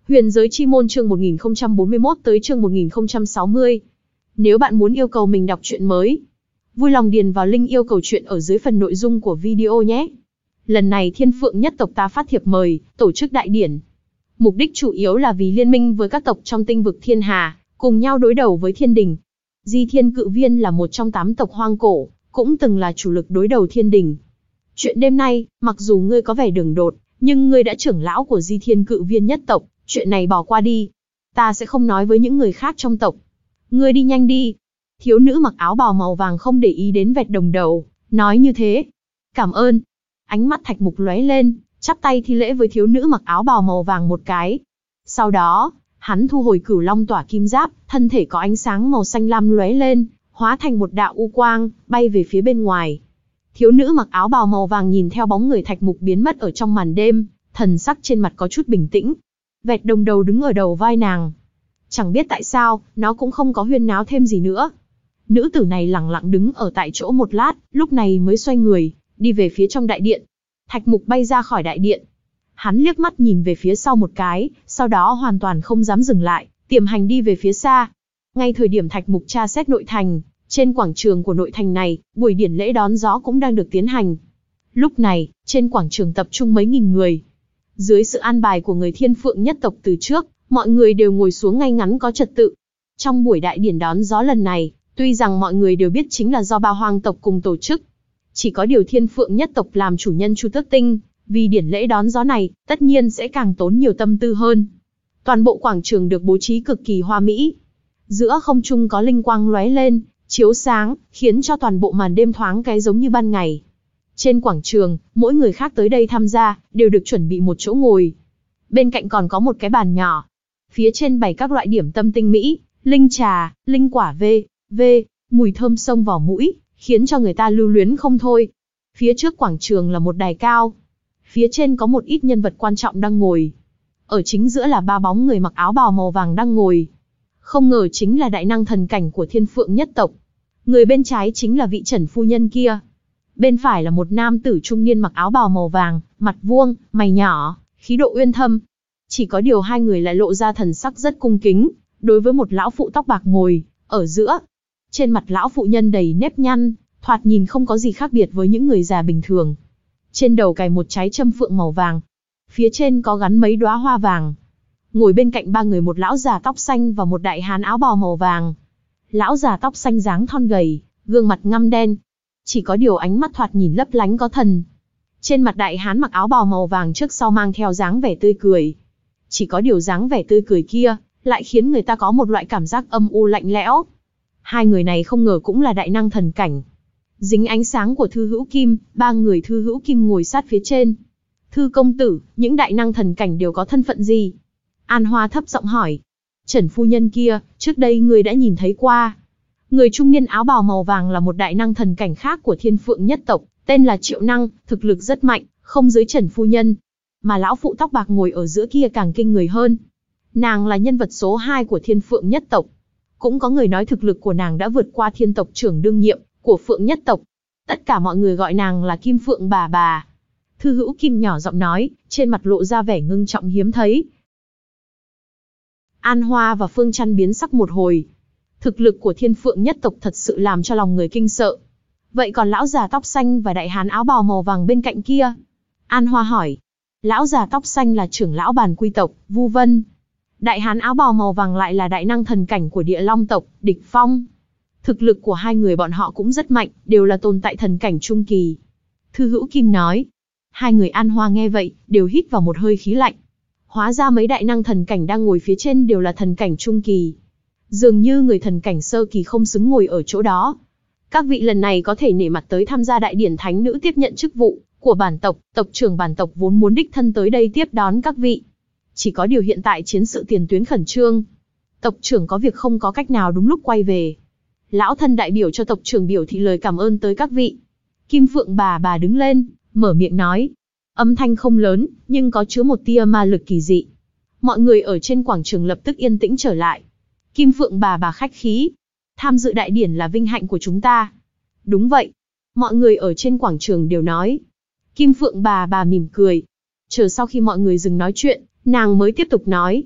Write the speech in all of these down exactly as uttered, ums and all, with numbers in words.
Huyền giới chi môn chương một nghìn không trăm bốn mươi mốt tới chương một nghìn không trăm sáu mươi. Nếu bạn muốn yêu cầu mình đọc truyện mới, vui lòng điền vào link yêu cầu truyện ở dưới phần nội dung của video nhé. Lần này Thiên Phượng nhất tộc ta phát thiệp mời, tổ chức đại điển. Mục đích chủ yếu là vì liên minh với các tộc trong tinh vực Thiên Hà, cùng nhau đối đầu với Thiên Đình. Di Thiên Cự Viên là một trong tám tộc hoang cổ, cũng từng là chủ lực đối đầu Thiên Đình. Chuyện đêm nay, mặc dù ngươi có vẻ đường đột, nhưng ngươi đã trưởng lão của Di Thiên Cự Viên nhất tộc, chuyện này bỏ qua đi. Ta sẽ không nói với những người khác trong tộc. Ngươi đi nhanh đi. Thiếu nữ mặc áo bào màu vàng không để ý đến vẹt đồng đầu, nói như thế. Cảm ơn. Ánh mắt Thạch Mục lóe lên, chắp tay thi lễ với thiếu nữ mặc áo bào màu vàng một cái. Sau đó, hắn thu hồi Cửu Long tỏa kim giáp, thân thể có ánh sáng màu xanh lam lóe lên, hóa thành một đạo u quang, bay về phía bên ngoài. Thiếu nữ mặc áo bào màu vàng nhìn theo bóng người Thạch Mục biến mất ở trong màn đêm, thần sắc trên mặt có chút bình tĩnh. Vẹt đồng đầu đứng ở đầu vai nàng. Chẳng biết tại sao, nó cũng không có huyên náo thêm gì nữa. Nữ tử này lẳng lặng đứng ở tại chỗ một lát, lúc này mới xoay người, đi về phía trong đại điện. Thạch Mục bay ra khỏi đại điện. Hắn liếc mắt nhìn về phía sau một cái, sau đó hoàn toàn không dám dừng lại, tiềm hành đi về phía xa. Ngay thời điểm Thạch Mục tra xét nội thành, trên quảng trường của nội thành này, buổi điển lễ đón gió cũng đang được tiến hành. Lúc này, trên quảng trường tập trung mấy nghìn người. Dưới sự an bài của người Thiên Phượng nhất tộc từ trước, mọi người đều ngồi xuống ngay ngắn có trật tự. Trong buổi đại điển đón gió lần này, tuy rằng mọi người đều biết chính là do ba hoang tộc cùng tổ chức, chỉ có điều Thiên Phượng nhất tộc làm chủ nhân Chu Tước Tinh, vì điển lễ đón gió này, tất nhiên sẽ càng tốn nhiều tâm tư hơn. Toàn bộ quảng trường được bố trí cực kỳ hoa mỹ. Giữa không trung có linh quang lóe lên, chiếu sáng, khiến cho toàn bộ màn đêm thoáng cái giống như ban ngày. Trên quảng trường, mỗi người khác tới đây tham gia, đều được chuẩn bị một chỗ ngồi. Bên cạnh còn có một cái bàn nhỏ. Phía trên bày các loại điểm tâm tinh mỹ, linh trà, linh quả v, v, mùi thơm xông vào mũi, khiến cho người ta lưu luyến không thôi. Phía trước quảng trường là một đài cao. Phía trên có một ít nhân vật quan trọng đang ngồi. Ở chính giữa là ba bóng người mặc áo bào màu vàng đang ngồi. Không ngờ chính là đại năng thần cảnh của Thiên Phượng nhất tộc. Người bên trái chính là vị Trần phu nhân kia. Bên phải là một nam tử trung niên mặc áo bào màu vàng, mặt vuông, mày nhỏ, khí độ uyên thâm. Chỉ có điều hai người lại lộ ra thần sắc rất cung kính, đối với một lão phụ tóc bạc ngồi ở giữa. Trên mặt lão phụ nhân đầy nếp nhăn, thoạt nhìn không có gì khác biệt với những người già bình thường. Trên đầu cài một trái châm phượng màu vàng, phía trên có gắn mấy đóa hoa vàng. Ngồi bên cạnh ba người, một lão già tóc xanh và một đại hán áo bào màu vàng. Lão già tóc xanh dáng thon gầy, gương mặt ngăm đen, chỉ có điều ánh mắt thoạt nhìn lấp lánh có thần. Trên mặt đại hán mặc áo bào màu vàng trước sau mang theo dáng vẻ tươi cười. Chỉ có điều dáng vẻ tươi cười kia lại khiến người ta có một loại cảm giác âm u lạnh lẽo. Hai người này không ngờ cũng là đại năng thần cảnh. Dính ánh sáng của Thư Hữu Kim, ba người Thư Hữu Kim ngồi sát phía trên. Thư công tử, những đại năng thần cảnh đều có thân phận gì? An Hoa thấp giọng hỏi. Trần phu nhân kia, trước đây người đã nhìn thấy qua. Người trung niên áo bào màu vàng là một đại năng thần cảnh khác của Thiên Phượng nhất tộc, tên là Triệu Năng, thực lực rất mạnh, không dưới Trần phu nhân. Mà lão phụ tóc bạc ngồi ở giữa kia càng kinh người hơn. Nàng là nhân vật số hai của Thiên Phượng nhất tộc. Cũng có người nói thực lực của nàng đã vượt qua thiên tộc trưởng đương nhiệm của Phượng nhất tộc. Tất cả mọi người gọi nàng là Kim Phượng bà bà. Thư Hữu Kim nhỏ giọng nói, trên mặt lộ ra vẻ ngưng trọng hiếm thấy. An Hoa và Phương Chăn biến sắc một hồi. Thực lực của Thiên Phượng nhất tộc thật sự làm cho lòng người kinh sợ. Vậy còn lão già tóc xanh và đại hán áo bào màu vàng bên cạnh kia? An Hoa hỏi. Lão già tóc xanh là trưởng lão Bàn Quy tộc, Vu Vân. Đại hán áo bào màu vàng lại là đại năng thần cảnh của Địa Long tộc, Địch Phong. Thực lực của hai người bọn họ cũng rất mạnh, đều là tồn tại thần cảnh trung kỳ. Thư Hữu Kim nói. Hai người An Hoa nghe vậy, đều hít vào một hơi khí lạnh. Hóa ra mấy đại năng thần cảnh đang ngồi phía trên đều là thần cảnh trung kỳ. Dường như người thần cảnh sơ kỳ không xứng ngồi ở chỗ đó. Các vị lần này có thể nể mặt tới tham gia đại điển thánh nữ tiếp nhận chức vụ của bản tộc, tộc trưởng bản tộc vốn muốn đích thân tới đây tiếp đón các vị. Chỉ có điều hiện tại chiến sự tiền tuyến khẩn trương. Tộc trưởng có việc không có cách nào đúng lúc quay về. Lão thân đại biểu cho tộc trưởng biểu thị lời cảm ơn tới các vị. Kim Phượng bà bà đứng lên, mở miệng nói. Âm thanh không lớn, nhưng có chứa một tia ma lực kỳ dị. Mọi người ở trên quảng trường lập tức yên tĩnh trở lại. Kim Phượng bà bà khách khí. Tham dự đại điển là vinh hạnh của chúng ta. Đúng vậy. Mọi người ở trên quảng trường đều nói. Kim Phượng bà bà mỉm cười. Chờ sau khi mọi người dừng nói chuyện, nàng mới tiếp tục nói.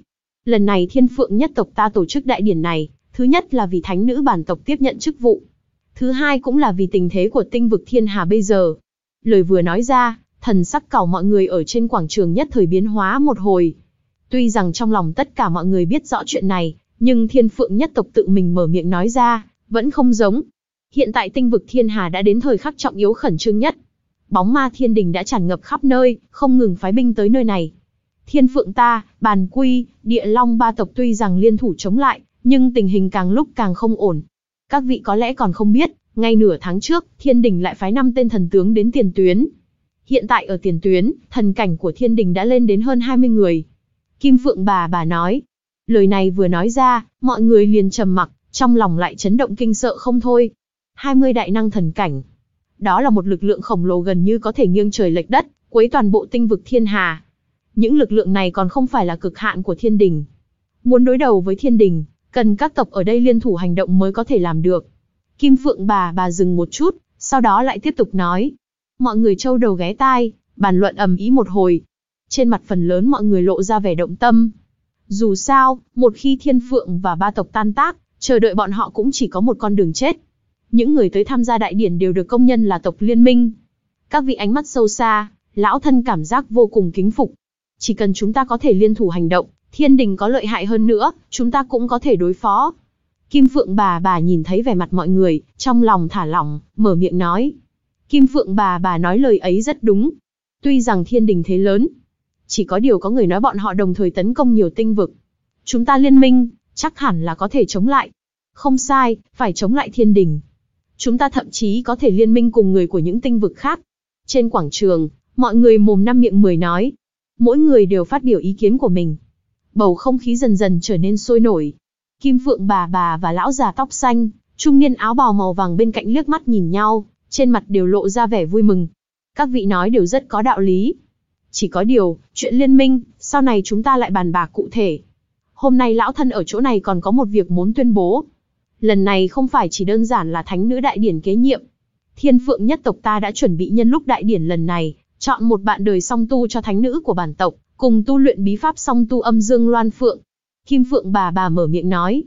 Lần này Thiên Phượng nhất tộc ta tổ chức đại điển này, thứ nhất là vì thánh nữ bản tộc tiếp nhận chức vụ. Thứ hai cũng là vì tình thế của tinh vực thiên hà bây giờ. Lời vừa nói ra, thần sắc cẩu mọi người ở trên quảng trường nhất thời biến hóa một hồi. Tuy rằng trong lòng tất cả mọi người biết rõ chuyện này, nhưng Thiên Phượng nhất tộc tự mình mở miệng nói ra, vẫn không giống. Hiện tại tinh vực thiên hà đã đến thời khắc trọng yếu khẩn trương nhất. Bóng ma thiên đình đã tràn ngập khắp nơi, không ngừng phái binh tới nơi này. Thiên Phượng ta, Bàn Quy, Địa Long ba tộc tuy rằng liên thủ chống lại, nhưng tình hình càng lúc càng không ổn. Các vị có lẽ còn không biết, ngay nửa tháng trước, thiên đình lại phái năm tên thần tướng đến tiền tuyến. Hiện tại ở tiền tuyến, thần cảnh của thiên đình đã lên đến hơn hai mươi người. Kim Phượng bà bà nói. Lời này vừa nói ra, mọi người liền trầm mặc, trong lòng lại chấn động kinh sợ không thôi. hai mươi đại năng thần cảnh. Đó là một lực lượng khổng lồ gần như có thể nghiêng trời lệch đất, quấy toàn bộ tinh vực thiên hà. Những lực lượng này còn không phải là cực hạn của thiên đình. Muốn đối đầu với thiên đình, cần các tộc ở đây liên thủ hành động mới có thể làm được. Kim Phượng bà bà dừng một chút, sau đó lại tiếp tục nói. Mọi người trâu đầu ghé tai, bàn luận ầm ĩ một hồi. Trên mặt phần lớn mọi người lộ ra vẻ động tâm. Dù sao, một khi Thiên Phượng và ba tộc tan tác, chờ đợi bọn họ cũng chỉ có một con đường chết. Những người tới tham gia đại điển đều được công nhận là tộc liên minh. Các vị ánh mắt sâu xa, lão thân cảm giác vô cùng kính phục. Chỉ cần chúng ta có thể liên thủ hành động, thiên đình có lợi hại hơn nữa, chúng ta cũng có thể đối phó. Kim Phượng bà bà nhìn thấy vẻ mặt mọi người, trong lòng thả lỏng, mở miệng nói. Kim Phượng bà bà nói lời ấy rất đúng. Tuy rằng thiên đình thế lớn, chỉ có điều có người nói bọn họ đồng thời tấn công nhiều tinh vực. Chúng ta liên minh, chắc hẳn là có thể chống lại. Không sai, phải chống lại thiên đình. Chúng ta thậm chí có thể liên minh cùng người của những tinh vực khác. Trên quảng trường, mọi người mồm năm miệng mười nói. Mỗi người đều phát biểu ý kiến của mình. Bầu không khí dần dần trở nên sôi nổi. Kim Phượng bà bà và lão già tóc xanh, trung niên áo bào màu vàng bên cạnh liếc mắt nhìn nhau, trên mặt đều lộ ra vẻ vui mừng. Các vị nói đều rất có đạo lý. Chỉ có điều, chuyện liên minh, sau này chúng ta lại bàn bạc cụ thể. Hôm nay lão thân ở chỗ này còn có một việc muốn tuyên bố. Lần này không phải chỉ đơn giản là thánh nữ đại điển kế nhiệm. Thiên Phượng nhất tộc ta đã chuẩn bị nhân lúc đại điển lần này, chọn một bạn đời song tu cho thánh nữ của bản tộc, cùng tu luyện bí pháp song tu âm dương loan phượng. Kim Phượng bà bà mở miệng nói.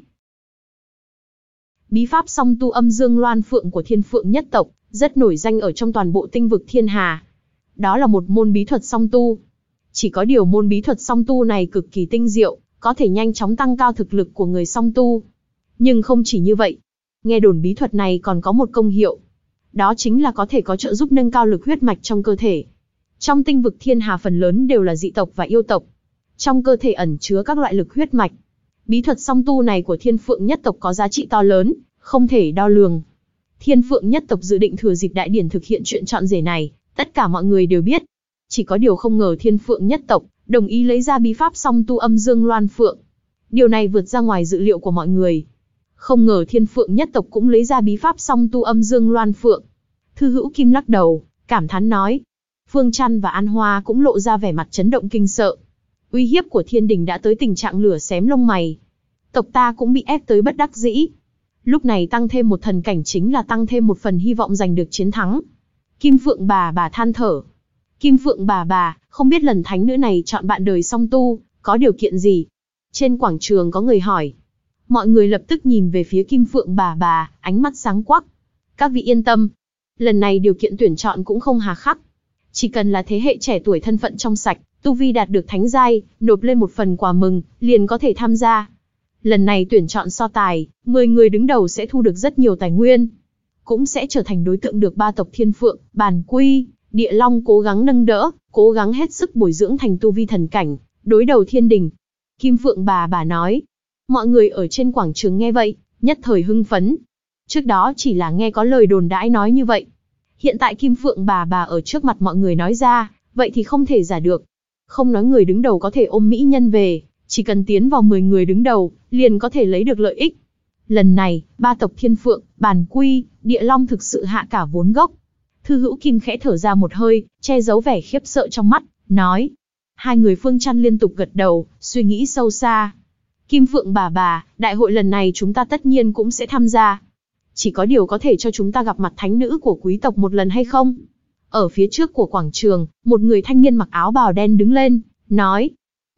Bí pháp song tu âm dương loan phượng của Thiên Phượng nhất tộc, rất nổi danh ở trong toàn bộ tinh vực thiên hà. Đó là một môn bí thuật song tu. Chỉ có điều môn bí thuật song tu này cực kỳ tinh diệu, có thể nhanh chóng tăng cao thực lực của người song tu. Nhưng không chỉ như vậy, nghe đồn bí thuật này còn có một công hiệu. Đó chính là có thể có trợ giúp nâng cao lực huyết mạch trong cơ thể. Trong tinh vực thiên hà phần lớn đều là dị tộc và yêu tộc. Trong cơ thể ẩn chứa các loại lực huyết mạch. Bí thuật song tu này của Thiên Phượng nhất tộc có giá trị to lớn, không thể đo lường. Thiên Phượng nhất tộc dự định thừa dịp đại điển thực hiện chuyện chọn rể này, tất cả mọi người đều biết. Chỉ có điều không ngờ Thiên Phượng nhất tộc đồng ý lấy ra bí pháp song tu âm dương loan phượng. Điều này vượt ra ngoài dự liệu của mọi người. Không ngờ Thiên Phượng nhất tộc cũng lấy ra bí pháp song tu âm dương loan phượng. Thư Hữu Kim lắc đầu, cảm thán nói. Phương Trăn và An Hoa cũng lộ ra vẻ mặt chấn động kinh sợ. Uy hiếp của thiên đình đã tới tình trạng lửa xém lông mày. Tộc ta cũng bị ép tới bất đắc dĩ. Lúc này tăng thêm một thần cảnh chính là tăng thêm một phần hy vọng giành được chiến thắng. Kim Phượng bà bà than thở. Kim Phượng bà bà, không biết lần thánh nữ này chọn bạn đời song tu, có điều kiện gì? Trên quảng trường có người hỏi. Mọi người lập tức nhìn về phía Kim Phượng bà bà, ánh mắt sáng quắc. Các vị yên tâm. Lần này điều kiện tuyển chọn cũng không hà khắc. Chỉ cần là thế hệ trẻ tuổi thân phận trong sạch, tu vi đạt được thánh giai, nộp lên một phần quà mừng, liền có thể tham gia. Lần này tuyển chọn so tài, mười người đứng đầu sẽ thu được rất nhiều tài nguyên. Cũng sẽ trở thành đối tượng được ba tộc Thiên Phượng, Bàn Quy, Địa Long cố gắng nâng đỡ, cố gắng hết sức bồi dưỡng thành tu vi thần cảnh, đối đầu thiên đình. Kim Phượng bà bà nói. Mọi người ở trên quảng trường nghe vậy, nhất thời hưng phấn. Trước đó chỉ là nghe có lời đồn đãi nói như vậy. Hiện tại Kim Phượng bà bà ở trước mặt mọi người nói ra, vậy thì không thể giả được. Không nói người đứng đầu có thể ôm mỹ nhân về, chỉ cần tiến vào mười người đứng đầu, liền có thể lấy được lợi ích. Lần này, ba tộc Thiên Phượng, Bàn Quy, Địa Long thực sự hạ cả vốn gốc. Thư Hữu Kim khẽ thở ra một hơi, che giấu vẻ khiếp sợ trong mắt, nói. Hai người Phương Trăn liên tục gật đầu, suy nghĩ sâu xa. Kim Phượng bà bà, đại hội lần này chúng ta tất nhiên cũng sẽ tham gia. Chỉ có điều có thể cho chúng ta gặp mặt thánh nữ của quý tộc một lần hay không? Ở phía trước của quảng trường, một người thanh niên mặc áo bào đen đứng lên, nói.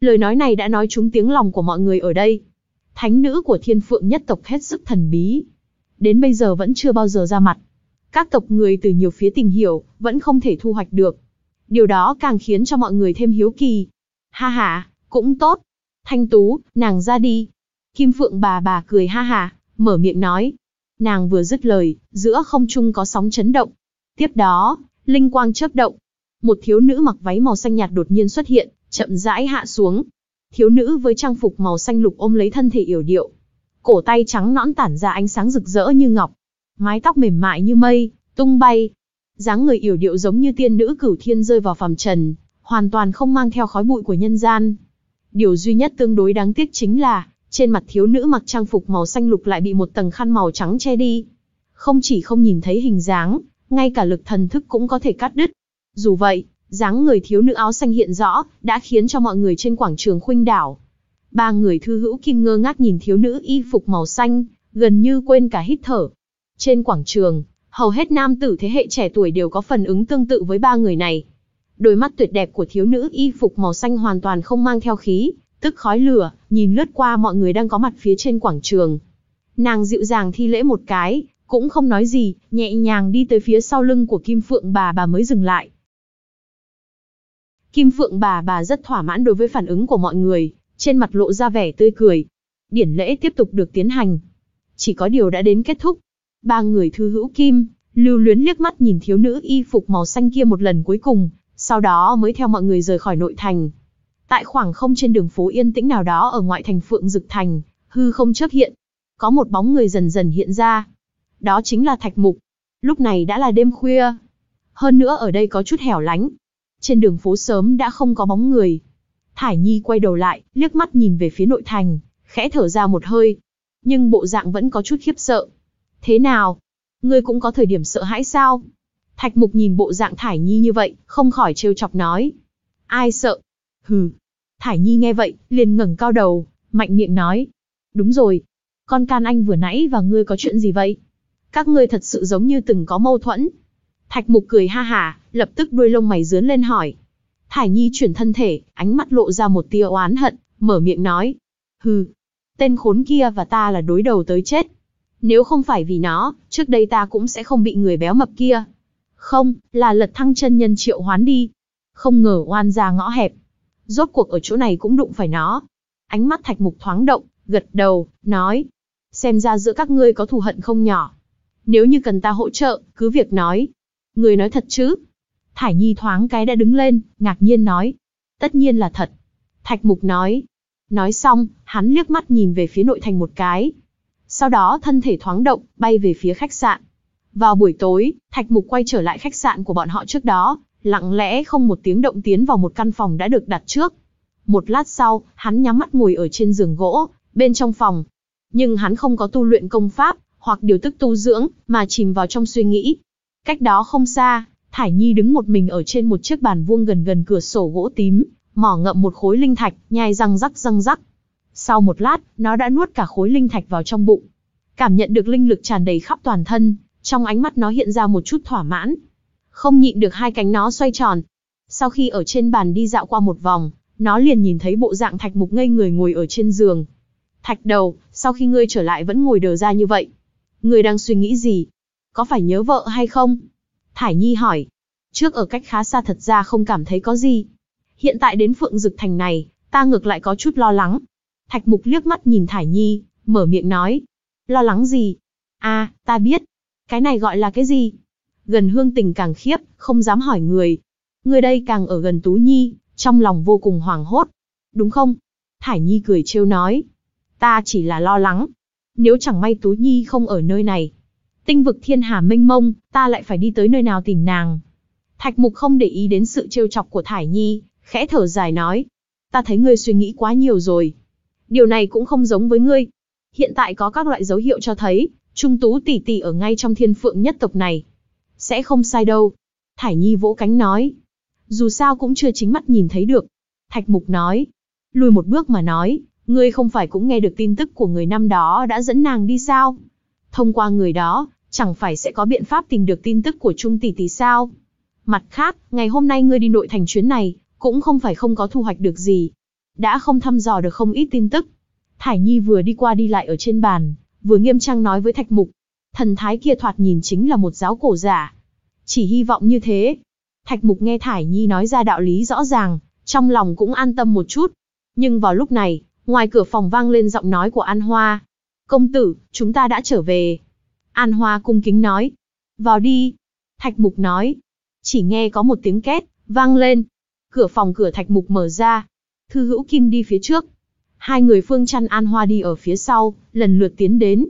Lời nói này đã nói trúng tiếng lòng của mọi người ở đây. Thánh nữ của Thiên Phượng nhất tộc hết sức thần bí. Đến bây giờ vẫn chưa bao giờ ra mặt. Các tộc người từ nhiều phía tìm hiểu, vẫn không thể thu hoạch được. Điều đó càng khiến cho mọi người thêm hiếu kỳ. Ha ha, cũng tốt. Thanh Tú, nàng ra đi. Kim Phượng bà bà cười ha ha, mở miệng nói. Nàng vừa dứt lời, giữa không trung có sóng chấn động. Tiếp đó, linh quang chớp động. Một thiếu nữ mặc váy màu xanh nhạt đột nhiên xuất hiện, chậm rãi hạ xuống. Thiếu nữ với trang phục màu xanh lục ôm lấy thân thể yểu điệu. Cổ tay trắng nõn tản ra ánh sáng rực rỡ như ngọc. Mái tóc mềm mại như mây, tung bay. Dáng người yểu điệu giống như tiên nữ cửu thiên rơi vào phàm trần, hoàn toàn không mang theo khói bụi của nhân gian. Điều duy nhất tương đối đáng tiếc chính là, trên mặt thiếu nữ mặc trang phục màu xanh lục lại bị một tầng khăn màu trắng che đi. Không chỉ không nhìn thấy hình dáng, ngay cả lực thần thức cũng có thể cắt đứt. Dù vậy, dáng người thiếu nữ áo xanh hiện rõ, đã khiến cho mọi người trên quảng trường khuynh đảo. Ba người thư hữu kim ngơ ngác nhìn thiếu nữ y phục màu xanh, gần như quên cả hít thở. Trên quảng trường, hầu hết nam tử thế hệ trẻ tuổi đều có phần ứng tương tự với ba người này. Đôi mắt tuyệt đẹp của thiếu nữ y phục màu xanh hoàn toàn không mang theo khí, tức khói lửa, nhìn lướt qua mọi người đang có mặt phía trên quảng trường. Nàng dịu dàng thi lễ một cái, cũng không nói gì, nhẹ nhàng đi tới phía sau lưng của Kim Phượng bà bà mới dừng lại. Kim Phượng bà bà rất thỏa mãn đối với phản ứng của mọi người, trên mặt lộ ra vẻ tươi cười. Điển lễ tiếp tục được tiến hành. Chỉ có điều đã đến kết thúc. Ba người thư hữu Kim, lưu luyến liếc mắt nhìn thiếu nữ y phục màu xanh kia một lần cuối cùng, sau đó mới theo mọi người rời khỏi nội thành. Tại khoảng không trên đường phố yên tĩnh nào đó ở ngoại thành Phượng Dực Thành, hư không chớp hiện. Có một bóng người dần dần hiện ra. Đó chính là Thạch Mục. Lúc này đã là đêm khuya. Hơn nữa ở đây có chút hẻo lánh. Trên đường phố sớm đã không có bóng người. Thải Nhi quay đầu lại, liếc mắt nhìn về phía nội thành, khẽ thở ra một hơi. Nhưng bộ dạng vẫn có chút khiếp sợ. Thế nào? Ngươi cũng có thời điểm sợ hãi sao? Thạch Mục nhìn bộ dạng Thải Nhi như vậy, không khỏi trêu chọc nói. Ai sợ? Hừ. Thải Nhi nghe vậy, liền ngẩng cao đầu, mạnh miệng nói. Đúng rồi. Con Can Anh vừa nãy và ngươi có chuyện gì vậy? Các ngươi thật sự giống như từng có mâu thuẫn. Thạch Mục cười ha hả, lập tức đuôi lông mày rướn lên hỏi. Thải Nhi chuyển thân thể, ánh mắt lộ ra một tia oán hận, mở miệng nói. Hừ. Tên khốn kia và ta là đối đầu tới chết. Nếu không phải vì nó, trước đây ta cũng sẽ không bị người béo mập kia. Không, là Lật Thăng chân nhân triệu hoán đi. Không ngờ oan ra ngõ hẹp. Rốt cuộc ở chỗ này cũng đụng phải nó. Ánh mắt Thạch Mục thoáng động, gật đầu, nói. Xem ra giữa các ngươi có thù hận không nhỏ. Nếu như cần ta hỗ trợ, cứ việc nói. Ngươi nói thật chứ? Thải Nhi thoáng cái đã đứng lên, ngạc nhiên nói. Tất nhiên là thật. Thạch Mục nói. Nói xong, hắn liếc mắt nhìn về phía nội thành một cái. Sau đó thân thể thoáng động, bay về phía khách sạn. Vào buổi tối, Thạch Mục quay trở lại khách sạn của bọn họ trước đó, lặng lẽ không một tiếng động tiến vào một căn phòng đã được đặt trước. Một lát sau, hắn nhắm mắt ngồi ở trên giường gỗ, bên trong phòng. Nhưng hắn không có tu luyện công pháp, hoặc điều tức tu dưỡng, mà chìm vào trong suy nghĩ. Cách đó không xa, Thải Nhi đứng một mình ở trên một chiếc bàn vuông gần gần cửa sổ gỗ tím, mỏ ngậm một khối linh thạch, nhai răng rắc răng rắc. Sau một lát, nó đã nuốt cả khối linh thạch vào trong bụng. Cảm nhận được linh lực tràn đầy khắp toàn thân, trong ánh mắt nó hiện ra một chút thỏa mãn. Không nhịn được hai cánh nó xoay tròn. Sau khi ở trên bàn đi dạo qua một vòng, nó liền nhìn thấy bộ dạng Thạch Mục ngây người ngồi ở trên giường. Thạch đầu, sau khi ngươi trở lại vẫn ngồi đờ ra như vậy. Ngươi đang suy nghĩ gì? Có phải nhớ vợ hay không? Thải Nhi hỏi. Trước ở cách khá xa thật ra không cảm thấy có gì. Hiện tại đến Phượng Dực Thành này, ta ngược lại có chút lo lắng. Thạch Mục liếc mắt nhìn Thải Nhi, mở miệng nói. Lo lắng gì? À, ta biết. Cái này gọi là cái gì? Gần Hương Tình càng khiếp, không dám hỏi người. Người đây càng ở gần Tú Nhi, trong lòng vô cùng hoảng hốt. Đúng không? Thải Nhi cười trêu nói. Ta chỉ là lo lắng. Nếu chẳng may Tú Nhi không ở nơi này, tinh vực thiên hà mênh mông, ta lại phải đi tới nơi nào tìm nàng. Thạch Mục không để ý đến sự trêu chọc của Thải Nhi, khẽ thở dài nói. Ta thấy ngươi suy nghĩ quá nhiều rồi. Điều này cũng không giống với ngươi. Hiện tại có các loại dấu hiệu cho thấy, Trung Tú tỷ tỷ ở ngay trong Thiên Phượng nhất tộc này. Sẽ không sai đâu. Thải Nhi vỗ cánh nói. Dù sao cũng chưa chính mắt nhìn thấy được. Thạch Mục nói. Lùi một bước mà nói, ngươi không phải cũng nghe được tin tức của người năm đó đã dẫn nàng đi sao? Thông qua người đó, chẳng phải sẽ có biện pháp tìm được tin tức của Trung tỷ tỷ sao? Mặt khác, ngày hôm nay ngươi đi nội thành chuyến này, cũng không phải không có thu hoạch được gì. đã không thăm dò được không ít tin tức. Thải Nhi vừa đi qua đi lại ở trên bàn, vừa nghiêm trang nói với Thạch Mục. Thần thái kia thoạt nhìn chính là một giáo cổ giả. Chỉ hy vọng như thế. Thạch Mục nghe Thải Nhi nói ra đạo lý rõ ràng, trong lòng cũng an tâm một chút. Nhưng vào lúc này, ngoài cửa phòng vang lên giọng nói của An Hoa. Công tử, chúng ta đã trở về. An Hoa cung kính nói. Vào đi. Thạch Mục nói. Chỉ nghe có một tiếng két, vang lên. Cửa phòng cửa Thạch Mục mở ra. Thư Hữu Kim đi phía trước. Hai người Phương Trăn An Hoa đi ở phía sau, lần lượt tiến đến.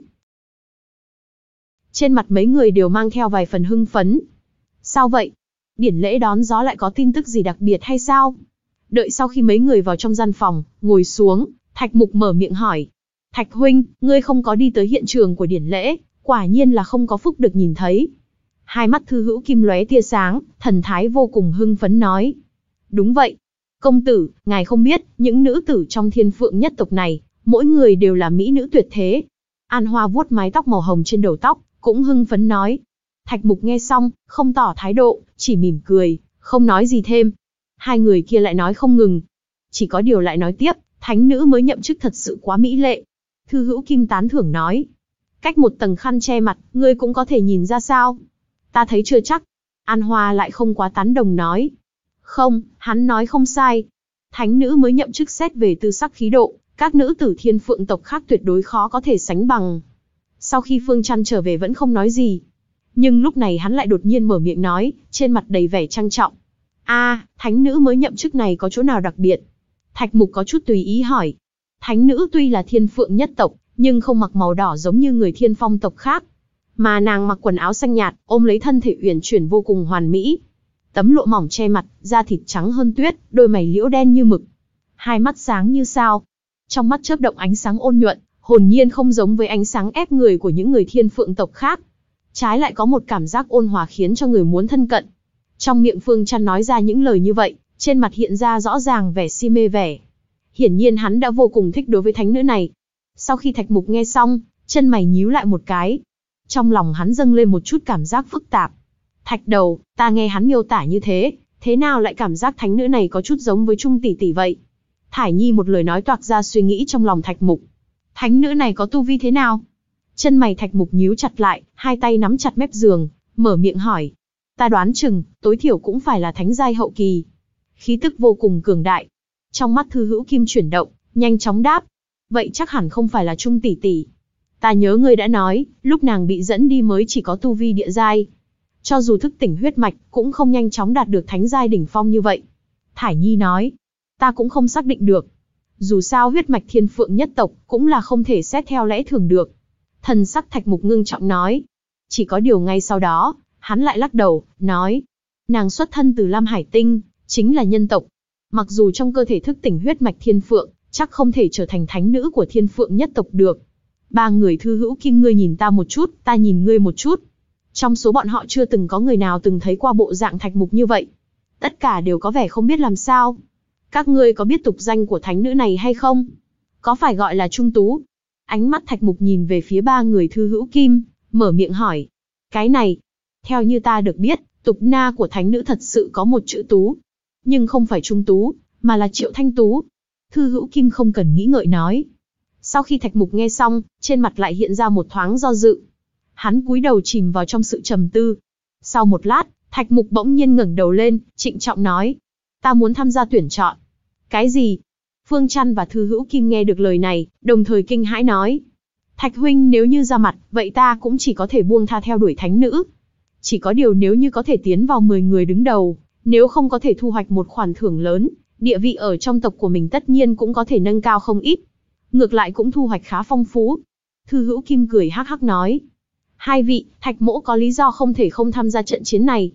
Trên mặt mấy người đều mang theo vài phần hưng phấn. Sao vậy? Điển lễ đón gió lại có tin tức gì đặc biệt hay sao? Đợi sau khi mấy người vào trong gian phòng, ngồi xuống, Thạch Mục mở miệng hỏi. Thạch huynh, ngươi không có đi tới hiện trường của điển lễ, quả nhiên là không có phúc được nhìn thấy. Hai mắt Thư Hữu Kim lóe tia sáng, thần thái vô cùng hưng phấn nói. Đúng vậy. Công tử, ngài không biết, những nữ tử trong Thiên Phượng nhất tộc này, mỗi người đều là mỹ nữ tuyệt thế. An Hoa vuốt mái tóc màu hồng trên đầu tóc, cũng hưng phấn nói. Thạch Mục nghe xong, không tỏ thái độ, chỉ mỉm cười, không nói gì thêm. Hai người kia lại nói không ngừng. Chỉ có điều lại nói tiếp, thánh nữ mới nhậm chức thật sự quá mỹ lệ. Thư Hữu Kim tán thưởng nói. Cách một tầng khăn che mặt, ngươi cũng có thể nhìn ra sao? Ta thấy chưa chắc. An Hoa lại không quá tán đồng nói. Không, hắn nói không sai. Thánh nữ mới nhậm chức xét về tư sắc khí độ, các nữ tử Thiên Phượng tộc khác tuyệt đối khó có thể sánh bằng. Sau khi Phương Trăn trở về vẫn không nói gì. Nhưng lúc này hắn lại đột nhiên mở miệng nói, trên mặt đầy vẻ trang trọng. A, à, thánh nữ mới nhậm chức này có chỗ nào đặc biệt? Thạch Mục có chút tùy ý hỏi. Thánh nữ tuy là Thiên Phượng nhất tộc, nhưng không mặc màu đỏ giống như người Thiên Phong tộc khác. Mà nàng mặc quần áo xanh nhạt, ôm lấy thân thể uyển chuyển vô cùng hoàn mỹ. Tấm lụa mỏng che mặt, da thịt trắng hơn tuyết, đôi mày liễu đen như mực. Hai mắt sáng như sao. Trong mắt chớp động ánh sáng ôn nhuận, hồn nhiên không giống với ánh sáng ép người của những người Thiên Phượng tộc khác. Trái lại có một cảm giác ôn hòa khiến cho người muốn thân cận. Trong miệng Phương Trăn nói ra những lời như vậy, trên mặt hiện ra rõ ràng vẻ si mê vẻ. Hiển nhiên hắn đã vô cùng thích đối với thánh nữ này. Sau khi Thạch Mục nghe xong, chân mày nhíu lại một cái. Trong lòng hắn dâng lên một chút cảm giác phức tạp. Thạch đầu, ta nghe hắn miêu tả như thế, thế nào lại cảm giác thánh nữ này có chút giống với Trung tỷ tỷ vậy? Thải Nhi một lời nói toạc ra suy nghĩ trong lòng Thạch Mục. Thánh nữ này có tu vi thế nào? Chân mày Thạch Mục nhíu chặt lại, hai tay nắm chặt mép giường, mở miệng hỏi. Ta đoán chừng, tối thiểu cũng phải là thánh giai hậu kỳ. Khí tức vô cùng cường đại. Trong mắt Thư Hữu Kim chuyển động, nhanh chóng đáp. Vậy chắc hẳn không phải là Trung tỷ tỷ. Ta nhớ ngươi đã nói, lúc nàng bị dẫn đi mới chỉ có tu vi địa giai. Cho dù thức tỉnh huyết mạch, cũng không nhanh chóng đạt được thánh giai đỉnh phong như vậy. Thải Nhi nói. Ta cũng không xác định được. Dù sao huyết mạch Thiên Phượng nhất tộc, cũng là không thể xét theo lẽ thường được. Thần sắc Thạch Mục ngưng trọng nói. Chỉ có điều ngay sau đó, hắn lại lắc đầu, nói. Nàng xuất thân từ Lam Hải Tinh, chính là nhân tộc. Mặc dù trong cơ thể thức tỉnh huyết mạch Thiên Phượng, chắc không thể trở thành thánh nữ của Thiên Phượng nhất tộc được. Ba người Thư Hữu Kim ngươi nhìn ta một chút, ta nhìn ngươi một chút. Trong số bọn họ chưa từng có người nào từng thấy qua bộ dạng Thạch Mục như vậy. Tất cả đều có vẻ không biết làm sao. Các ngươi có biết tục danh của thánh nữ này hay không? Có phải gọi là Trung Tú? Ánh mắt Thạch Mục nhìn về phía ba người Thư Hữu Kim, mở miệng hỏi. Cái này, theo như ta được biết, tục na của thánh nữ thật sự có một chữ Tú. Nhưng không phải Trung Tú, mà là Triệu Thanh Tú. Thư Hữu Kim không cần nghĩ ngợi nói. Sau khi Thạch Mục nghe xong, trên mặt lại hiện ra một thoáng do dự. Hắn cúi đầu chìm vào trong sự trầm tư. Sau một lát, Thạch Mục bỗng nhiên ngẩng đầu lên, trịnh trọng nói. Ta muốn tham gia tuyển chọn. Cái gì? Phương Trăn và Thư Hữu Kim nghe được lời này, đồng thời kinh hãi nói. Thạch huynh nếu như ra mặt, vậy ta cũng chỉ có thể buông tha theo đuổi thánh nữ. Chỉ có điều nếu như có thể tiến vào mười người đứng đầu, nếu không có thể thu hoạch một khoản thưởng lớn, địa vị ở trong tộc của mình tất nhiên cũng có thể nâng cao không ít. Ngược lại cũng thu hoạch khá phong phú. Thư Hữu Kim cười hắc hắc nói. Hai vị, Thạch mỗ có lý do không thể không tham gia trận chiến này.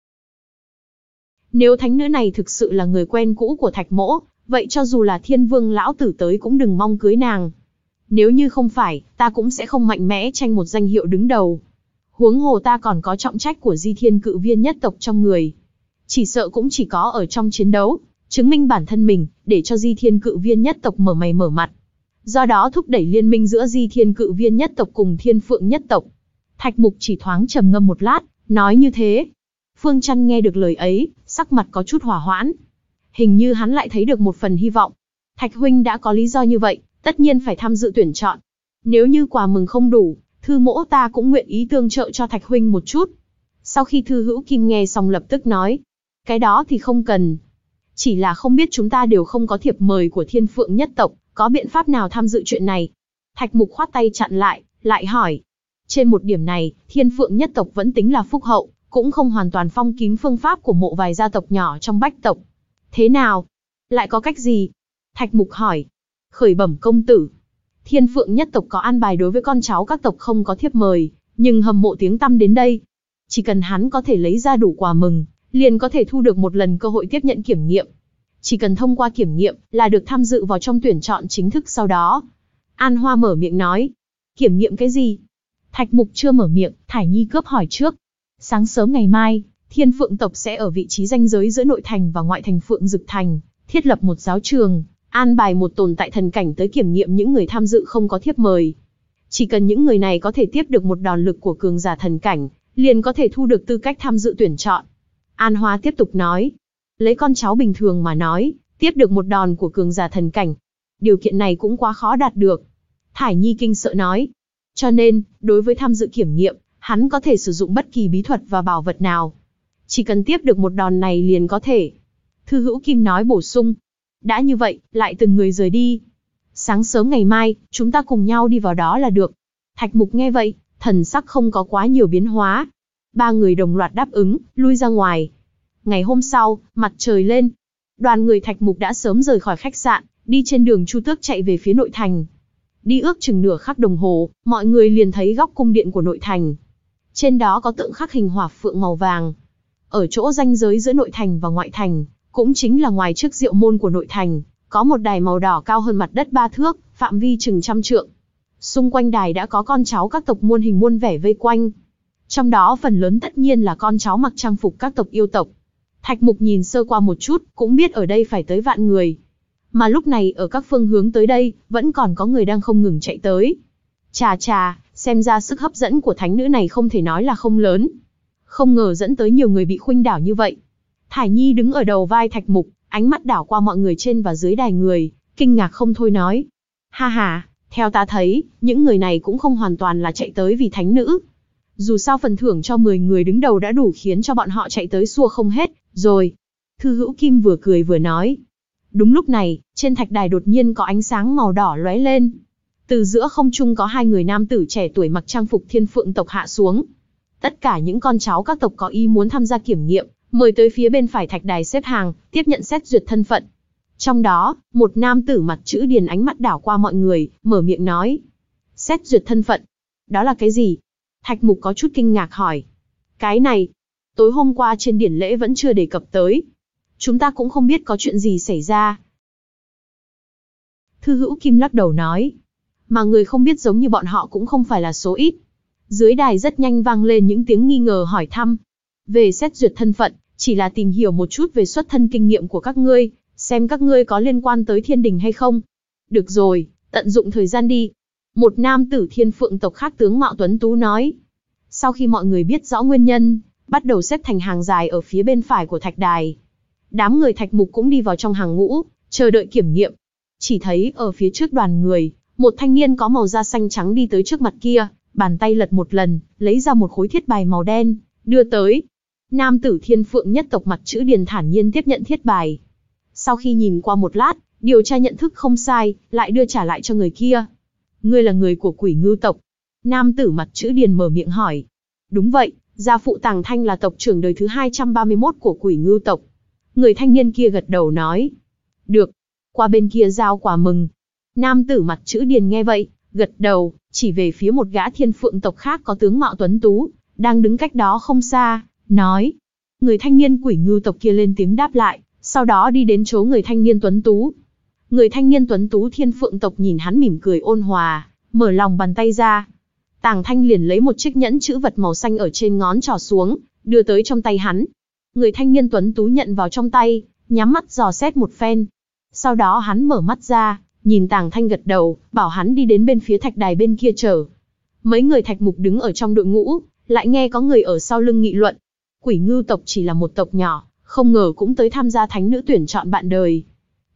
Nếu thánh nữ này thực sự là người quen cũ của Thạch mỗ, vậy cho dù là Thiên Vương lão tử tới cũng đừng mong cưới nàng. Nếu như không phải, ta cũng sẽ không mạnh mẽ tranh một danh hiệu đứng đầu. Huống hồ ta còn có trọng trách của Di Thiên Cự Viên nhất tộc trong người. Chỉ sợ cũng chỉ có ở trong chiến đấu, chứng minh bản thân mình, để cho Di Thiên Cự Viên nhất tộc mở mày mở mặt. Do đó thúc đẩy liên minh giữa Di Thiên Cự Viên nhất tộc cùng Thiên Phượng nhất tộc. Thạch Mục chỉ thoáng trầm ngâm một lát, nói như thế. Phương Trăn nghe được lời ấy, sắc mặt có chút hỏa hoãn. Hình như hắn lại thấy được một phần hy vọng. Thạch huynh đã có lý do như vậy, tất nhiên phải tham dự tuyển chọn. Nếu như quà mừng không đủ, Thư mỗ ta cũng nguyện ý tương trợ cho Thạch huynh một chút. Sau khi Thư Hữu Kim nghe xong lập tức nói, cái đó thì không cần. Chỉ là không biết chúng ta đều không có thiệp mời của Thiên Phượng nhất tộc, có biện pháp nào tham dự chuyện này? Thạch Mục khoát tay chặn lại, lại hỏi. Trên một điểm này, Thiên Phượng nhất tộc vẫn tính là phúc hậu, cũng không hoàn toàn phong kín phương pháp của mộ vài gia tộc nhỏ trong Bách tộc. Thế nào? Lại có cách gì? Thạch Mục hỏi. Khởi bẩm công tử. Thiên Phượng nhất tộc có an bài đối với con cháu các tộc không có thiếp mời, nhưng hâm mộ tiếng tăm đến đây. Chỉ cần hắn có thể lấy ra đủ quà mừng, liền có thể thu được một lần cơ hội tiếp nhận kiểm nghiệm. Chỉ cần thông qua kiểm nghiệm là được tham dự vào trong tuyển chọn chính thức sau đó. An Hoa mở miệng nói. Kiểm nghiệm cái gì? Thạch Mục chưa mở miệng, Thải Nhi cướp hỏi trước. Sáng sớm ngày mai, Thiên Phượng tộc sẽ ở vị trí ranh giới giữa nội thành và ngoại thành Phượng Dực Thành, thiết lập một giáo trường, an bài một tồn tại thần cảnh tới kiểm nghiệm những người tham dự không có thiếp mời. Chỉ cần những người này có thể tiếp được một đòn lực của cường giả thần cảnh, liền có thể thu được tư cách tham dự tuyển chọn. An Hoa tiếp tục nói. Lấy con cháu bình thường mà nói, tiếp được một đòn của cường giả thần cảnh. Điều kiện này cũng quá khó đạt được. Thải Nhi kinh sợ nói. Cho nên, đối với tham dự kiểm nghiệm, hắn có thể sử dụng bất kỳ bí thuật và bảo vật nào. Chỉ cần tiếp được một đòn này liền có thể. Thư Hữu Kim nói bổ sung. Đã như vậy, lại từng người rời đi. Sáng sớm ngày mai, chúng ta cùng nhau đi vào đó là được. Thạch Mục nghe vậy, thần sắc không có quá nhiều biến hóa. Ba người đồng loạt đáp ứng, lui ra ngoài. Ngày hôm sau, mặt trời lên. Đoàn người Thạch Mục đã sớm rời khỏi khách sạn, đi trên đường Chu Tước chạy về phía nội thành. Đi ước chừng nửa khắc đồng hồ, mọi người liền thấy góc cung điện của nội thành. Trên đó có tượng khắc hình hỏa phượng màu vàng. Ở chỗ ranh giới giữa nội thành và ngoại thành, cũng chính là ngoài trước diệu môn của nội thành, có một đài màu đỏ cao hơn mặt đất ba thước, phạm vi chừng trăm trượng. Xung quanh đài đã có con cháu các tộc muôn hình muôn vẻ vây quanh. Trong đó phần lớn tất nhiên là con cháu mặc trang phục các tộc yêu tộc. Thạch Mục nhìn sơ qua một chút, cũng biết ở đây phải tới vạn người. Mà lúc này ở các phương hướng tới đây, vẫn còn có người đang không ngừng chạy tới. Chà chà, xem ra sức hấp dẫn của thánh nữ này không thể nói là không lớn. Không ngờ dẫn tới nhiều người bị khuynh đảo như vậy. Thải Nhi đứng ở đầu vai Thạch Mục, ánh mắt đảo qua mọi người trên và dưới đài người, kinh ngạc không thôi nói. Ha ha, theo ta thấy, những người này cũng không hoàn toàn là chạy tới vì thánh nữ. Dù sao phần thưởng cho mười người đứng đầu đã đủ khiến cho bọn họ chạy tới xua không hết, rồi. Thư Hữu Kim vừa cười vừa nói. Đúng lúc này, trên thạch đài đột nhiên có ánh sáng màu đỏ lóe lên. Từ giữa không trung có hai người nam tử trẻ tuổi mặc trang phục Thiên Phượng tộc hạ xuống. Tất cả những con cháu các tộc có ý muốn tham gia kiểm nghiệm, mời tới phía bên phải thạch đài xếp hàng, tiếp nhận xét duyệt thân phận. Trong đó, một nam tử mặt chữ điền ánh mắt đảo qua mọi người, mở miệng nói. Xét duyệt thân phận. Đó là cái gì? Thạch Mục có chút kinh ngạc hỏi. Cái này, tối hôm qua trên điển lễ vẫn chưa đề cập tới. Chúng ta cũng không biết có chuyện gì xảy ra. Thư Hữu Kim lắc đầu nói. Mà người không biết giống như bọn họ cũng không phải là số ít. Dưới đài rất nhanh vang lên những tiếng nghi ngờ hỏi thăm. Về xét duyệt thân phận, chỉ là tìm hiểu một chút về xuất thân kinh nghiệm của các ngươi, xem các ngươi có liên quan tới thiên đình hay không. Được rồi, tận dụng thời gian đi. Một nam tử Thiên Phượng tộc khác tướng mạo tuấn tú nói. Sau khi mọi người biết rõ nguyên nhân, bắt đầu xếp thành hàng dài ở phía bên phải của thạch đài. Đám người Thạch Mục cũng đi vào trong hàng ngũ, chờ đợi kiểm nghiệm. Chỉ thấy ở phía trước đoàn người, một thanh niên có màu da xanh trắng đi tới trước mặt kia, bàn tay lật một lần, lấy ra một khối thiết bài màu đen, đưa tới. Nam tử Thiên Phượng nhất tộc mặt chữ điền thản nhiên tiếp nhận thiết bài. Sau khi nhìn qua một lát, điều tra nhận thức không sai, lại đưa trả lại cho người kia. Ngươi là người của Quỷ Ngưu tộc. Nam tử mặt chữ điền mở miệng hỏi. Đúng vậy, gia phụ Tàng Thanh là tộc trưởng đời thứ hai trăm ba mươi mốt của Quỷ Ngưu tộc. Người thanh niên kia gật đầu nói. Được, qua bên kia giao quà mừng. Nam tử mặt chữ điền nghe vậy, gật đầu, chỉ về phía một gã Thiên Phượng tộc khác có tướng mạo tuấn tú, đang đứng cách đó không xa, nói. Người thanh niên Quỷ Ngưu tộc kia lên tiếng đáp lại, sau đó đi đến chỗ người thanh niên tuấn tú. Người thanh niên tuấn tú Thiên Phượng tộc nhìn hắn mỉm cười ôn hòa, mở lòng bàn tay ra. Tàng Thanh liền lấy một chiếc nhẫn chữ vật màu xanh ở trên ngón trỏ xuống, đưa tới trong tay hắn. Người thanh niên tuấn tú nhận vào trong tay, nhắm mắt dò xét một phen. Sau đó hắn mở mắt ra, nhìn Tàng Thanh gật đầu, bảo hắn đi đến bên phía thạch đài bên kia chờ. Mấy người Thạch Mục đứng ở trong đội ngũ, lại nghe có người ở sau lưng nghị luận. Quỷ Ngưu tộc chỉ là một tộc nhỏ, không ngờ cũng tới tham gia thánh nữ tuyển chọn bạn đời.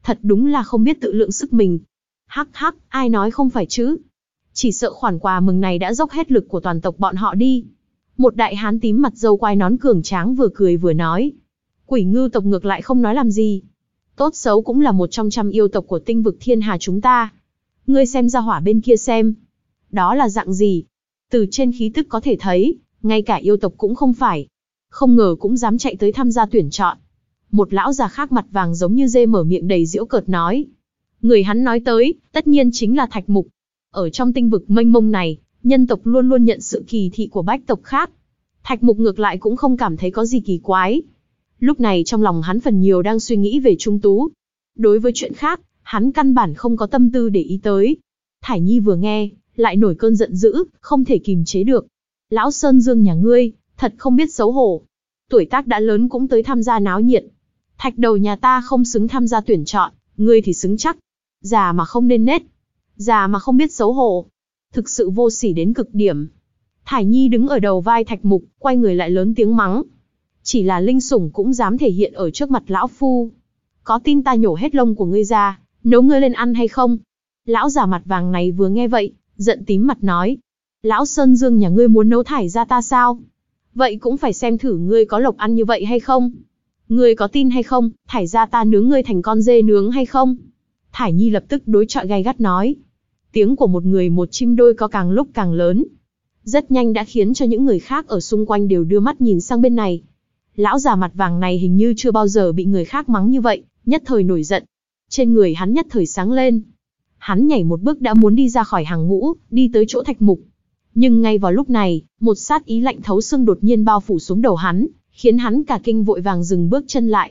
Thật đúng là không biết tự lượng sức mình. Hắc hắc, ai nói không phải chứ? Chỉ sợ khoản quà mừng này đã dốc hết lực của toàn tộc bọn họ đi. Một đại hán tím mặt râu quai nón cường tráng vừa cười vừa nói. Quỷ ngư tộc ngược lại không nói làm gì. Tốt xấu cũng là một trong trăm yêu tộc của tinh vực thiên hà chúng ta. Ngươi xem ra hỏa bên kia xem. Đó là dạng gì? Từ trên khí tức có thể thấy, ngay cả yêu tộc cũng không phải. Không ngờ cũng dám chạy tới tham gia tuyển chọn. Một lão già khác mặt vàng giống như dê mở miệng đầy giễu cợt nói. Người hắn nói tới, tất nhiên chính là Thạch Mục. Ở trong tinh vực mênh mông này, nhân tộc luôn luôn nhận sự kỳ thị của bách tộc khác. Thạch Mục ngược lại cũng không cảm thấy có gì kỳ quái. Lúc này trong lòng hắn phần nhiều đang suy nghĩ về Trung Tú. Đối với chuyện khác, hắn căn bản không có tâm tư để ý tới. Thải Nhi vừa nghe, lại nổi cơn giận dữ, không thể kìm chế được. Lão Sơn Dương nhà ngươi, thật không biết xấu hổ. Tuổi tác đã lớn cũng tới tham gia náo nhiệt. Thạch đầu nhà ta không xứng tham gia tuyển chọn, ngươi thì xứng chắc. Già mà không nên nết. Già mà không biết xấu hổ. Thực sự vô sỉ đến cực điểm. Thải Nhi đứng ở đầu vai Thạch Mục, quay người lại lớn tiếng mắng. Chỉ là linh sủng cũng dám thể hiện ở trước mặt lão phu. Có tin ta nhổ hết lông của ngươi ra, nấu ngươi lên ăn hay không? Lão già mặt vàng này vừa nghe vậy, giận tím mặt nói. Lão Sơn Dương nhà ngươi muốn nấu thải ra ta sao? Vậy cũng phải xem thử ngươi có lộc ăn như vậy hay không? Ngươi có tin hay không, thải ra ta nướng ngươi thành con dê nướng hay không? Thải Nhi lập tức đối chọi gay gắt nói. Tiếng của một người một chim đôi có càng lúc càng lớn. Rất nhanh đã khiến cho những người khác ở xung quanh đều đưa mắt nhìn sang bên này. Lão già mặt vàng này hình như chưa bao giờ bị người khác mắng như vậy, nhất thời nổi giận. Trên người hắn nhất thời sáng lên. Hắn nhảy một bước đã muốn đi ra khỏi hàng ngũ, đi tới chỗ Thạch Mục. Nhưng ngay vào lúc này, một sát ý lạnh thấu xương đột nhiên bao phủ xuống đầu hắn, khiến hắn cả kinh vội vàng dừng bước chân lại.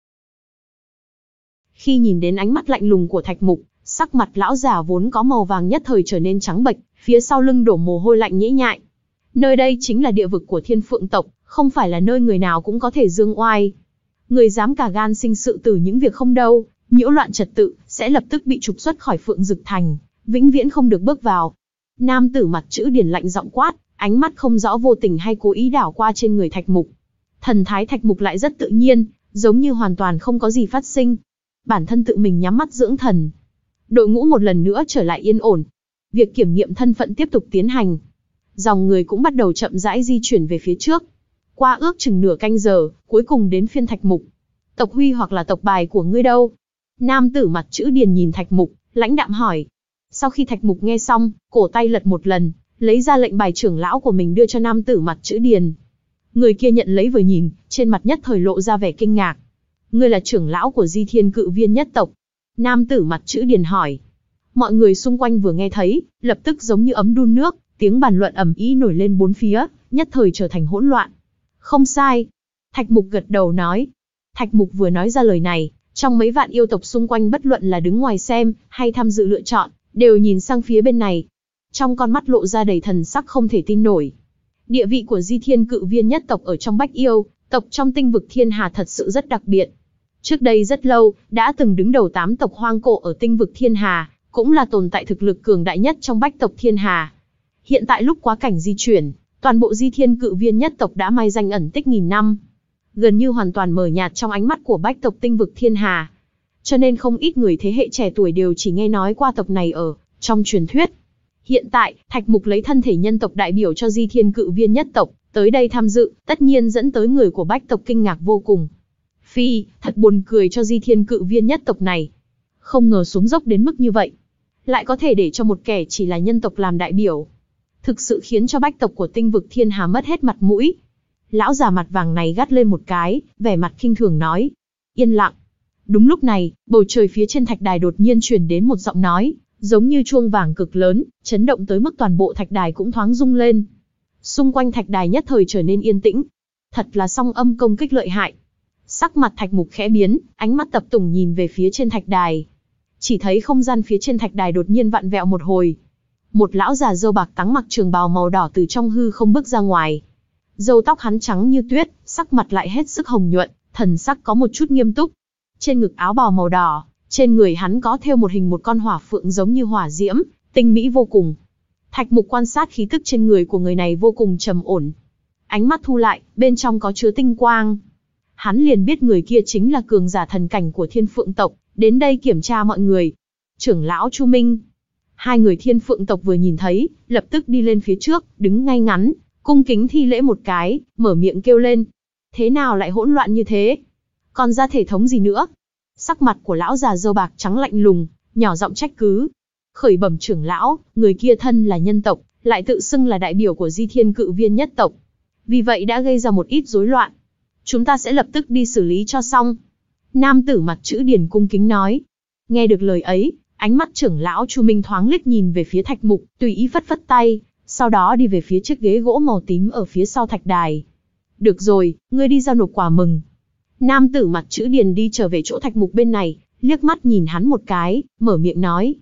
Khi nhìn đến ánh mắt lạnh lùng của Thạch Mục, sắc mặt lão già vốn có màu vàng nhất thời trở nên trắng bệch, phía sau lưng đổ mồ hôi lạnh nhễ nhại. Nơi đây chính là địa vực của Thiên Phượng tộc, không phải là nơi người nào cũng có thể dương oai. Người dám cả gan sinh sự từ những việc không đâu, nhiễu loạn trật tự, sẽ lập tức bị trục xuất khỏi Phượng Dực Thành, vĩnh viễn không được bước vào. Nam tử mặt chữ điển lạnh giọng quát, ánh mắt không rõ vô tình hay cố ý đảo qua trên người Thạch Mục. Thần thái Thạch Mục lại rất tự nhiên, giống như hoàn toàn không có gì phát sinh. Bản thân tự mình nhắm mắt dưỡng thần. Đội ngũ một lần nữa trở lại yên ổn. Việc kiểm nghiệm thân phận tiếp tục tiến hành. Dòng người cũng bắt đầu chậm rãi di chuyển về phía trước. Qua ước chừng nửa canh giờ, cuối cùng đến phiên Thạch Mục. Tộc huy hoặc là tộc bài của ngươi đâu? Nam tử mặt chữ điền nhìn Thạch Mục, lãnh đạm hỏi. Sau khi Thạch Mục nghe xong, cổ tay lật một lần, lấy ra lệnh bài trưởng lão của mình đưa cho nam tử mặt chữ điền. Người kia nhận lấy vừa nhìn, trên mặt nhất thời lộ ra vẻ kinh ngạc. Ngươi là trưởng lão của Di Thiên Cự Viên nhất tộc. Nam tử mặt chữ điền hỏi. Mọi người xung quanh vừa nghe thấy, lập tức giống như ấm đun nước, tiếng bàn luận ầm ĩ nổi lên bốn phía, nhất thời trở thành hỗn loạn. Không sai. Thạch Mục gật đầu nói. Thạch Mục vừa nói ra lời này, trong mấy vạn yêu tộc xung quanh bất luận là đứng ngoài xem, hay tham dự lựa chọn, đều nhìn sang phía bên này. Trong con mắt lộ ra đầy thần sắc không thể tin nổi. Địa vị của Di Thiên Cự Viên nhất tộc ở trong Bách Yêu, tộc trong tinh vực thiên hà thật sự rất đặc biệt. Trước đây rất lâu, đã từng đứng đầu tám tộc hoang cổ ở tinh vực thiên hà, cũng là tồn tại thực lực cường đại nhất trong bách tộc thiên hà. Hiện tại lúc quá cảnh di chuyển, toàn bộ Di Thiên Cự Viên nhất tộc đã mai danh ẩn tích nghìn năm. Gần như hoàn toàn mờ nhạt trong ánh mắt của bách tộc tinh vực thiên hà. Cho nên không ít người thế hệ trẻ tuổi đều chỉ nghe nói qua tộc này ở trong truyền thuyết. Hiện tại, Thạch Mục lấy thân thể nhân tộc đại biểu cho Di Thiên Cự Viên nhất tộc, tới đây tham dự, tất nhiên dẫn tới người của bách tộc kinh ngạc vô cùng. Phi, thật buồn cười cho Di Thiên Cự Viên nhất tộc này. Không ngờ xuống dốc đến mức như vậy. Lại có thể để cho một kẻ chỉ là nhân tộc làm đại biểu. Thực sự khiến cho bách tộc của tinh vực thiên hà mất hết mặt mũi. Lão già mặt vàng này gắt lên một cái, vẻ mặt khinh thường nói. Yên lặng. Đúng lúc này, bầu trời phía trên thạch đài đột nhiên truyền đến một giọng nói, giống như chuông vàng cực lớn, chấn động tới mức toàn bộ thạch đài cũng thoáng rung lên. Xung quanh thạch đài nhất thời trở nên yên tĩnh. Thật là song âm công kích lợi hại. Sắc mặt Thạch Mục khẽ biến, ánh mắt tập trung nhìn về phía trên thạch đài. Chỉ thấy không gian phía trên thạch đài đột nhiên vặn vẹo một hồi. Một lão già râu bạc trắng mặc trường bào màu đỏ từ trong hư không bước ra ngoài. Râu tóc hắn trắng như tuyết, sắc mặt lại hết sức hồng nhuận, thần sắc có một chút nghiêm túc. Trên ngực áo bào màu đỏ, trên người hắn có thêu một hình một con hỏa phượng giống như hỏa diễm, tinh mỹ vô cùng. Thạch Mục quan sát khí tức trên người của người này vô cùng trầm ổn. Ánh mắt thu lại, bên trong có chứa tinh quang. Hắn liền biết người kia chính là cường giả thần cảnh của Thiên Phượng tộc, đến đây kiểm tra mọi người. Trưởng lão Chu Minh. Hai người Thiên Phượng tộc vừa nhìn thấy, lập tức đi lên phía trước, đứng ngay ngắn, cung kính thi lễ một cái, mở miệng kêu lên. Thế nào lại hỗn loạn như thế? Còn ra thể thống gì nữa? Sắc mặt của lão già râu bạc trắng lạnh lùng, nhỏ giọng trách cứ. Khởi bẩm trưởng lão, người kia thân là nhân tộc, lại tự xưng là đại biểu của Di Thiên Cự Viên nhất tộc. Vì vậy đã gây ra một ít rối loạn. Chúng ta sẽ lập tức đi xử lý cho xong. Nam tử mặt chữ Điền cung kính nói. Nghe được lời ấy, ánh mắt trưởng lão Chu Minh thoáng liếc nhìn về phía Thạch Mục, tùy ý phất phất tay, sau đó đi về phía chiếc ghế gỗ màu tím ở phía sau thạch đài. Được rồi, ngươi đi giao nộp quà mừng. Nam tử mặt chữ Điền đi trở về chỗ Thạch Mục bên này, liếc mắt nhìn hắn một cái, mở miệng nói.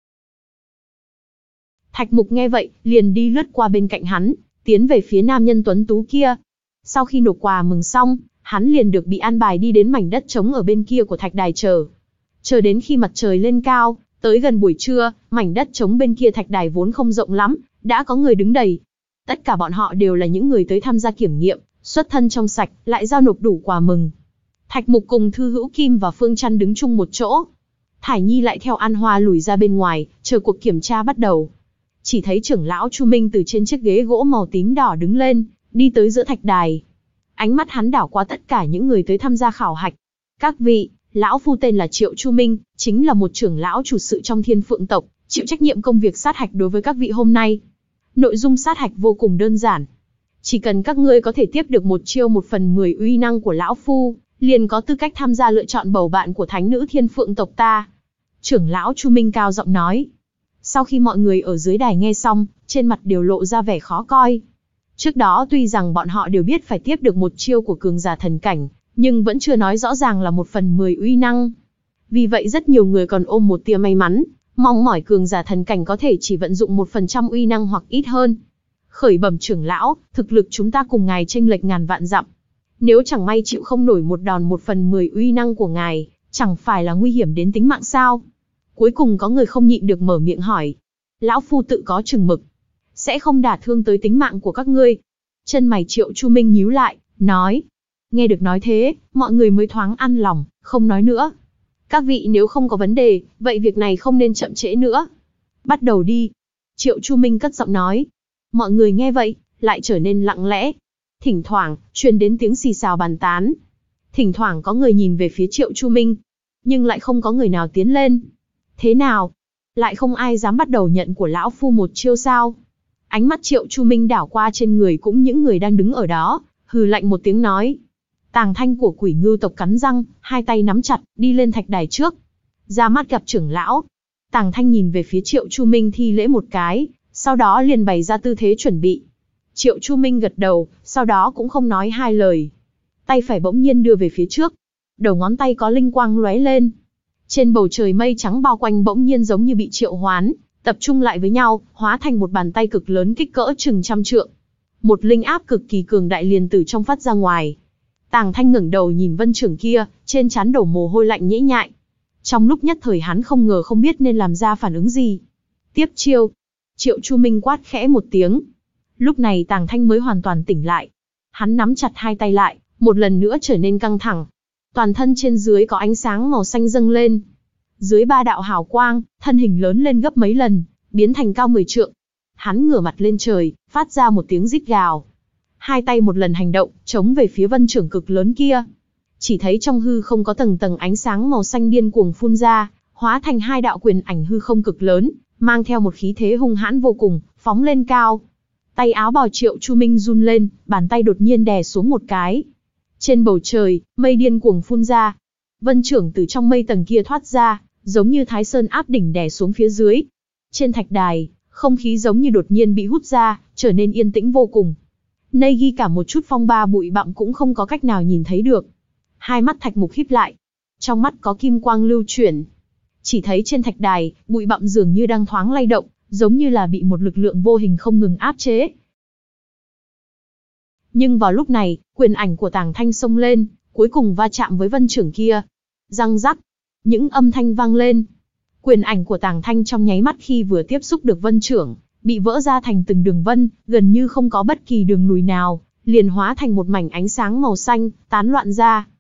Thạch Mục nghe vậy, liền đi lướt qua bên cạnh hắn, tiến về phía nam nhân tuấn tú kia. Sau khi nộp quà mừng xong, hắn liền được bị an bài đi đến mảnh đất trống ở bên kia của thạch đài chờ. Chờ đến khi mặt trời lên cao, tới gần buổi trưa, mảnh đất trống bên kia thạch đài vốn không rộng lắm, đã có người đứng đầy. Tất cả bọn họ đều là những người tới tham gia kiểm nghiệm, xuất thân trong sạch, lại giao nộp đủ quà mừng. Thạch Mục cùng Thư Hữu Kim và Phương Trăn đứng chung một chỗ. Thải Nhi lại theo An Hoa lùi ra bên ngoài, chờ cuộc kiểm tra bắt đầu. Chỉ thấy trưởng lão Chu Minh từ trên chiếc ghế gỗ màu tím đỏ đứng lên, đi tới giữa thạch đài. Ánh mắt hắn đảo qua tất cả những người tới tham gia khảo hạch. Các vị, lão phu tên là Triệu Chu Minh, chính là một trưởng lão chủ sự trong Thiên Phượng tộc, chịu trách nhiệm công việc sát hạch đối với các vị hôm nay. Nội dung sát hạch vô cùng đơn giản. Chỉ cần các ngươi có thể tiếp được một chiêu một phần mười uy năng của lão phu, liền có tư cách tham gia lựa chọn bầu bạn của thánh nữ Thiên Phượng tộc ta. Trưởng lão Chu Minh cao giọng nói. Sau khi mọi người ở dưới đài nghe xong, trên mặt đều lộ ra vẻ khó coi. Trước đó tuy rằng bọn họ đều biết phải tiếp được một chiêu của cường giả thần cảnh, nhưng vẫn chưa nói rõ ràng là một phần mười uy năng. Vì vậy rất nhiều người còn ôm một tia may mắn, mong mỏi cường giả thần cảnh có thể chỉ vận dụng một phần trăm uy năng hoặc ít hơn. Khởi bẩm trưởng lão, thực lực chúng ta cùng ngài chênh lệch ngàn vạn dặm. Nếu chẳng may chịu không nổi một đòn một phần mười uy năng của ngài, chẳng phải là nguy hiểm đến tính mạng sao? Cuối cùng có người không nhịn được mở miệng hỏi. Lão phu tự có chừng mực, sẽ không đả thương tới tính mạng của các ngươi. Chân mày Triệu Chu Minh nhíu lại, nói. Nghe được nói thế, mọi người mới thoáng an lòng, không nói nữa. Các vị nếu không có vấn đề, vậy việc này không nên chậm trễ nữa. Bắt đầu đi. Triệu Chu Minh cất giọng nói. Mọi người nghe vậy, lại trở nên lặng lẽ. Thỉnh thoảng, truyền đến tiếng xì xào bàn tán. Thỉnh thoảng có người nhìn về phía Triệu Chu Minh, nhưng lại không có người nào tiến lên. Thế nào? Lại không ai dám bắt đầu nhận của lão phu một chiêu sao? Ánh mắt Triệu Chu Minh đảo qua trên người cũng những người đang đứng ở đó, hừ lạnh một tiếng nói. Tàng Thanh của Quỷ Ngưu tộc cắn răng, hai tay nắm chặt, đi lên thạch đài trước. Ra mắt gặp trưởng lão. Tàng Thanh nhìn về phía Triệu Chu Minh thi lễ một cái, sau đó liền bày ra tư thế chuẩn bị. Triệu Chu Minh gật đầu, sau đó cũng không nói hai lời. Tay phải bỗng nhiên đưa về phía trước. Đầu ngón tay có linh quang lóe lên. Trên bầu trời mây trắng bao quanh bỗng nhiên giống như bị triệu hoán, tập trung lại với nhau, hóa thành một bàn tay cực lớn kích cỡ chừng trăm trượng. Một linh áp cực kỳ cường đại liền từ trong phát ra ngoài. Tàng Thanh ngẩng đầu nhìn Vân Trưởng kia, trên trán đổ mồ hôi lạnh nhễ nhại. Trong lúc nhất thời hắn không ngờ không biết nên làm ra phản ứng gì. Tiếp chiêu. Triệu Chu Minh quát khẽ một tiếng. Lúc này Tàng Thanh mới hoàn toàn tỉnh lại. Hắn nắm chặt hai tay lại, một lần nữa trở nên căng thẳng. Toàn thân trên dưới có ánh sáng màu xanh dâng lên. Dưới ba đạo hào quang, thân hình lớn lên gấp mấy lần, biến thành cao mười trượng. Hắn ngửa mặt lên trời, phát ra một tiếng rít gào. Hai tay một lần hành động, chống về phía Vân Trưởng cực lớn kia. Chỉ thấy trong hư không có tầng tầng ánh sáng màu xanh điên cuồng phun ra, hóa thành hai đạo quyền ảnh hư không cực lớn, mang theo một khí thế hung hãn vô cùng, phóng lên cao. Tay áo bào Triệu Chu Minh run lên, bàn tay đột nhiên đè xuống một cái. Trên bầu trời, mây điên cuồng phun ra. Vân Trưởng từ trong mây tầng kia thoát ra, giống như Thái Sơn áp đỉnh đè xuống phía dưới. Trên thạch đài, không khí giống như đột nhiên bị hút ra, trở nên yên tĩnh vô cùng. Nay ghi cả một chút phong ba bụi bặm cũng không có cách nào nhìn thấy được. Hai mắt Thạch Mục híp lại, trong mắt có kim quang lưu chuyển. Chỉ thấy trên thạch đài, bụi bặm dường như đang thoáng lay động, giống như là bị một lực lượng vô hình không ngừng áp chế. Nhưng vào lúc này, quyền ảnh của Tàng Thanh xông lên, cuối cùng va chạm với Vân Trưởng kia. Răng rắc, những âm thanh vang lên. Quyền ảnh của Tàng Thanh trong nháy mắt khi vừa tiếp xúc được Vân Trưởng, bị vỡ ra thành từng đường vân, gần như không có bất kỳ đường lùi nào, liền hóa thành một mảnh ánh sáng màu xanh, tán loạn ra.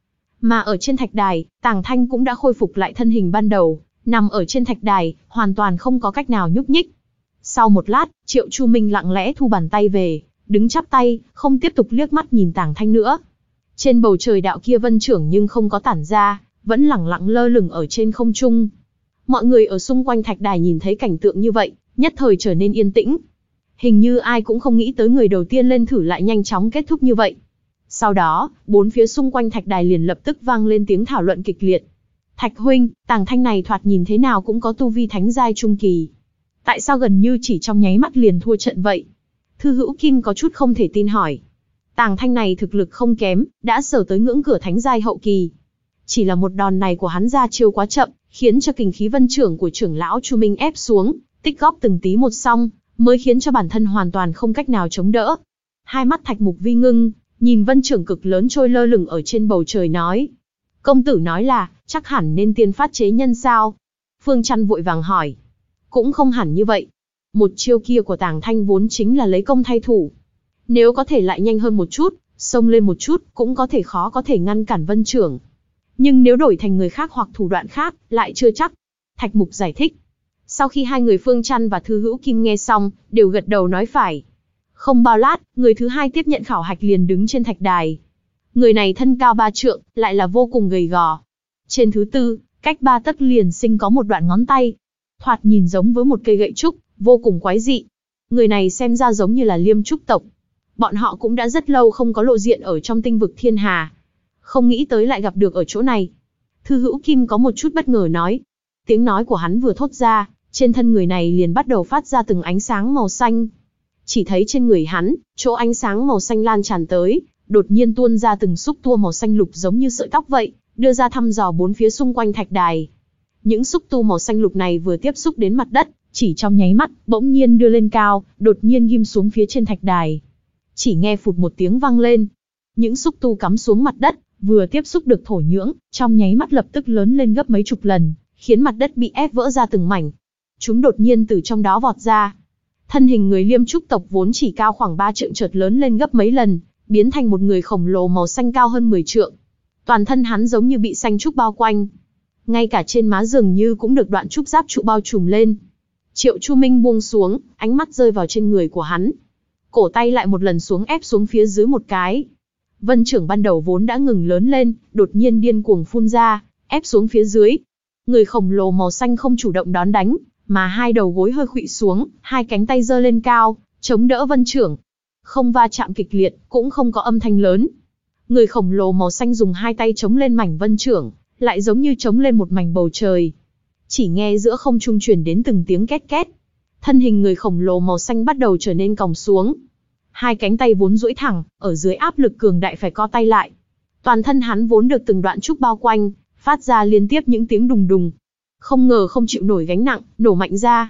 Mà ở trên thạch đài, Tàng Thanh cũng đã khôi phục lại thân hình ban đầu, nằm ở trên thạch đài, hoàn toàn không có cách nào nhúc nhích. Sau một lát, Triệu Chu Minh lặng lẽ thu bàn tay về, đứng chắp tay, không tiếp tục liếc mắt nhìn Tàng Thanh nữa. Trên bầu trời đạo kia vân trưởng nhưng không có tản ra, vẫn lẳng lặng lơ lửng ở trên không trung. Mọi người ở xung quanh thạch đài nhìn thấy cảnh tượng như vậy, nhất thời trở nên yên tĩnh. Hình như ai cũng không nghĩ tới người đầu tiên lên thử lại nhanh chóng kết thúc như vậy. Sau đó, bốn phía xung quanh thạch đài liền lập tức vang lên tiếng thảo luận kịch liệt. Thạch huynh, Tàng Thanh này thoạt nhìn thế nào cũng có tu vi thánh giai trung kỳ. Tại sao gần như chỉ trong nháy mắt liền thua trận vậy? Thư Hữu Kim có chút không thể tin hỏi. Tàng Thanh này thực lực không kém, đã sở tới ngưỡng cửa thánh giai hậu kỳ. Chỉ là một đòn này của hắn ra chiêu quá chậm, khiến cho kình khí vân trưởng của trưởng lão Chu Minh ép xuống, tích góp từng tí một xong, mới khiến cho bản thân hoàn toàn không cách nào chống đỡ. Hai mắt Thạch Mục Vi ngưng, nhìn vân trưởng cực lớn trôi lơ lửng ở trên bầu trời nói. Công tử nói là, chắc hẳn nên tiên phát chế nhân sao? Phương Chăn vội vàng hỏi. Cũng không hẳn như vậy. Một chiêu kia của Tàng Thanh vốn chính là lấy công thay thủ. Nếu có thể lại nhanh hơn một chút, xông lên một chút, cũng có thể khó có thể ngăn cản vân trưởng. Nhưng nếu đổi thành người khác hoặc thủ đoạn khác, lại chưa chắc. Thạch Mục giải thích. Sau khi hai người Phương Chăn và Thư Hữu Kim nghe xong, đều gật đầu nói phải. Không bao lát, người thứ hai tiếp nhận khảo hạch liền đứng trên thạch đài. Người này thân cao ba trượng, lại là vô cùng gầy gò. Trên thứ tư, cách ba tấc liền sinh có một đoạn ngón tay. Thoạt nhìn giống với một cây gậy trúc, vô cùng quái dị. Người này xem ra giống như là Liêm Trúc tộc. Bọn họ cũng đã rất lâu không có lộ diện ở trong tinh vực thiên hà. Không nghĩ tới lại gặp được ở chỗ này. Thư Hữu Kim có một chút bất ngờ nói. Tiếng nói của hắn vừa thốt ra, trên thân người này liền bắt đầu phát ra từng ánh sáng màu xanh. Chỉ thấy trên người hắn, chỗ ánh sáng màu xanh lan tràn tới, đột nhiên tuôn ra từng xúc tua màu xanh lục giống như sợi tóc vậy, đưa ra thăm dò bốn phía xung quanh thạch đài. Những xúc tu màu xanh lục này vừa tiếp xúc đến mặt đất, chỉ trong nháy mắt, bỗng nhiên đưa lên cao, đột nhiên ghim xuống phía trên thạch đài. Chỉ nghe phụt một tiếng vang lên. Những xúc tu cắm xuống mặt đất, vừa tiếp xúc được thổ nhưỡng, trong nháy mắt lập tức lớn lên gấp mấy chục lần, khiến mặt đất bị ép vỡ ra từng mảnh. Chúng đột nhiên từ trong đó vọt ra. Thân hình người Liêm Trúc tộc vốn chỉ cao khoảng ba trượng chợt lớn lên gấp mấy lần, biến thành một người khổng lồ màu xanh cao hơn mười trượng. Toàn thân hắn giống như bị xanh trúc bao quanh. Ngay cả trên má dường như cũng được đoạn trúc giáp trụ bao trùm lên. Triệu Chu Minh buông xuống, ánh mắt rơi vào trên người của hắn. Cổ tay lại một lần xuống ép xuống phía dưới một cái. Vân trưởng ban đầu vốn đã ngừng lớn lên, đột nhiên điên cuồng phun ra, ép xuống phía dưới. Người khổng lồ màu xanh không chủ động đón đánh, mà hai đầu gối hơi khuỵu xuống, hai cánh tay giơ lên cao, chống đỡ vân trưởng. Không va chạm kịch liệt, cũng không có âm thanh lớn. Người khổng lồ màu xanh dùng hai tay chống lên mảnh vân trưởng, lại giống như chống lên một mảnh bầu trời. Chỉ nghe giữa không trung truyền đến từng tiếng két két. Thân hình người khổng lồ màu xanh bắt đầu trở nên còng xuống. Hai cánh tay vốn duỗi thẳng, ở dưới áp lực cường đại phải co tay lại. Toàn thân hắn vốn được từng đoạn trúc bao quanh, phát ra liên tiếp những tiếng đùng đùng. Không ngờ không chịu nổi gánh nặng, nổ mạnh ra.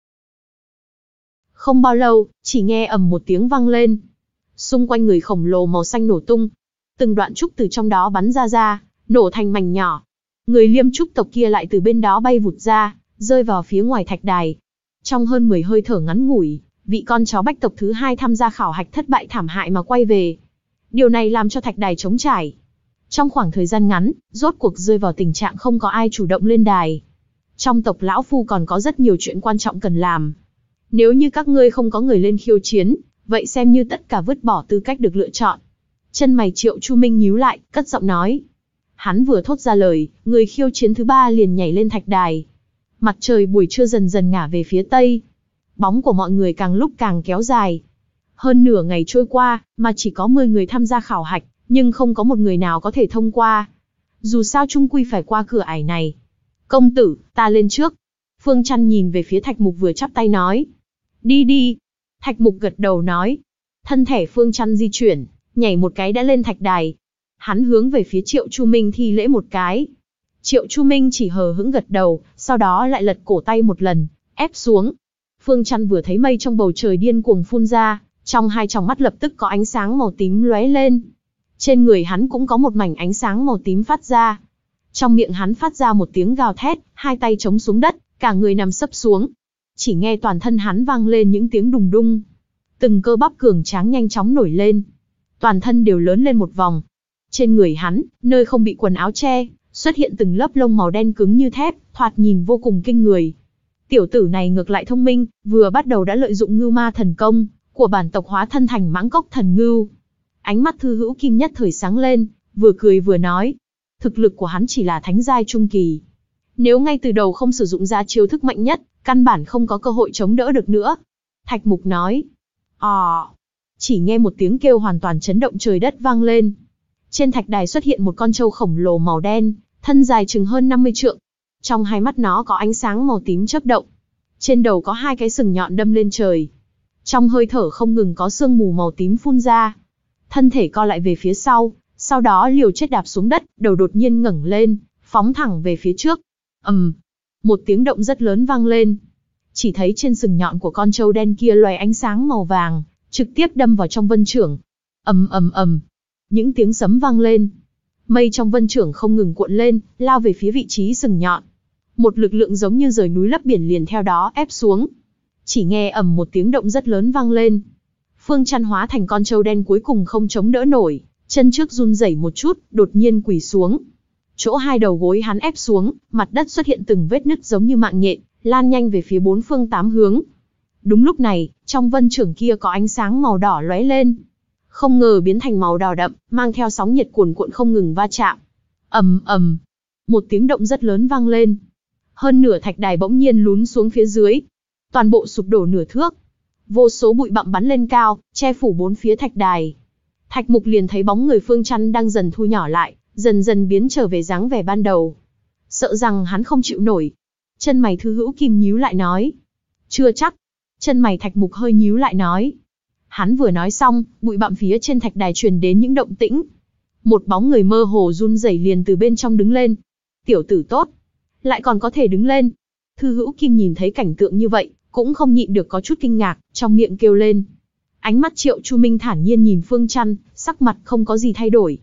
Không bao lâu, chỉ nghe ầm một tiếng vang lên. Xung quanh người khổng lồ màu xanh nổ tung. Từng đoạn trúc từ trong đó bắn ra ra, nổ thành mảnh nhỏ. Người Liêm Trúc tộc kia lại từ bên đó bay vụt ra, rơi vào phía ngoài thạch đài. Trong hơn mười hơi thở ngắn ngủi, vị con chó bách tộc thứ hai tham gia khảo hạch thất bại thảm hại mà quay về. Điều này làm cho thạch đài trống trải. Trong khoảng thời gian ngắn, rốt cuộc rơi vào tình trạng không có ai chủ động lên đài. Trong tộc lão phu còn có rất nhiều chuyện quan trọng cần làm. Nếu như các ngươi không có người lên khiêu chiến, vậy xem như tất cả vứt bỏ tư cách được lựa chọn. Chân mày Triệu Chu Minh nhíu lại, cất giọng nói. Hắn vừa thốt ra lời, người khiêu chiến thứ ba liền nhảy lên thạch đài. Mặt trời buổi trưa dần dần ngả về phía tây. Bóng của mọi người càng lúc càng kéo dài. Hơn nửa ngày trôi qua, mà chỉ có mười người tham gia khảo hạch, nhưng không có một người nào có thể thông qua. Dù sao chung quy phải qua cửa ải này. Công tử, ta lên trước. Phương Chăn nhìn về phía Thạch Mục vừa chắp tay nói. Đi đi. Thạch Mục gật đầu nói. Thân thể Phương Chăn di chuyển, nhảy một cái đã lên thạch đài. Hắn hướng về phía Triệu Chu Minh thi lễ một cái. Triệu Chu Minh chỉ hờ hững gật đầu, sau đó lại lật cổ tay một lần, ép xuống. Phương Chăn vừa thấy mây trong bầu trời điên cuồng phun ra, trong hai tròng mắt lập tức có ánh sáng màu tím lóe lên. Trên người hắn cũng có một mảnh ánh sáng màu tím phát ra. Trong miệng hắn phát ra một tiếng gào thét, hai tay chống xuống đất, cả người nằm sấp xuống. Chỉ nghe toàn thân hắn vang lên những tiếng đùng đung. Từng cơ bắp cường tráng nhanh chóng nổi lên. Toàn thân đều lớn lên một vòng. Trên người hắn, nơi không bị quần áo che, xuất hiện từng lớp lông màu đen cứng như thép, thoạt nhìn vô cùng kinh người. Tiểu tử này ngược lại thông minh, vừa bắt đầu đã lợi dụng ngưu ma thần công của bản tộc hóa thân thành mãng cốc thần ngưu. Ánh mắt Thư Hữu Kim nhất thời sáng lên, vừa cười vừa nói. Thực lực của hắn chỉ là thánh giai trung kỳ. Nếu ngay từ đầu không sử dụng ra chiêu thức mạnh nhất, căn bản không có cơ hội chống đỡ được nữa. Thạch Mục nói. Ồ! Chỉ nghe một tiếng kêu hoàn toàn chấn động trời đất vang lên. Trên thạch đài xuất hiện một con trâu khổng lồ màu đen, thân dài chừng hơn năm mươi trượng. Trong hai mắt nó có ánh sáng màu tím chớp động. Trên đầu có hai cái sừng nhọn đâm lên trời. Trong hơi thở không ngừng có sương mù màu tím phun ra. Thân thể co lại về phía sau, sau đó liều chết đạp xuống đất, đầu đột nhiên ngẩng lên, phóng thẳng về phía trước. ầm, um, một tiếng động rất lớn vang lên. Chỉ thấy trên sừng nhọn của con trâu đen kia loài ánh sáng màu vàng, trực tiếp đâm vào trong vân chưởng. ầm ầm ầm, những tiếng sấm vang lên. Mây trong vân chưởng không ngừng cuộn lên, lao về phía vị trí sừng nhọn. Một lực lượng giống như rời núi lấp biển liền theo đó ép xuống. Chỉ nghe ầm một tiếng động rất lớn vang lên. Phương Chăn hóa thành con trâu đen cuối cùng không chống đỡ nổi, chân trước run rẩy một chút, đột nhiên quỳ xuống. Chỗ hai đầu gối hắn ép xuống, mặt đất xuất hiện từng vết nứt giống như mạng nhện, lan nhanh về phía bốn phương tám hướng. Đúng lúc này, trong vân chưởng kia có ánh sáng màu đỏ lóe lên. Không ngờ biến thành màu đỏ đậm, mang theo sóng nhiệt cuồn cuộn không ngừng va chạm. Ầm ầm, một tiếng động rất lớn vang lên. Hơn nửa thạch đài bỗng nhiên lún xuống phía dưới. Toàn bộ sụp đổ nửa thước. Vô số bụi bặm bắn lên cao, che phủ bốn phía thạch đài. Thạch Mục liền thấy bóng người Phương Chăn đang dần thu nhỏ lại, dần dần biến trở về dáng vẻ ban đầu. Sợ rằng hắn không chịu nổi. Chân mày Thư Hữu Kim nhíu lại nói. Chưa chắc. Chân mày Thạch Mục hơi nhíu lại nói. Hắn vừa nói xong, bụi bặm phía trên thạch đài truyền đến những động tĩnh. Một bóng người mơ hồ run rẩy liền từ bên trong đứng lên. Tiểu tử tốt, lại còn có thể đứng lên. Thư Hữu Kim nhìn thấy cảnh tượng như vậy, cũng không nhịn được có chút kinh ngạc, trong miệng kêu lên. Ánh mắt Triệu Chu Minh thản nhiên nhìn Phương Chăn, sắc mặt không có gì thay đổi.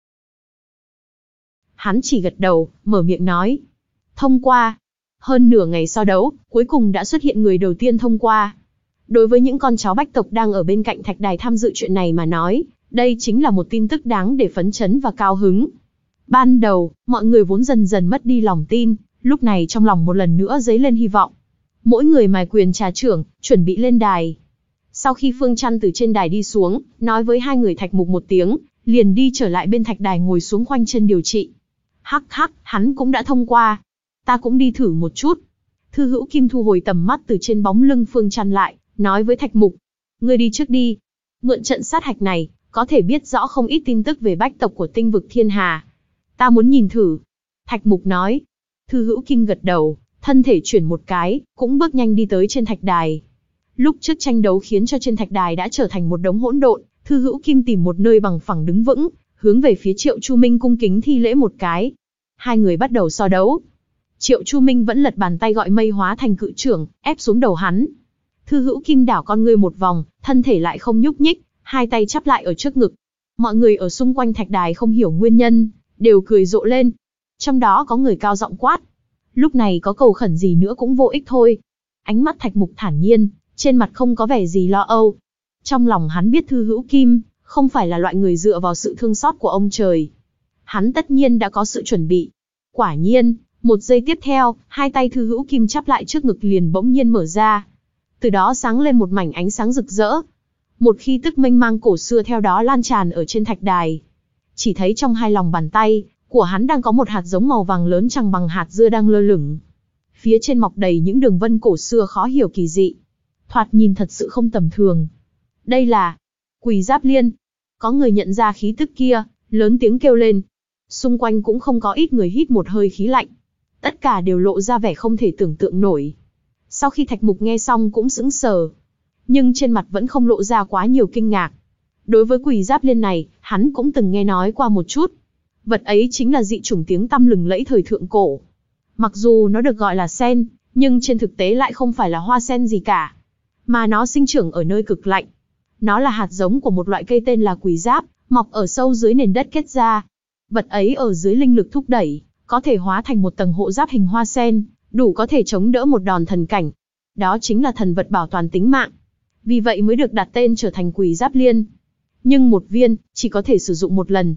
Hắn chỉ gật đầu, mở miệng nói. Thông qua. Hơn nửa ngày sau đấu, cuối cùng đã xuất hiện người đầu tiên thông qua. Đối với những con cháu bách tộc đang ở bên cạnh thạch đài tham dự chuyện này mà nói, đây chính là một tin tức đáng để phấn chấn và cao hứng. Ban đầu, mọi người vốn dần dần mất đi lòng tin, lúc này trong lòng một lần nữa dấy lên hy vọng. Mỗi người mài quyền trà trưởng, chuẩn bị lên đài. Sau khi Phương Chăn từ trên đài đi xuống, nói với hai người Thạch Mục một tiếng, liền đi trở lại bên thạch đài ngồi xuống khoanh chân điều trị. Hắc hắc, hắn cũng đã thông qua. Ta cũng đi thử một chút. Thư Hữu Kim thu hồi tầm mắt từ trên bóng lưng Phương Chăn lại, nói với Thạch Mục. Ngươi đi trước đi. Mượn trận sát hạch này, có thể biết rõ không ít tin tức về bách tộc của tinh vực Thiên Hà. Ta muốn nhìn thử. Thạch Mục nói. Thư Hữu Kim gật đầu, thân thể chuyển một cái, cũng bước nhanh đi tới trên thạch đài. Lúc trước tranh đấu khiến cho trên thạch đài đã trở thành một đống hỗn độn, Thư Hữu Kim tìm một nơi bằng phẳng đứng vững, hướng về phía Triệu Chu Minh cung kính thi lễ một cái. Hai người bắt đầu so đấu. Triệu Chu Minh vẫn lật bàn tay gọi mây hóa thành cự trưởng, ép xuống đầu hắn. Thư Hữu Kim đảo con ngươi một vòng, thân thể lại không nhúc nhích, hai tay chắp lại ở trước ngực. Mọi người ở xung quanh thạch đài không hiểu nguyên nhân, đều cười rộ lên. Trong đó có người cao giọng quát. Lúc này có cầu khẩn gì nữa cũng vô ích thôi. Ánh mắt Thạch Mục thản nhiên, trên mặt không có vẻ gì lo âu. Trong lòng hắn biết Thư Hữu Kim không phải là loại người dựa vào sự thương xót của ông trời. Hắn tất nhiên đã có sự chuẩn bị. Quả nhiên, một giây tiếp theo, hai tay Thư Hữu Kim chắp lại trước ngực liền bỗng nhiên mở ra. Từ đó sáng lên một mảnh ánh sáng rực rỡ. Một khí tức mênh mang cổ xưa theo đó lan tràn ở trên thạch đài. Chỉ thấy trong hai lòng bàn tay của hắn đang có một hạt giống màu vàng lớn chằng bằng hạt dưa đang lơ lửng. Phía trên mọc đầy những đường vân cổ xưa khó hiểu kỳ dị. Thoạt nhìn thật sự không tầm thường. Đây là Quỷ Giáp Liên. Có người nhận ra khí tức kia, lớn tiếng kêu lên. Xung quanh cũng không có ít người hít một hơi khí lạnh. Tất cả đều lộ ra vẻ không thể tưởng tượng nổi. Sau khi Thạch Mục nghe xong cũng sững sờ. Nhưng trên mặt vẫn không lộ ra quá nhiều kinh ngạc. Đối với Quỷ Giáp Liên này, hắn cũng từng nghe nói qua một chút. Vật ấy chính là dị chủng tiếng tăm lừng lẫy thời thượng cổ. Mặc dù nó được gọi là sen, nhưng trên thực tế lại không phải là hoa sen gì cả. Mà nó sinh trưởng ở nơi cực lạnh. Nó là hạt giống của một loại cây tên là quỷ giáp, mọc ở sâu dưới nền đất kết ra. Vật ấy ở dưới linh lực thúc đẩy, có thể hóa thành một tầng hộ giáp hình hoa sen, đủ có thể chống đỡ một đòn thần cảnh. Đó chính là thần vật bảo toàn tính mạng. Vì vậy mới được đặt tên trở thành Quỷ Giáp Liên. Nhưng một viên, chỉ có thể sử dụng một lần.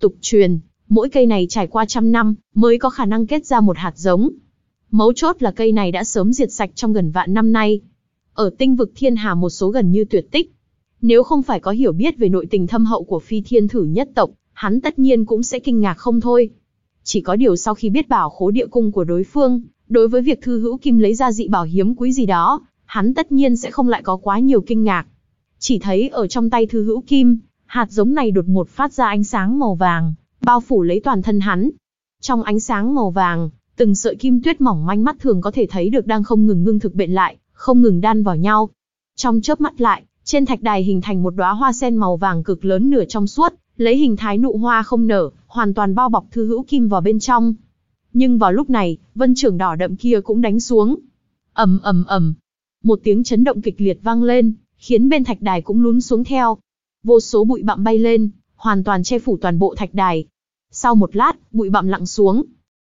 Tục truyền, mỗi cây này trải qua trăm năm, mới có khả năng kết ra một hạt giống. Mấu chốt là cây này đã sớm diệt sạch trong gần vạn năm nay. Ở tinh vực thiên hà một số gần như tuyệt tích. Nếu không phải có hiểu biết về nội tình thâm hậu của phi thiên thử nhất tộc, hắn tất nhiên cũng sẽ kinh ngạc không thôi. Chỉ có điều sau khi biết bảo khố địa cung của đối phương, đối với việc Thư Hữu Kim lấy ra dị bảo hiếm quý gì đó, hắn tất nhiên sẽ không lại có quá nhiều kinh ngạc. Chỉ thấy ở trong tay Thư Hữu Kim, hạt giống này đột ngột phát ra ánh sáng màu vàng, bao phủ lấy toàn thân hắn. Trong ánh sáng màu vàng, từng sợi kim tuyết mỏng manh mắt thường có thể thấy được đang không ngừng ngưng thực bệnh lại, không ngừng đan vào nhau. Trong chớp mắt lại, trên thạch đài hình thành một đóa hoa sen màu vàng cực lớn nửa trong suốt, lấy hình thái nụ hoa không nở, hoàn toàn bao bọc Thư Hữu Kim vào bên trong. Nhưng vào lúc này, vân trưởng đỏ đậm kia cũng đánh xuống. Ầm ầm ầm, một tiếng chấn động kịch liệt vang lên, khiến bên thạch đài cũng lún xuống theo. Vô số bụi bặm bay lên, hoàn toàn che phủ toàn bộ thạch đài. Sau một lát, bụi bặm lặng xuống.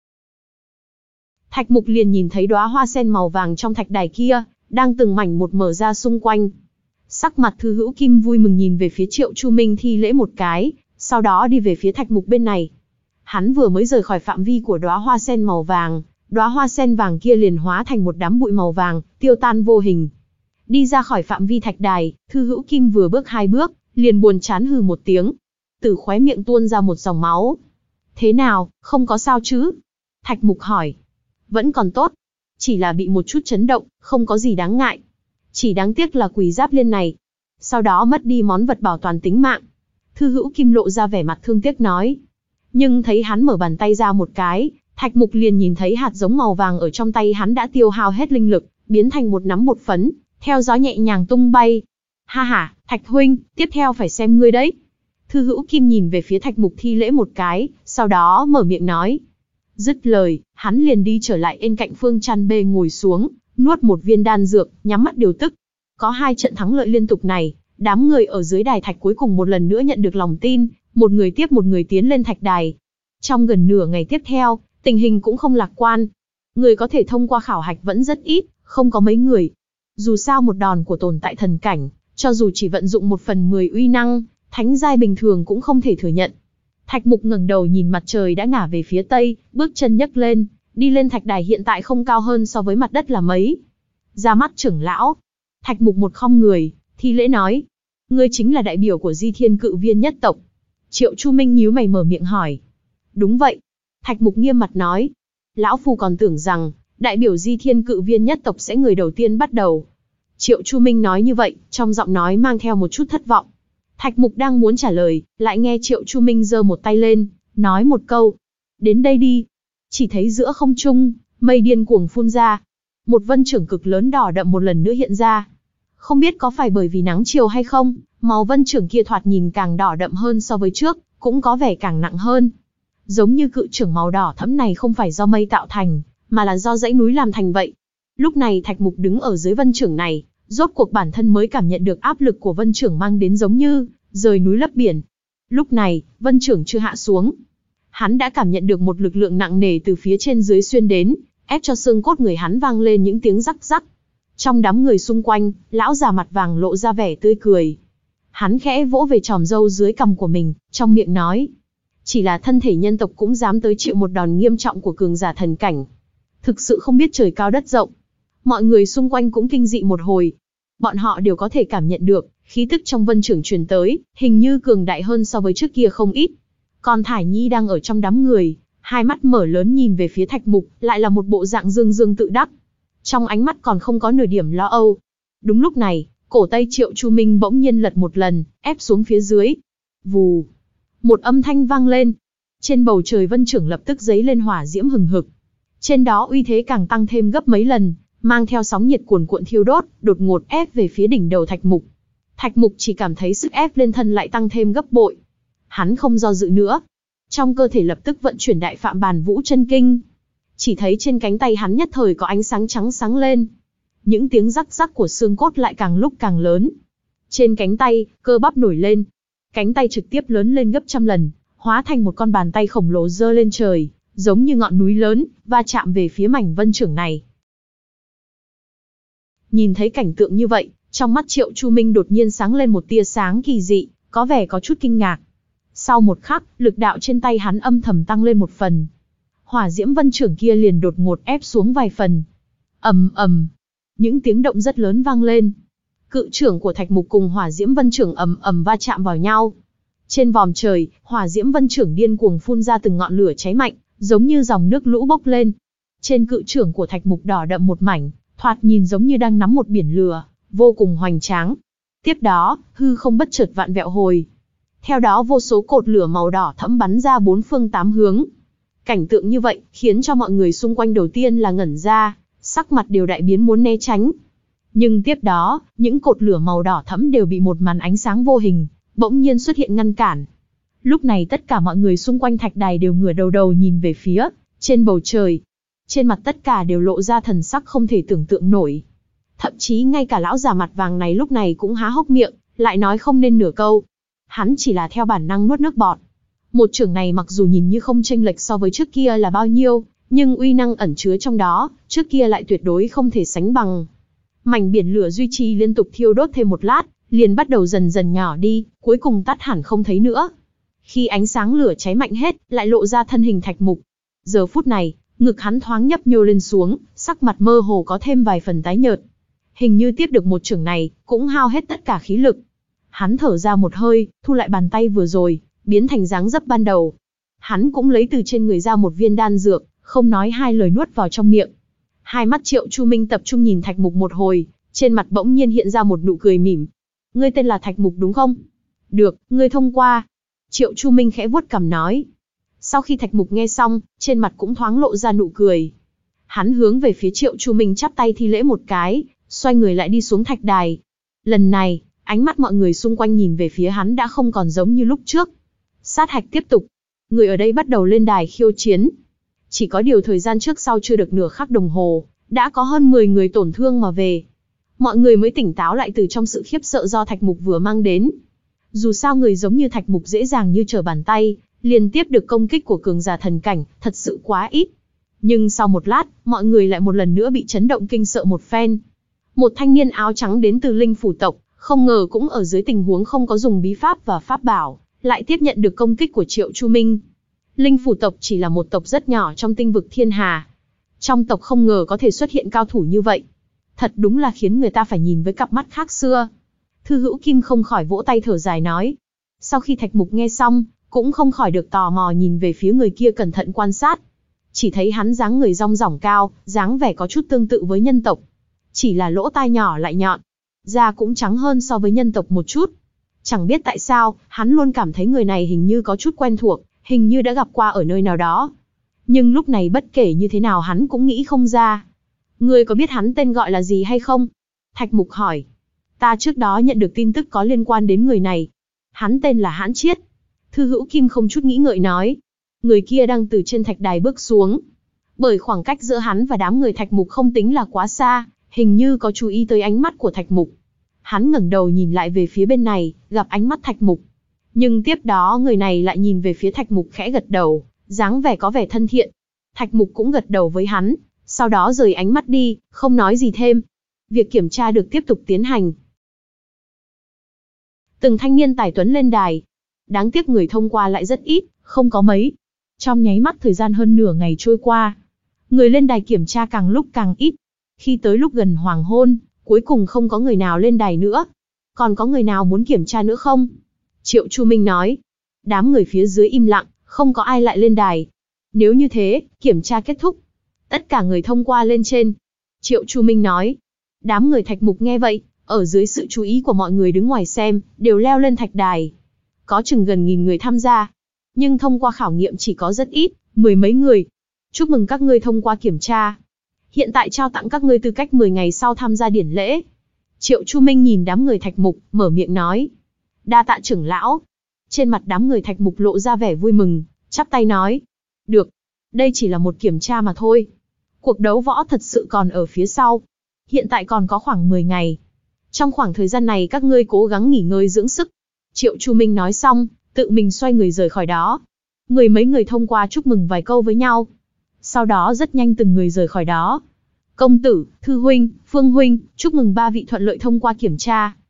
Thạch Mục liền nhìn thấy đóa hoa sen màu vàng trong thạch đài kia, đang từng mảnh một mở ra xung quanh. Sắc mặt Thư Hữu Kim vui mừng nhìn về phía Triệu Chu Minh thi lễ một cái, sau đó đi về phía Thạch Mục bên này. Hắn vừa mới rời khỏi phạm vi của đóa hoa sen màu vàng, đóa hoa sen vàng kia liền hóa thành một đám bụi màu vàng, tiêu tan vô hình. Đi ra khỏi phạm vi thạch đài, Thư Hữu Kim vừa bước hai bước, liền buồn chán hừ một tiếng. Từ khóe miệng tuôn ra một dòng máu. Thế nào, không có sao chứ? Thạch Mục hỏi. Vẫn còn tốt. Chỉ là bị một chút chấn động, không có gì đáng ngại. Chỉ đáng tiếc là quỷ giáp liên này. Sau đó mất đi món vật bảo toàn tính mạng. Thư Hữu Kim lộ ra vẻ mặt thương tiếc nói. Nhưng thấy hắn mở bàn tay ra một cái, Thạch Mục liền nhìn thấy hạt giống màu vàng ở trong tay hắn đã tiêu hao hết linh lực, biến thành một nắm bột phấn, theo gió nhẹ nhàng tung bay. Ha ha, Thạch huynh, tiếp theo phải xem ngươi đấy. Thư Hữu Kim nhìn về phía Thạch Mục thi lễ một cái, sau đó mở miệng nói. Dứt lời, hắn liền đi trở lại bên cạnh Phương Trăn Bê ngồi xuống, nuốt một viên đan dược, nhắm mắt điều tức. Có hai trận thắng lợi liên tục này, đám người ở dưới đài thạch cuối cùng một lần nữa nhận được lòng tin, một người tiếp một người tiến lên thạch đài. Trong gần nửa ngày tiếp theo, tình hình cũng không lạc quan. Người có thể thông qua khảo hạch vẫn rất ít, không có mấy người. Dù sao một đòn của tồn tại thần cảnh, cho dù chỉ vận dụng một phần mười uy năng, thánh giai bình thường cũng không thể thừa nhận. Thạch Mục ngẩng đầu nhìn mặt trời đã ngả về phía tây, bước chân nhấc lên, đi lên thạch đài hiện tại không cao hơn so với mặt đất là mấy. Ra mắt trưởng lão. Thạch Mục một khom người, thi lễ nói. Ngươi chính là đại biểu của Di Thiên Cự Viên nhất tộc. Triệu Chu Minh nhíu mày mở miệng hỏi. Đúng vậy. Thạch Mục nghiêm mặt nói. Lão Phu còn tưởng rằng, đại biểu Di Thiên Cự Viên nhất tộc sẽ người đầu tiên bắt đầu. Triệu Chu Minh nói như vậy, trong giọng nói mang theo một chút thất vọng. Thạch Mục đang muốn trả lời, lại nghe Triệu Chu Minh giơ một tay lên, nói một câu. Đến đây đi. Chỉ thấy giữa không trung, mây điên cuồng phun ra. Một vân trưởng cực lớn đỏ đậm một lần nữa hiện ra. Không biết có phải bởi vì nắng chiều hay không, màu vân trưởng kia thoạt nhìn càng đỏ đậm hơn so với trước, cũng có vẻ càng nặng hơn. Giống như cự trưởng màu đỏ thẫm này không phải do mây tạo thành, mà là do dãy núi làm thành vậy. Lúc này Thạch Mục đứng ở dưới vân trưởng này, rốt cuộc bản thân mới cảm nhận được áp lực của vân trưởng mang đến giống như rời núi lấp biển. Lúc này, vân trưởng chưa hạ xuống. Hắn đã cảm nhận được một lực lượng nặng nề từ phía trên dưới xuyên đến, ép cho xương cốt người hắn vang lên những tiếng rắc rắc. Trong đám người xung quanh, lão già mặt vàng lộ ra vẻ tươi cười. Hắn khẽ vỗ về tròm râu dưới cằm của mình, trong miệng nói. Chỉ là thân thể nhân tộc cũng dám tới chịu một đòn nghiêm trọng của cường giả thần cảnh. Thực sự không biết trời cao đất rộng. Mọi người xung quanh cũng kinh dị một hồi. Bọn họ đều có thể cảm nhận được, khí tức trong vân trưởng truyền tới, hình như cường đại hơn so với trước kia không ít. Còn Thải Nhi đang ở trong đám người, hai mắt mở lớn nhìn về phía Thạch Mục, lại là một bộ dạng dương dương tự đắc. Trong ánh mắt còn không có nửa điểm lo âu. Đúng lúc này, cổ tay Triệu Chu Minh bỗng nhiên lật một lần, ép xuống phía dưới. Vù. Một âm thanh vang lên. Trên bầu trời vân trưởng lập tức giấy lên hỏa diễm hừng hực. Trên đó uy thế càng tăng thêm gấp mấy lần, mang theo sóng nhiệt cuồn cuộn thiêu đốt, đột ngột ép về phía đỉnh đầu Thạch Mục. Thạch Mục chỉ cảm thấy sức ép lên thân lại tăng thêm gấp bội. Hắn không do dự nữa. Trong cơ thể lập tức vận chuyển Đại Phạm Bàn Vũ Chân Kinh. Chỉ thấy trên cánh tay hắn nhất thời có ánh sáng trắng sáng lên. Những tiếng rắc rắc của xương cốt lại càng lúc càng lớn. Trên cánh tay, cơ bắp nổi lên. Cánh tay trực tiếp lớn lên gấp trăm lần, hóa thành một con bàn tay khổng lồ giơ lên trời, giống như ngọn núi lớn, va chạm về phía mảnh vân trưởng này. Nhìn thấy cảnh tượng như vậy, trong mắt Triệu Chu Minh đột nhiên sáng lên một tia sáng kỳ dị, có vẻ có chút kinh ngạc. Sau một khắc, lực đạo trên tay hắn âm thầm tăng lên một phần. Hỏa diễm vân trưởng kia liền đột ngột ép xuống vài phần. Ầm ầm, những tiếng động rất lớn vang lên. Cự trưởng của Thạch Mục cùng hỏa diễm vân trưởng ầm ầm va chạm vào nhau. Trên vòm trời, hỏa diễm vân trưởng điên cuồng phun ra từng ngọn lửa cháy mạnh, giống như dòng nước lũ bốc lên. Trên cự trưởng của Thạch Mục đỏ đậm một mảnh, thoạt nhìn giống như đang nắm một biển lửa, vô cùng hoành tráng. Tiếp đó, hư không bất chợt vạn vẹo hồi. Theo đó vô số cột lửa màu đỏ thẫm bắn ra bốn phương tám hướng. Cảnh tượng như vậy, khiến cho mọi người xung quanh đầu tiên là ngẩn ra, sắc mặt đều đại biến muốn né tránh. Nhưng tiếp đó, những cột lửa màu đỏ thẫm đều bị một màn ánh sáng vô hình, bỗng nhiên xuất hiện ngăn cản. Lúc này tất cả mọi người xung quanh thạch đài đều ngửa đầu đầu nhìn về phía, trên bầu trời. Trên mặt tất cả đều lộ ra thần sắc không thể tưởng tượng nổi. Thậm chí ngay cả lão già mặt vàng này lúc này cũng há hốc miệng, lại nói không nên nửa câu. Hắn chỉ là theo bản năng nuốt nước bọt. Một chưởng này mặc dù nhìn như không chênh lệch so với trước kia là bao nhiêu, nhưng uy năng ẩn chứa trong đó, trước kia lại tuyệt đối không thể sánh bằng. Mảnh biển lửa duy trì liên tục thiêu đốt thêm một lát, liền bắt đầu dần dần nhỏ đi, cuối cùng tắt hẳn không thấy nữa. Khi ánh sáng lửa cháy mạnh hết, lại lộ ra thân hình Thạch Mục. Giờ phút này, ngực hắn thoáng nhấp nhô lên xuống, sắc mặt mơ hồ có thêm vài phần tái nhợt. Hình như tiếp được một chưởng này, cũng hao hết tất cả khí lực. Hắn thở ra một hơi, thu lại bàn tay vừa rồi, biến thành dáng dấp ban đầu. Hắn cũng lấy từ trên người ra một viên đan dược, không nói hai lời nuốt vào trong miệng. Hai mắt Triệu Chu Minh tập trung nhìn Thạch Mục một hồi, trên mặt bỗng nhiên hiện ra một nụ cười mỉm. Ngươi tên là Thạch Mục đúng không? Được, ngươi thông qua. Triệu Chu Minh khẽ vuốt cằm nói. Sau khi Thạch Mục nghe xong, trên mặt cũng thoáng lộ ra nụ cười. Hắn hướng về phía Triệu Chu Minh chắp tay thi lễ một cái, xoay người lại đi xuống thạch đài. Lần này, ánh mắt mọi người xung quanh nhìn về phía hắn đã không còn giống như lúc trước. Sát hạch tiếp tục. Người ở đây bắt đầu lên đài khiêu chiến. Chỉ có điều thời gian trước sau chưa được nửa khắc đồng hồ, đã có hơn mười người tổn thương mà về. Mọi người mới tỉnh táo lại từ trong sự khiếp sợ do Thạch Mục vừa mang đến. Dù sao người giống như Thạch Mục dễ dàng như trở bàn tay, liên tiếp được công kích của cường giả thần cảnh, thật sự quá ít. Nhưng sau một lát, mọi người lại một lần nữa bị chấn động kinh sợ một phen. Một thanh niên áo trắng đến từ Linh Phủ tộc, không ngờ cũng ở dưới tình huống không có dùng bí pháp và pháp bảo, lại tiếp nhận được công kích của Triệu Chu Minh. Linh Phủ tộc chỉ là một tộc rất nhỏ trong tinh vực thiên hà. Trong tộc không ngờ có thể xuất hiện cao thủ như vậy. Thật đúng là khiến người ta phải nhìn với cặp mắt khác xưa. Thư Hữu Kim không khỏi vỗ tay thở dài nói. Sau khi Thạch Mục nghe xong, cũng không khỏi được tò mò nhìn về phía người kia cẩn thận quan sát. Chỉ thấy hắn dáng người rong ròng cao, dáng vẻ có chút tương tự với nhân tộc. Chỉ là lỗ tai nhỏ lại nhọn. Da cũng trắng hơn so với nhân tộc một chút. Chẳng biết tại sao, hắn luôn cảm thấy người này hình như có chút quen thuộc, hình như đã gặp qua ở nơi nào đó. Nhưng lúc này bất kể như thế nào hắn cũng nghĩ không ra. Ngươi có biết hắn tên gọi là gì hay không? Thạch Mục hỏi. Ta trước đó nhận được tin tức có liên quan đến người này. Hắn tên là Hãn Chiết. Thư Hữu Kim không chút nghĩ ngợi nói. Người kia đang từ trên thạch đài bước xuống. Bởi khoảng cách giữa hắn và đám người Thạch Mục không tính là quá xa, hình như có chú ý tới ánh mắt của Thạch Mục. Hắn ngẩng đầu nhìn lại về phía bên này, gặp ánh mắt Thạch Mục. Nhưng tiếp đó người này lại nhìn về phía Thạch Mục khẽ gật đầu, dáng vẻ có vẻ thân thiện. Thạch Mục cũng gật đầu với hắn, sau đó rời ánh mắt đi, không nói gì thêm. Việc kiểm tra được tiếp tục tiến hành. Từng thanh niên tài tuấn lên đài. Đáng tiếc người thông qua lại rất ít, không có mấy. Trong nháy mắt thời gian hơn nửa ngày trôi qua. Người lên đài kiểm tra càng lúc càng ít. Khi tới lúc gần hoàng hôn, cuối cùng không có người nào lên đài nữa. Còn có người nào muốn kiểm tra nữa không? Triệu Chu Minh nói. Đám người phía dưới im lặng, không có ai lại lên đài. Nếu như thế, kiểm tra kết thúc. Tất cả người thông qua lên trên. Triệu Chu Minh nói. Đám người Thạch Mục nghe vậy, ở dưới sự chú ý của mọi người đứng ngoài xem, đều leo lên thạch đài. Có chừng gần nghìn người tham gia. Nhưng thông qua khảo nghiệm chỉ có rất ít, mười mấy người. Chúc mừng các ngươi thông qua kiểm tra. Hiện tại trao tặng các ngươi tư cách mười ngày sau tham gia điển lễ. Triệu Chu Minh nhìn đám người Thạch Mục, mở miệng nói. Đa tạ trưởng lão. Trên mặt đám người Thạch Mục lộ ra vẻ vui mừng, chắp tay nói. Được, đây chỉ là một kiểm tra mà thôi. Cuộc đấu võ thật sự còn ở phía sau. Hiện tại còn có khoảng mười ngày. Trong khoảng thời gian này các ngươi cố gắng nghỉ ngơi dưỡng sức. Triệu Chu Minh nói xong, tự mình xoay người rời khỏi đó. Người mấy người thông qua chúc mừng vài câu với nhau. Sau đó rất nhanh từng người rời khỏi đó. Công tử, Thư huynh, Phương huynh, chúc mừng ba vị thuận lợi thông qua kiểm tra.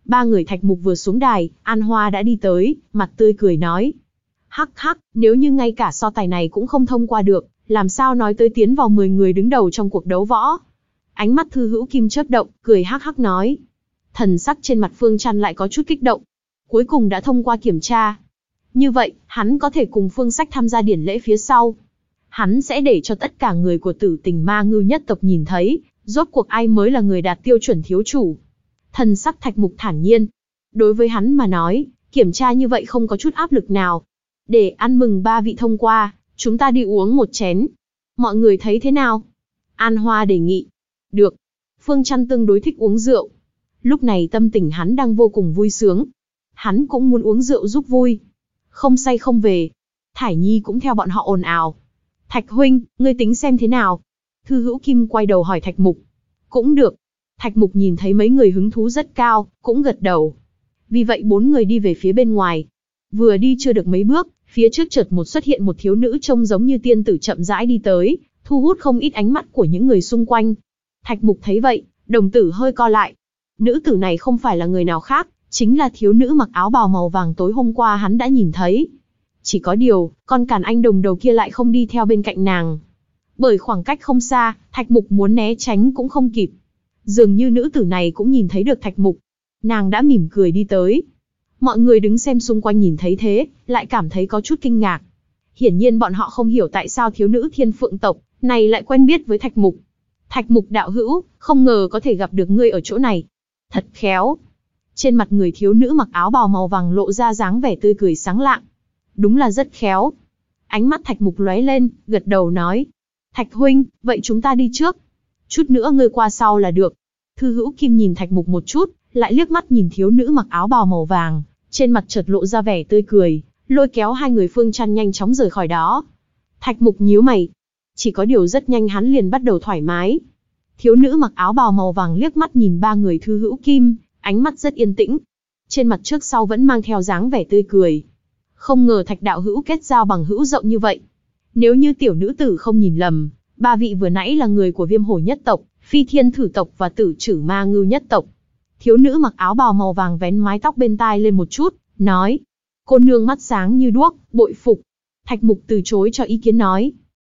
Ba người Thạch Mục vừa xuống đài, An Hoa đã đi tới, mặt tươi cười nói. Hắc hắc, nếu như ngay cả so tài này cũng không thông qua được, làm sao nói tới tiến vào mười người đứng đầu trong cuộc đấu võ. Ánh mắt Thư Hữu Kim chớp động, cười hắc hắc nói. Thần sắc trên mặt Phương Trăn lại có chút kích động. Cuối cùng đã thông qua kiểm tra. Như vậy, hắn có thể cùng Phương Sách tham gia điển lễ phía sau. Hắn sẽ để cho tất cả người của Tử Tình Ma Ngưu nhất tộc nhìn thấy, rốt cuộc ai mới là người đạt tiêu chuẩn thiếu chủ. Thần sắc Thạch Mục thản nhiên. Đối với hắn mà nói, kiểm tra như vậy không có chút áp lực nào. Để ăn mừng ba vị thông qua, chúng ta đi uống một chén. Mọi người thấy thế nào? An Hoa đề nghị. Được. Phương Trăn tương đối thích uống rượu. Lúc này tâm tình hắn đang vô cùng vui sướng. Hắn cũng muốn uống rượu giúp vui. Không say không về. Thải Nhi cũng theo bọn họ ồn ào. Thạch huynh, ngươi tính xem thế nào? Thư Hữu Kim quay đầu hỏi Thạch Mục. Cũng được. Thạch Mục nhìn thấy mấy người hứng thú rất cao, cũng gật đầu. Vì vậy bốn người đi về phía bên ngoài. Vừa đi chưa được mấy bước, phía trước chợt một xuất hiện một thiếu nữ trông giống như tiên tử chậm rãi đi tới, thu hút không ít ánh mắt của những người xung quanh. Thạch Mục thấy vậy, đồng tử hơi co lại. Nữ tử này không phải là người nào khác, chính là thiếu nữ mặc áo bào màu vàng tối hôm qua hắn đã nhìn thấy. Chỉ có điều, con càn anh đồng đầu kia lại không đi theo bên cạnh nàng. Bởi khoảng cách không xa, Thạch Mục muốn né tránh cũng không kịp. Dường như nữ tử này cũng nhìn thấy được Thạch Mục. Nàng đã mỉm cười đi tới. Mọi người đứng xem xung quanh nhìn thấy thế, lại cảm thấy có chút kinh ngạc. Hiển nhiên bọn họ không hiểu tại sao thiếu nữ Thiên Phượng tộc này lại quen biết với Thạch Mục. Thạch Mục đạo hữu, không ngờ có thể gặp được ngươi ở chỗ này. Thật khéo. Trên mặt người thiếu nữ mặc áo bào màu vàng lộ ra dáng vẻ tươi cười sáng lạng. Đúng là rất khéo. Ánh mắt Thạch Mục lóe lên, gật đầu nói. Thạch huynh, vậy chúng ta đi trước. Chút nữa ngươi qua sau là được. Thư Hữu Kim nhìn Thạch Mục một chút, lại liếc mắt nhìn thiếu nữ mặc áo bào màu vàng, trên mặt chợt lộ ra vẻ tươi cười, lôi kéo hai người Phương Trăn nhanh chóng rời khỏi đó. Thạch Mục nhíu mày. Chỉ có điều rất nhanh hắn liền bắt đầu thoải mái. Thiếu nữ mặc áo bào màu vàng liếc mắt nhìn ba người Thư Hữu Kim, ánh mắt rất yên tĩnh. Trên mặt trước sau vẫn mang theo dáng vẻ tươi cười. Không ngờ Thạch đạo hữu kết giao bằng hữu rộng như vậy. Nếu như tiểu nữ tử không nhìn lầm, ba vị vừa nãy là người của Viêm Hổ nhất tộc, Phi Thiên Thử tộc và Tử Trử Ma Ngưu nhất tộc. Thiếu nữ mặc áo bào màu vàng vén mái tóc bên tai lên một chút, nói. Cô nương mắt sáng như đuốc, bội phục. Thạch Mục từ chối cho ý kiến nói.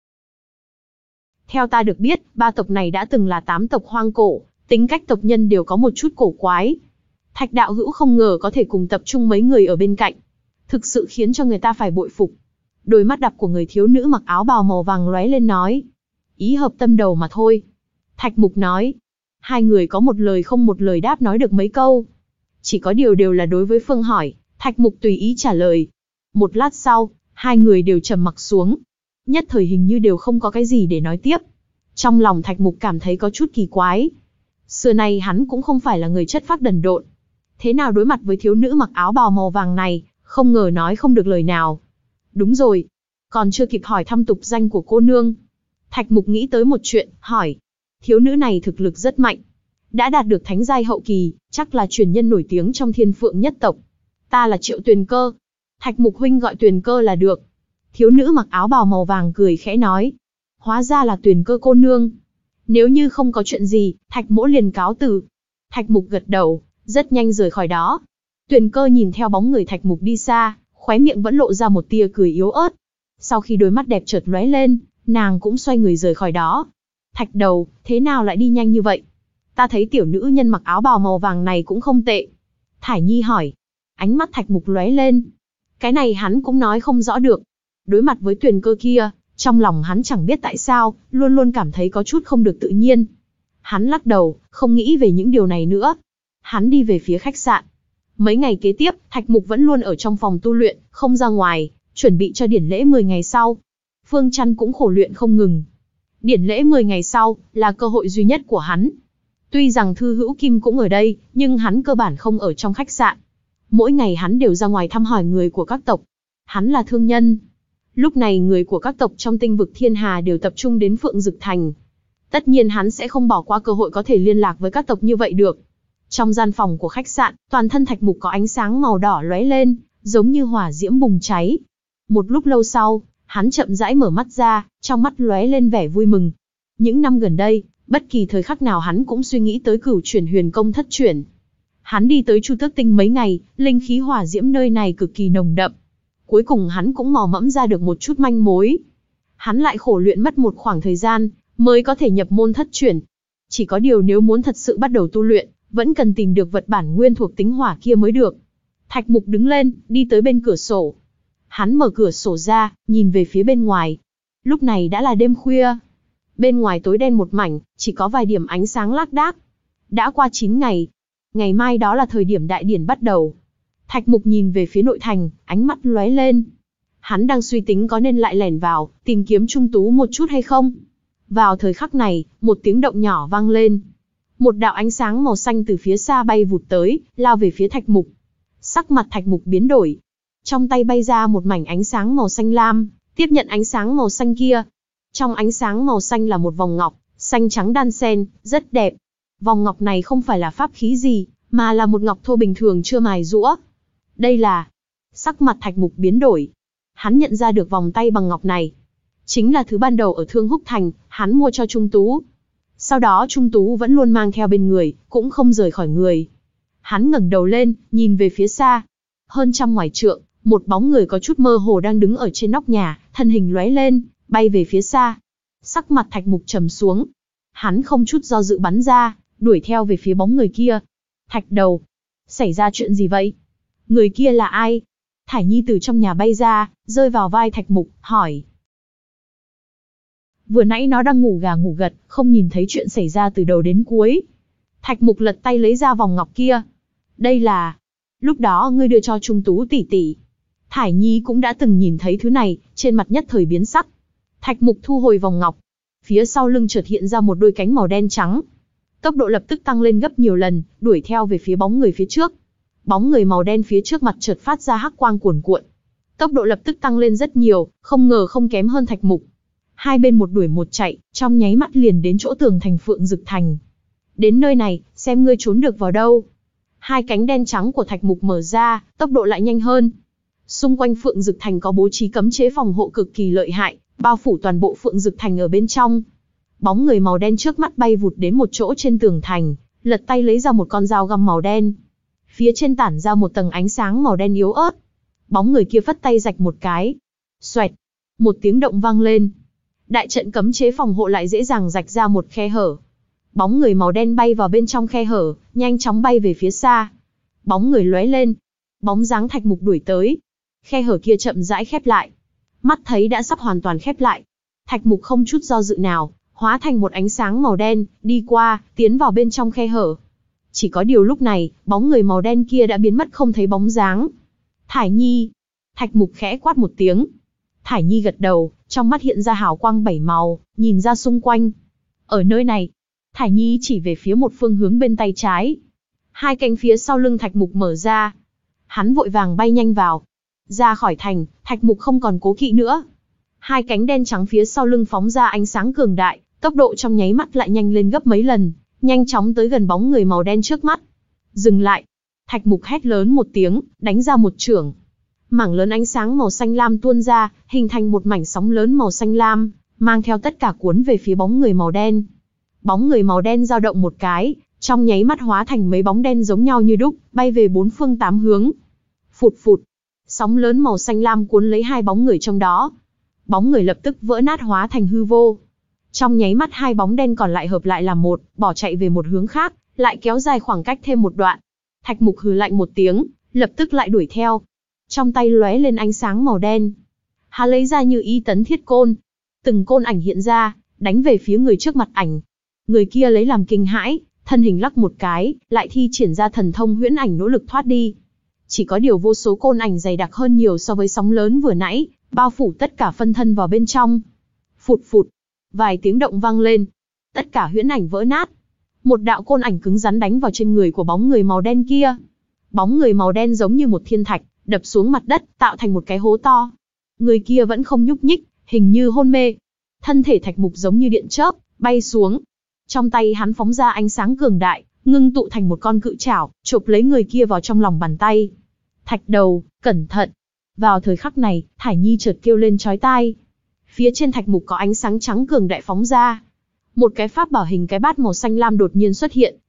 Theo ta được biết, ba tộc này đã từng là tám tộc hoang cổ, tính cách tộc nhân đều có một chút cổ quái. Thạch đạo hữu không ngờ có thể cùng tập trung mấy người ở bên cạnh. Thực sự khiến cho người ta phải bội phục. Đôi mắt đặp của người thiếu nữ mặc áo bào màu vàng lóe lên nói. Ý hợp tâm đầu mà thôi. Thạch Mục nói. Hai người có một lời không một lời đáp nói được mấy câu. Chỉ có điều đều là đối với Phương hỏi, Thạch Mục tùy ý trả lời. Một lát sau, hai người đều trầm mặc xuống. Nhất thời hình như đều không có cái gì để nói tiếp. Trong lòng Thạch Mục cảm thấy có chút kỳ quái. Xưa nay hắn cũng không phải là người chất phác đần độn. Thế nào đối mặt với thiếu nữ mặc áo bào màu vàng này, không ngờ nói không được lời nào. Đúng rồi, còn chưa kịp hỏi thăm tục danh của cô nương. Thạch Mục nghĩ tới một chuyện, hỏi. Thiếu nữ này thực lực rất mạnh. Đã đạt được thánh giai hậu kỳ, chắc là truyền nhân nổi tiếng trong Thiên Phượng nhất tộc. Ta là Triệu Tuyền Cơ. Thạch Mục huynh gọi Tuyền Cơ là được. Thiếu nữ mặc áo bào màu vàng cười khẽ nói. Hóa ra là Tuyền Cơ cô nương. Nếu như không có chuyện gì, Thạch mỗ liền cáo từ. Thạch Mục gật đầu, rất nhanh rời khỏi đó. Tuyền Cơ nhìn theo bóng người Thạch Mục đi xa, khóe miệng vẫn lộ ra một tia cười yếu ớt. Sau khi đôi mắt đẹp chợt lóe lên, nàng cũng xoay người rời khỏi đó. Thạch đầu, thế nào lại đi nhanh như vậy? Ta thấy tiểu nữ nhân mặc áo bào màu vàng này cũng không tệ. Thải Nhi hỏi. Ánh mắt Thạch Mục lóe lên. Cái này hắn cũng nói không rõ được. Đối mặt với Tuyền Cơ kia, trong lòng hắn chẳng biết tại sao, luôn luôn cảm thấy có chút không được tự nhiên. Hắn lắc đầu, không nghĩ về những điều này nữa. Hắn đi về phía khách sạn. Mấy ngày kế tiếp, Thạch Mục vẫn luôn ở trong phòng tu luyện, không ra ngoài, chuẩn bị cho điển lễ mười ngày sau. Phương Trăn cũng khổ luyện không ngừng. Điển lễ mười ngày sau, là cơ hội duy nhất của hắn. Tuy rằng Thư Hữu Kim cũng ở đây, nhưng hắn cơ bản không ở trong khách sạn. Mỗi ngày hắn đều ra ngoài thăm hỏi người của các tộc. Hắn là thương nhân. Lúc này người của các tộc trong tinh vực Thiên Hà đều tập trung đến Phượng Dực Thành. Tất nhiên hắn sẽ không bỏ qua cơ hội có thể liên lạc với các tộc như vậy được. Trong gian phòng của khách sạn, toàn thân Thạch Mục có ánh sáng màu đỏ lóe lên, giống như hỏa diễm bùng cháy. Một lúc lâu sau, hắn chậm rãi mở mắt ra, trong mắt lóe lên vẻ vui mừng. Những năm gần đây, bất kỳ thời khắc nào hắn cũng suy nghĩ tới cửu chuyển huyền công thất chuyển. Hắn đi tới Chu Tước Tinh mấy ngày, linh khí hỏa diễm nơi này cực kỳ nồng đậm. Cuối cùng hắn cũng mò mẫm ra được một chút manh mối. Hắn lại khổ luyện mất một khoảng thời gian, mới có thể nhập môn thất chuyển. Chỉ có điều nếu muốn thật sự bắt đầu tu luyện, vẫn cần tìm được vật bản nguyên thuộc tính hỏa kia mới được. Thạch Mục đứng lên, đi tới bên cửa sổ. Hắn mở cửa sổ ra, nhìn về phía bên ngoài. Lúc này đã là đêm khuya. Bên ngoài tối đen một mảnh, chỉ có vài điểm ánh sáng lác đác. Đã qua chín ngày. Ngày mai đó là thời điểm đại điển bắt đầu. Thạch Mục nhìn về phía nội thành, ánh mắt lóe lên. Hắn đang suy tính có nên lại lẻn vào, tìm kiếm Trung Tú một chút hay không. Vào thời khắc này, một tiếng động nhỏ vang lên. Một đạo ánh sáng màu xanh từ phía xa bay vụt tới, lao về phía Thạch Mục. Sắc mặt Thạch Mục biến đổi. Trong tay bay ra một mảnh ánh sáng màu xanh lam, tiếp nhận ánh sáng màu xanh kia. Trong ánh sáng màu xanh là một vòng ngọc, xanh trắng đan xen, rất đẹp. Vòng ngọc này không phải là pháp khí gì, mà là một ngọc thô bình thường chưa mài giũa. Đây là... Sắc mặt Thạch Mục biến đổi. Hắn nhận ra được vòng tay bằng ngọc này. Chính là thứ ban đầu ở Thương Húc Thành, hắn mua cho Trung Tú. Sau đó Trung Tú vẫn luôn mang theo bên người, cũng không rời khỏi người. Hắn ngẩng đầu lên, nhìn về phía xa. Hơn trăm ngoài trượng, một bóng người có chút mơ hồ đang đứng ở trên nóc nhà, thân hình lóe lên, bay về phía xa. Sắc mặt Thạch Mục trầm xuống. Hắn không chút do dự bắn ra, đuổi theo về phía bóng người kia. Thạch Đầu, xảy ra chuyện gì vậy? Người kia là ai? Thải Nhi từ trong nhà bay ra, rơi vào vai Thạch Mục, hỏi. Vừa nãy nó đang ngủ gà ngủ gật, không nhìn thấy chuyện xảy ra từ đầu đến cuối. Thạch Mục lật tay lấy ra vòng ngọc kia. Đây là... Lúc đó ngươi đưa cho Trung Tú tỷ tỷ. Thải Nhi cũng đã từng nhìn thấy thứ này, trên mặt nhất thời biến sắc. Thạch Mục thu hồi vòng ngọc. Phía sau lưng chợt hiện ra một đôi cánh màu đen trắng. Tốc độ lập tức tăng lên gấp nhiều lần, đuổi theo về phía bóng người phía trước. Bóng người màu đen phía trước mặt chợt phát ra hắc quang cuồn cuộn. Tốc độ lập tức tăng lên rất nhiều, không ngờ không kém hơn Thạch Mục. Hai bên một đuổi một chạy, trong nháy mắt liền đến chỗ tường thành Phượng Dực Thành. Đến nơi này, xem ngươi trốn được vào đâu. Hai cánh đen trắng của Thạch Mục mở ra, tốc độ lại nhanh hơn. Xung quanh Phượng Dực Thành có bố trí cấm chế phòng hộ cực kỳ lợi hại, bao phủ toàn bộ Phượng Dực Thành ở bên trong. Bóng người màu đen trước mắt bay vụt đến một chỗ trên tường thành, lật tay lấy ra một con dao găm màu đen. Phía trên tản ra một tầng ánh sáng màu đen yếu ớt. Bóng người kia phất tay rạch một cái. Xoẹt, một tiếng động vang lên. Đại trận cấm chế phòng hộ lại dễ dàng rạch ra một khe hở. Bóng người màu đen bay vào bên trong khe hở, nhanh chóng bay về phía xa. Bóng người lóe lên. Bóng dáng Thạch Mục đuổi tới. Khe hở kia chậm rãi khép lại. Mắt thấy đã sắp hoàn toàn khép lại. Thạch Mục không chút do dự nào, hóa thành một ánh sáng màu đen, đi qua, tiến vào bên trong khe hở. Chỉ có điều lúc này, bóng người màu đen kia đã biến mất không thấy bóng dáng. Thải Nhi. Thạch Mục khẽ quát một tiếng. Thải Nhi gật đầu, trong mắt hiện ra hào quang bảy màu, nhìn ra xung quanh. Ở nơi này, Thải Nhi chỉ về phía một phương hướng bên tay trái. Hai cánh phía sau lưng Thạch Mục mở ra. Hắn vội vàng bay nhanh vào. Ra khỏi thành, Thạch Mục không còn cố kỵ nữa. Hai cánh đen trắng phía sau lưng phóng ra ánh sáng cường đại, tốc độ trong nháy mắt lại nhanh lên gấp mấy lần, nhanh chóng tới gần bóng người màu đen trước mắt. Dừng lại. Thạch Mục hét lớn một tiếng, đánh ra một chưởng. Mảng lớn ánh sáng màu xanh lam tuôn ra, hình thành một mảnh sóng lớn màu xanh lam, mang theo tất cả cuốn về phía bóng người màu đen. Bóng người màu đen dao động một cái, trong nháy mắt hóa thành mấy bóng đen giống nhau như đúc, bay về bốn phương tám hướng. Phụt phụt, sóng lớn màu xanh lam cuốn lấy hai bóng người trong đó. Bóng người lập tức vỡ nát hóa thành hư vô. Trong nháy mắt hai bóng đen còn lại hợp lại làm một, bỏ chạy về một hướng khác, lại kéo dài khoảng cách thêm một đoạn. Thạch Mục hừ lạnh một tiếng, lập tức lại đuổi theo. Trong tay lóe lên ánh sáng màu đen. Hắn lấy ra Như Ý Tấn Thiết Côn. Từng côn ảnh hiện ra, đánh về phía người trước mặt ảnh. Người kia lấy làm kinh hãi, thân hình lắc một cái, lại thi triển ra thần thông huyễn ảnh nỗ lực thoát đi. Chỉ có điều vô số côn ảnh dày đặc hơn nhiều so với sóng lớn vừa nãy, bao phủ tất cả phân thân vào bên trong. Phụt phụt, vài tiếng động vang lên. Tất cả huyễn ảnh vỡ nát. Một đạo côn ảnh cứng rắn đánh vào trên người của bóng người màu đen kia. Bóng người màu đen giống như một thiên thạch, đập xuống mặt đất, tạo thành một cái hố to. Người kia vẫn không nhúc nhích, hình như hôn mê. Thân thể Thạch Mục giống như điện chớp, bay xuống. Trong tay hắn phóng ra ánh sáng cường đại, ngưng tụ thành một con cự trảo, chộp lấy người kia vào trong lòng bàn tay. Thạch Đầu, cẩn thận. Vào thời khắc này, Thải Nhi chợt kêu lên chói tai. Phía trên Thạch Mục có ánh sáng trắng cường đại phóng ra. Một cái pháp bảo hình cái bát màu xanh lam đột nhiên xuất hiện,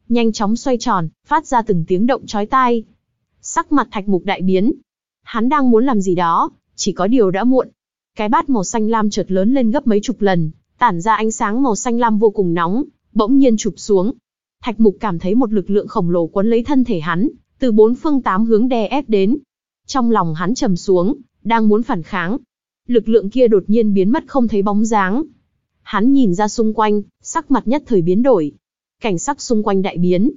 nhanh chóng xoay tròn, phát ra từng tiếng động chói tai. Sắc mặt Thạch Mục đại biến. Hắn đang muốn làm gì đó, chỉ có điều đã muộn. Cái bát màu xanh lam chợt lớn lên gấp mấy chục lần, tản ra ánh sáng màu xanh lam vô cùng nóng, bỗng nhiên chụp xuống. Thạch Mục cảm thấy một lực lượng khổng lồ quấn lấy thân thể hắn, từ bốn phương tám hướng đè ép đến. Trong lòng hắn trầm xuống, đang muốn phản kháng. Lực lượng kia đột nhiên biến mất không thấy bóng dáng. Hắn nhìn ra xung quanh, sắc mặt nhất thời biến đổi. Cảnh sắc xung quanh đại biến.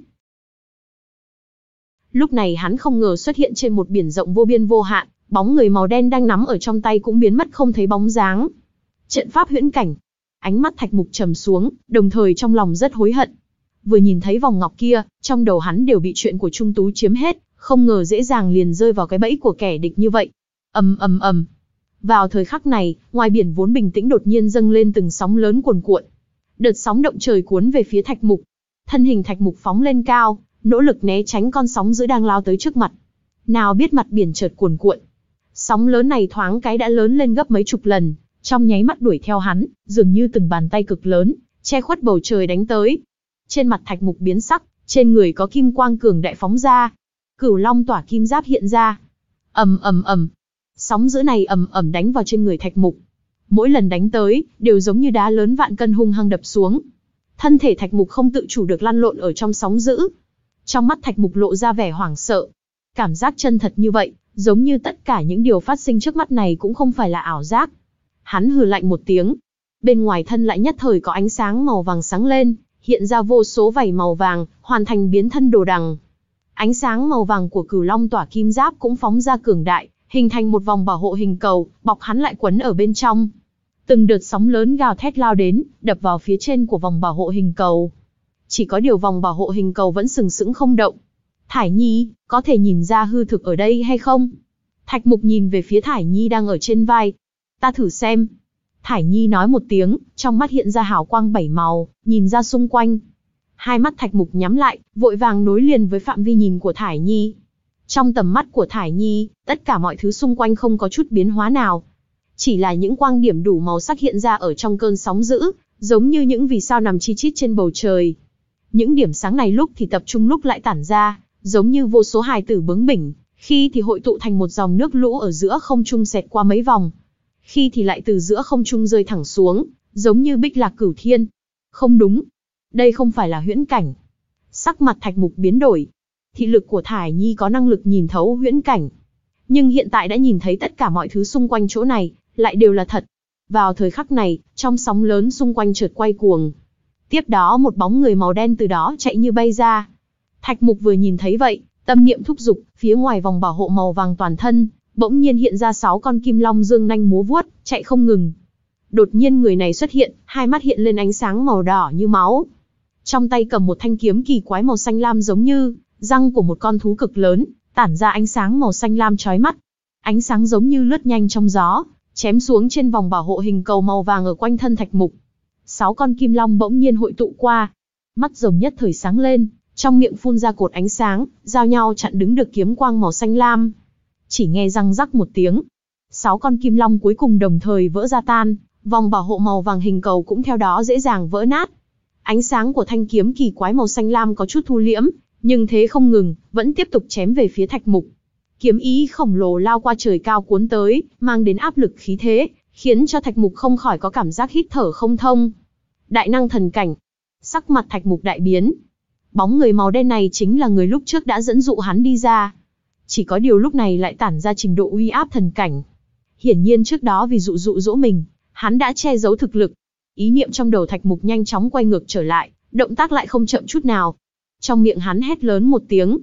Lúc này hắn không ngờ xuất hiện trên một biển rộng vô biên vô hạn, bóng người màu đen đang nắm ở trong tay cũng biến mất không thấy bóng dáng. Trận pháp huyễn cảnh. Ánh mắt Thạch Mục trầm xuống, đồng thời trong lòng rất hối hận. Vừa nhìn thấy vòng ngọc kia, trong đầu hắn đều bị chuyện của Trung Tú chiếm hết, không ngờ dễ dàng liền rơi vào cái bẫy của kẻ địch như vậy. Ầm ầm ầm. Vào thời khắc này, ngoài biển vốn bình tĩnh đột nhiên dâng lên từng sóng lớn cuồn cuộn. Đợt sóng động trời cuốn về phía Thạch Mục. Thân hình Thạch Mục phóng lên cao, nỗ lực né tránh con sóng dữ đang lao tới trước mặt. Nào biết mặt biển chợt cuồn cuộn. Sóng lớn này thoáng cái đã lớn lên gấp mấy chục lần, trong nháy mắt đuổi theo hắn, dường như từng bàn tay cực lớn, che khuất bầu trời đánh tới. Trên mặt Thạch Mục biến sắc, trên người có kim quang cường đại phóng ra. Cửu Long tỏa kim giáp hiện ra. Ầm ầm ầm. Sóng dữ này ầm ầm đánh vào trên người Thạch Mục. Mỗi lần đánh tới, đều giống như đá lớn vạn cân hung hăng đập xuống. Thân thể Thạch Mục không tự chủ được lăn lộn ở trong sóng dữ. Trong mắt Thạch Mục lộ ra vẻ hoảng sợ. Cảm giác chân thật như vậy, giống như tất cả những điều phát sinh trước mắt này cũng không phải là ảo giác. Hắn hừ lạnh một tiếng. Bên ngoài thân lại nhất thời có ánh sáng màu vàng sáng lên, hiện ra vô số vảy màu vàng, hoàn thành biến thân đồ đằng. Ánh sáng màu vàng của Cửu Long tỏa kim giáp cũng phóng ra cường đại, hình thành một vòng bảo hộ hình cầu, bọc hắn lại quấn ở bên trong. Từng đợt sóng lớn gào thét lao đến, đập vào phía trên của vòng bảo hộ hình cầu. Chỉ có điều vòng bảo hộ hình cầu vẫn sừng sững không động. Thải Nhi, có thể nhìn ra hư thực ở đây hay không? Thạch Mục nhìn về phía Thải Nhi đang ở trên vai. Ta thử xem. Thải Nhi nói một tiếng, trong mắt hiện ra hào quang bảy màu, nhìn ra xung quanh. Hai mắt Thạch Mục nhắm lại, vội vàng nối liền với phạm vi nhìn của Thải Nhi. Trong tầm mắt của Thải Nhi, tất cả mọi thứ xung quanh không có chút biến hóa nào. Chỉ là những quang điểm đủ màu sắc hiện ra ở trong cơn sóng dữ, giống như những vì sao nằm chi chít trên bầu trời. Những điểm sáng này lúc thì tập trung lúc lại tản ra, giống như vô số hài tử bướng bỉnh, khi thì hội tụ thành một dòng nước lũ ở giữa không trung xẹt qua mấy vòng. Khi thì lại từ giữa không trung rơi thẳng xuống, giống như bích lạc cửu thiên. Không đúng. Đây không phải là huyễn cảnh. Sắc mặt Thạch Mục biến đổi. Thị lực của Thải Nhi có năng lực nhìn thấu huyễn cảnh. Nhưng hiện tại đã nhìn thấy tất cả mọi thứ xung quanh chỗ này, lại đều là thật. Vào thời khắc này, trong sóng lớn xung quanh chợt quay cuồng. Tiếp đó một bóng người màu đen từ đó chạy như bay ra. Thạch Mục vừa nhìn thấy vậy, tâm niệm thúc giục, phía ngoài vòng bảo hộ màu vàng toàn thân, bỗng nhiên hiện ra sáu con kim long dương nanh múa vuốt, chạy không ngừng. Đột nhiên người này xuất hiện, hai mắt hiện lên ánh sáng màu đỏ như máu. Trong tay cầm một thanh kiếm kỳ quái màu xanh lam giống như răng của một con thú cực lớn, tản ra ánh sáng màu xanh lam chói mắt. Ánh sáng giống như lướt nhanh trong gió, chém xuống trên vòng bảo hộ hình cầu màu vàng ở quanh thân Thạch Mục. Sáu con kim long bỗng nhiên hội tụ qua. Mắt rồng nhất thời sáng lên, trong miệng phun ra cột ánh sáng, giao nhau chặn đứng được kiếm quang màu xanh lam. Chỉ nghe răng rắc một tiếng, sáu con kim long cuối cùng đồng thời vỡ ra tan, vòng bảo hộ màu vàng hình cầu cũng theo đó dễ dàng vỡ nát. Ánh sáng của thanh kiếm kỳ quái màu xanh lam có chút thu liễm, nhưng thế không ngừng, vẫn tiếp tục chém về phía Thạch Mục. Kiếm ý khổng lồ lao qua trời cao cuốn tới, mang đến áp lực khí thế, khiến cho Thạch Mục không khỏi có cảm giác hít thở không thông. Đại năng thần cảnh. Sắc mặt Thạch Mục đại biến. Bóng người màu đen này chính là người lúc trước đã dẫn dụ hắn đi ra. Chỉ có điều lúc này lại tản ra trình độ uy áp thần cảnh. Hiển nhiên trước đó vì dụ dụ dỗ mình, hắn đã che giấu thực lực. Ý niệm trong đầu Thạch Mục nhanh chóng quay ngược trở lại, động tác lại không chậm chút nào. Trong miệng hắn hét lớn một tiếng.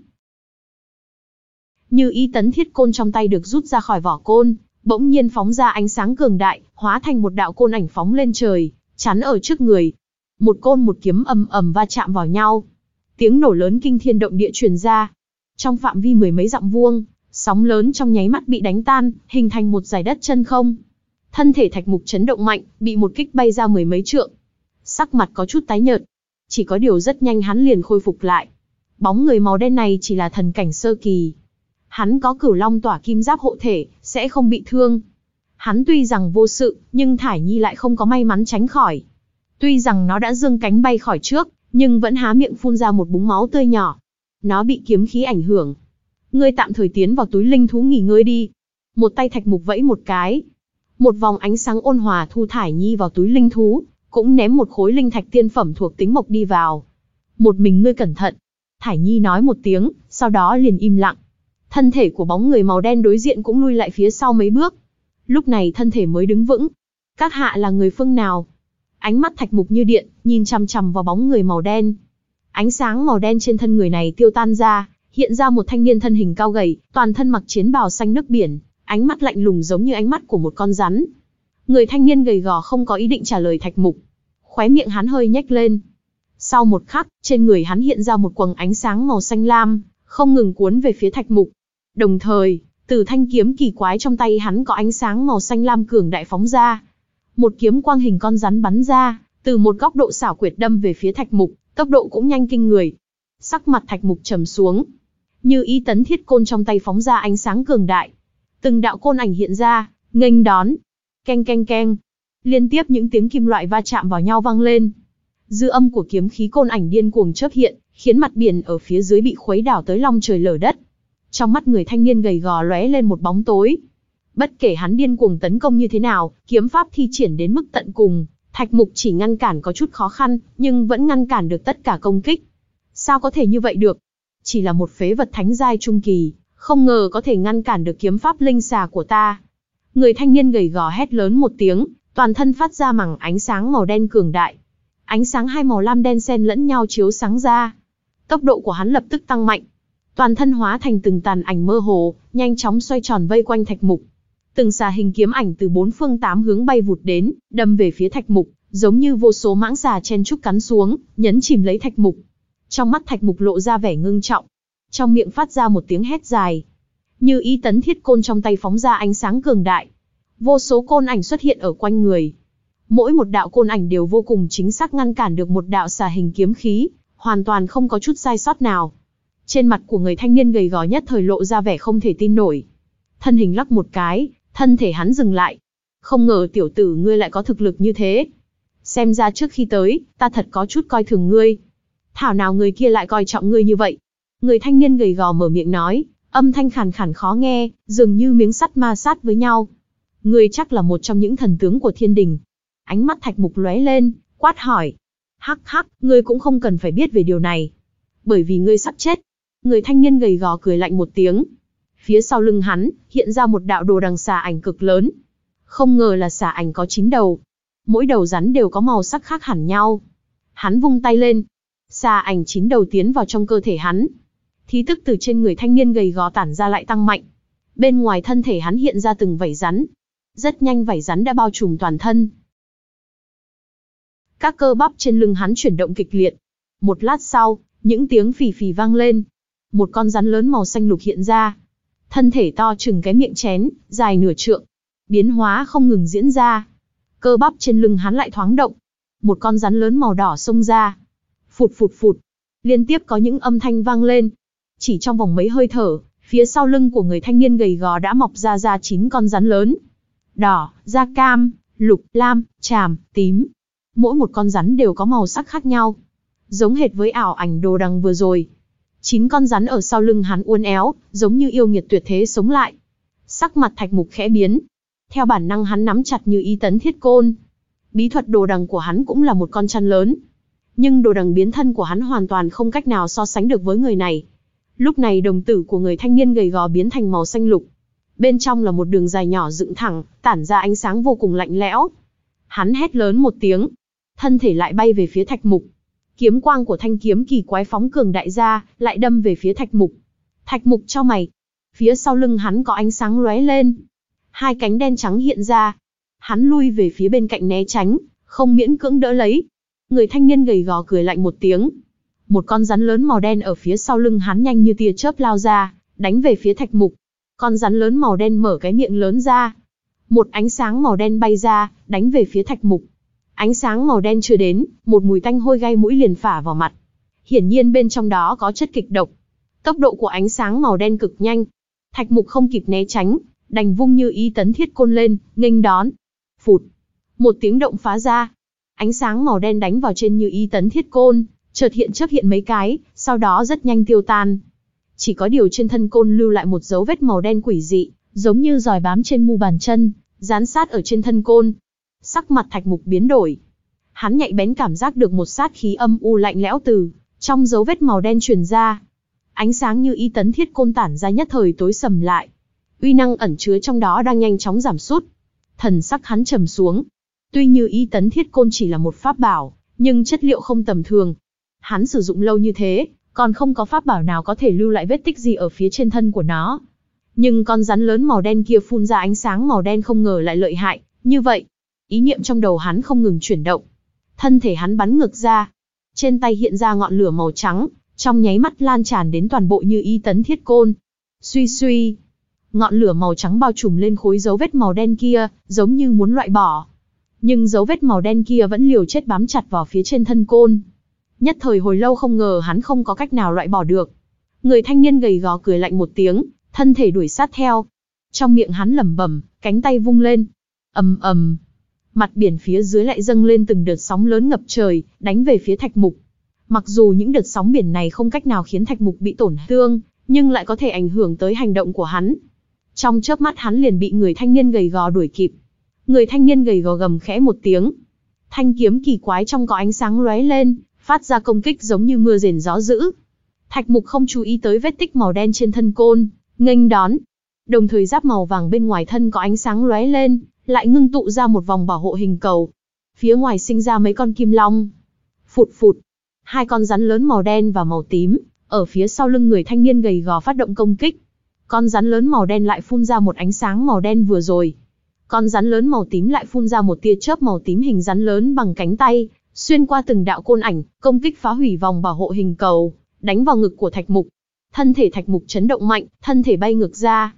Như ý tấn thiết côn trong tay được rút ra khỏi vỏ côn, bỗng nhiên phóng ra ánh sáng cường đại, hóa thành một đạo côn ảnh phóng lên trời, chắn ở trước người. Một côn một kiếm ầm ầm va chạm vào nhau. Tiếng nổ lớn kinh thiên động địa truyền ra. Trong phạm vi mười mấy dặm vuông, sóng lớn trong nháy mắt bị đánh tan, hình thành một dải đất chân không. Thân thể Thạch Mục chấn động mạnh, bị một kích bay ra mười mấy trượng. Sắc mặt có chút tái nhợt. Chỉ có điều rất nhanh hắn liền khôi phục lại. Bóng người màu đen này chỉ là thần cảnh sơ kỳ. Hắn có Cửu Long tỏa kim giáp hộ thể, sẽ không bị thương. Hắn tuy rằng vô sự, nhưng Thải Nhi lại không có may mắn tránh khỏi. Tuy rằng nó đã giương cánh bay khỏi trước, nhưng vẫn há miệng phun ra một búng máu tươi nhỏ. Nó bị kiếm khí ảnh hưởng. Ngươi tạm thời tiến vào túi linh thú nghỉ ngơi đi. Một tay Thạch Mục vẫy một cái. Một vòng ánh sáng ôn hòa thu Thải Nhi vào túi linh thú, cũng ném một khối linh thạch tiên phẩm thuộc tính mộc đi vào. Một mình ngươi cẩn thận. Thải Nhi nói một tiếng, sau đó liền im lặng. Thân thể của bóng người màu đen đối diện cũng lui lại phía sau mấy bước. Lúc này thân thể mới đứng vững. Các hạ là người phương nào? Ánh mắt Thạch Mục như điện, nhìn chằm chằm vào bóng người màu đen. Ánh sáng màu đen trên thân người này tiêu tan ra, hiện ra một thanh niên thân hình cao gầy, toàn thân mặc chiến bào xanh nước biển, ánh mắt lạnh lùng giống như ánh mắt của một con rắn. Người thanh niên gầy gò không có ý định trả lời Thạch Mục. Khóe miệng hắn hơi nhếch lên. Sau một khắc, trên người hắn hiện ra một quầng ánh sáng màu xanh lam, không ngừng cuốn về phía Thạch Mục. Đồng thời, từ thanh kiếm kỳ quái trong tay hắn có ánh sáng màu xanh lam cường đại phóng ra. Một kiếm quang hình con rắn bắn ra, từ một góc độ xảo quyệt đâm về phía Thạch Mục, tốc độ cũng nhanh kinh người. Sắc mặt Thạch Mục trầm xuống. Như ý tấn thiết côn trong tay phóng ra ánh sáng cường đại. Từng đạo côn ảnh hiện ra, nghênh đón. Keng keng keng. Liên tiếp những tiếng kim loại va chạm vào nhau vang lên. Dư âm của kiếm khí côn ảnh điên cuồng chớp hiện, khiến mặt biển ở phía dưới bị khuấy đảo tới long trời lở đất. Trong mắt người thanh niên gầy gò lóe lên một bóng tối. Bất kể hắn điên cuồng tấn công như thế nào, kiếm pháp thi triển đến mức tận cùng, Thạch Mục chỉ ngăn cản có chút khó khăn, nhưng vẫn ngăn cản được tất cả công kích. Sao có thể như vậy được? Chỉ là một phế vật thánh giai trung kỳ, không ngờ có thể ngăn cản được kiếm pháp linh xà của ta. Người thanh niên gầy gò hét lớn một tiếng, toàn thân phát ra mảng ánh sáng màu đen cường đại. Ánh sáng hai màu lam đen xen lẫn nhau chiếu sáng ra. Tốc độ của hắn lập tức tăng mạnh. Toàn thân hóa thành từng tàn ảnh mơ hồ, nhanh chóng xoay tròn vây quanh Thạch Mục. Từng xà hình kiếm ảnh từ bốn phương tám hướng bay vụt đến, đâm về phía Thạch Mục, giống như vô số mãng xà chen chúc cắn xuống, nhấn chìm lấy Thạch Mục. Trong mắt Thạch Mục lộ ra vẻ ngưng trọng, trong miệng phát ra một tiếng hét dài. Như ý tấn thiết côn trong tay phóng ra ánh sáng cường đại. Vô số côn ảnh xuất hiện ở quanh người. Mỗi một đạo côn ảnh đều vô cùng chính xác ngăn cản được một đạo xà hình kiếm khí, hoàn toàn không có chút sai sót nào. Trên mặt của người thanh niên gầy gò nhất thời lộ ra vẻ không thể tin nổi. Thân hình lắc một cái, thân thể hắn dừng lại. Không ngờ tiểu tử ngươi lại có thực lực như thế. Xem ra trước khi tới, ta thật có chút coi thường ngươi. Thảo nào người kia lại coi trọng ngươi như vậy. Người thanh niên gầy gò mở miệng nói, âm thanh khàn khàn khó nghe, dường như miếng sắt ma sát với nhau. Ngươi chắc là một trong những thần tướng của thiên đình. Ánh mắt Thạch Mục lóe lên, quát hỏi. Hắc hắc, ngươi cũng không cần phải biết về điều này. Bởi vì ngươi sắp chết. Người thanh niên gầy gò cười lạnh một tiếng. Phía sau lưng hắn, hiện ra một đạo đồ đằng xà ảnh cực lớn. Không ngờ là xà ảnh có chín đầu. Mỗi đầu rắn đều có màu sắc khác hẳn nhau. Hắn vung tay lên. Xà ảnh chín đầu tiến vào trong cơ thể hắn. Khí tức từ trên người thanh niên gầy gò tản ra lại tăng mạnh. Bên ngoài thân thể hắn hiện ra từng vảy rắn. Rất nhanh vảy rắn đã bao trùm toàn thân. Các cơ bắp trên lưng hắn chuyển động kịch liệt. Một lát sau, những tiếng phì phì vang lên. Một con rắn lớn màu xanh lục hiện ra. Thân thể to chừng cái miệng chén, dài nửa trượng. Biến hóa không ngừng diễn ra. Cơ bắp trên lưng hắn lại thoáng động. Một con rắn lớn màu đỏ xông ra. Phụt phụt phụt. Liên tiếp có những âm thanh vang lên. Chỉ trong vòng mấy hơi thở, phía sau lưng của người thanh niên gầy gò đã mọc ra ra chín con rắn lớn. Đỏ, da cam, lục, lam, tràm, tím. Mỗi một con rắn đều có màu sắc khác nhau. Giống hệt với ảo ảnh đồ đằng vừa rồi. Chín con rắn ở sau lưng hắn uốn éo, giống như yêu nghiệt tuyệt thế sống lại. Sắc mặt Thạch Mục khẽ biến. Theo bản năng hắn nắm chặt Như ý tấn thiết côn. Bí thuật đồ đằng của hắn cũng là một con chăn lớn. Nhưng đồ đằng biến thân của hắn hoàn toàn không cách nào so sánh được với người này. Lúc này đồng tử của người thanh niên gầy gò biến thành màu xanh lục. Bên trong là một đường dài nhỏ dựng thẳng, tản ra ánh sáng vô cùng lạnh lẽo. Hắn hét lớn một tiếng. Thân thể lại bay về phía Thạch Mục. Kiếm quang của thanh kiếm kỳ quái phóng cường đại ra, lại đâm về phía Thạch Mục. Thạch Mục chau mày. Phía sau lưng hắn có ánh sáng lóe lên. Hai cánh đen trắng hiện ra. Hắn lui về phía bên cạnh né tránh, không miễn cưỡng đỡ lấy. Người thanh niên gầy gò cười lạnh một tiếng. Một con rắn lớn màu đen ở phía sau lưng hắn nhanh như tia chớp lao ra, đánh về phía Thạch Mục. Con rắn lớn màu đen mở cái miệng lớn ra. Một ánh sáng màu đen bay ra, đánh về phía Thạch Mục. Ánh sáng màu đen chưa đến, một mùi tanh hôi gai mũi liền phả vào mặt. Hiển nhiên bên trong đó có chất kịch độc. Tốc độ của ánh sáng màu đen cực nhanh. Thạch Mục không kịp né tránh, đành vung Như ý tấn thiết côn lên, nghênh đón. Phụt. Một tiếng động phá ra. Ánh sáng màu đen đánh vào trên Như ý tấn thiết côn, chợt hiện chớp hiện mấy cái, sau đó rất nhanh tiêu tan. Chỉ có điều trên thân côn lưu lại một dấu vết màu đen quỷ dị, giống như giòi bám trên mu bàn chân, dán sát ở trên thân côn. Sắc mặt Thạch Mục biến đổi. Hắn nhạy bén cảm giác được một sát khí âm u lạnh lẽo từ trong dấu vết màu đen truyền ra. Ánh sáng như y tấn thiết côn tản ra nhất thời tối sầm lại. Uy năng ẩn chứa trong đó đang nhanh chóng giảm sút. Thần sắc hắn trầm xuống. Tuy như y tấn thiết côn chỉ là một pháp bảo, nhưng chất liệu không tầm thường. Hắn sử dụng lâu như thế, còn không có pháp bảo nào có thể lưu lại vết tích gì ở phía trên thân của nó. Nhưng con rắn lớn màu đen kia phun ra ánh sáng màu đen không ngờ lại lợi hại như vậy. Ý niệm trong đầu hắn không ngừng chuyển động. Thân thể hắn bắn ngược ra. Trên tay hiện ra ngọn lửa màu trắng, trong nháy mắt lan tràn đến toàn bộ như y tấn thiết côn. Suy suy. Ngọn lửa màu trắng bao trùm lên khối dấu vết màu đen kia, giống như muốn loại bỏ. Nhưng dấu vết màu đen kia vẫn liều chết bám chặt vào phía trên thân côn. Nhất thời hồi lâu không ngờ hắn không có cách nào loại bỏ được. Người thanh niên gầy gò cười lạnh một tiếng, thân thể đuổi sát theo. Trong miệng hắn lẩm bẩm, cánh tay vung lên. Ầm ầm. Mặt biển phía dưới lại dâng lên từng đợt sóng lớn ngập trời, đánh về phía Thạch Mục. Mặc dù những đợt sóng biển này không cách nào khiến Thạch Mục bị tổn thương, nhưng lại có thể ảnh hưởng tới hành động của hắn. Trong chớp mắt hắn liền bị người thanh niên gầy gò đuổi kịp. Người thanh niên gầy gò gầm khẽ một tiếng. Thanh kiếm kỳ quái trong có ánh sáng lóe lên, phát ra công kích giống như mưa rền gió dữ. Thạch Mục không chú ý tới vết tích màu đen trên thân côn, nghênh đón. Đồng thời giáp màu vàng bên ngoài thân có ánh sáng lóe lên, lại ngưng tụ ra một vòng bảo hộ hình cầu. Phía ngoài sinh ra mấy con kim long. Phụt phụt. Hai con rắn lớn màu đen và màu tím, ở phía sau lưng người thanh niên gầy gò phát động công kích. Con rắn lớn màu đen lại phun ra một ánh sáng màu đen vừa rồi. Con rắn lớn màu tím lại phun ra một tia chớp màu tím hình rắn lớn bằng cánh tay, xuyên qua từng đạo côn ảnh, công kích phá hủy vòng bảo hộ hình cầu, đánh vào ngực của Thạch Mục. Thân thể Thạch Mục chấn động mạnh, thân thể bay ngược ra.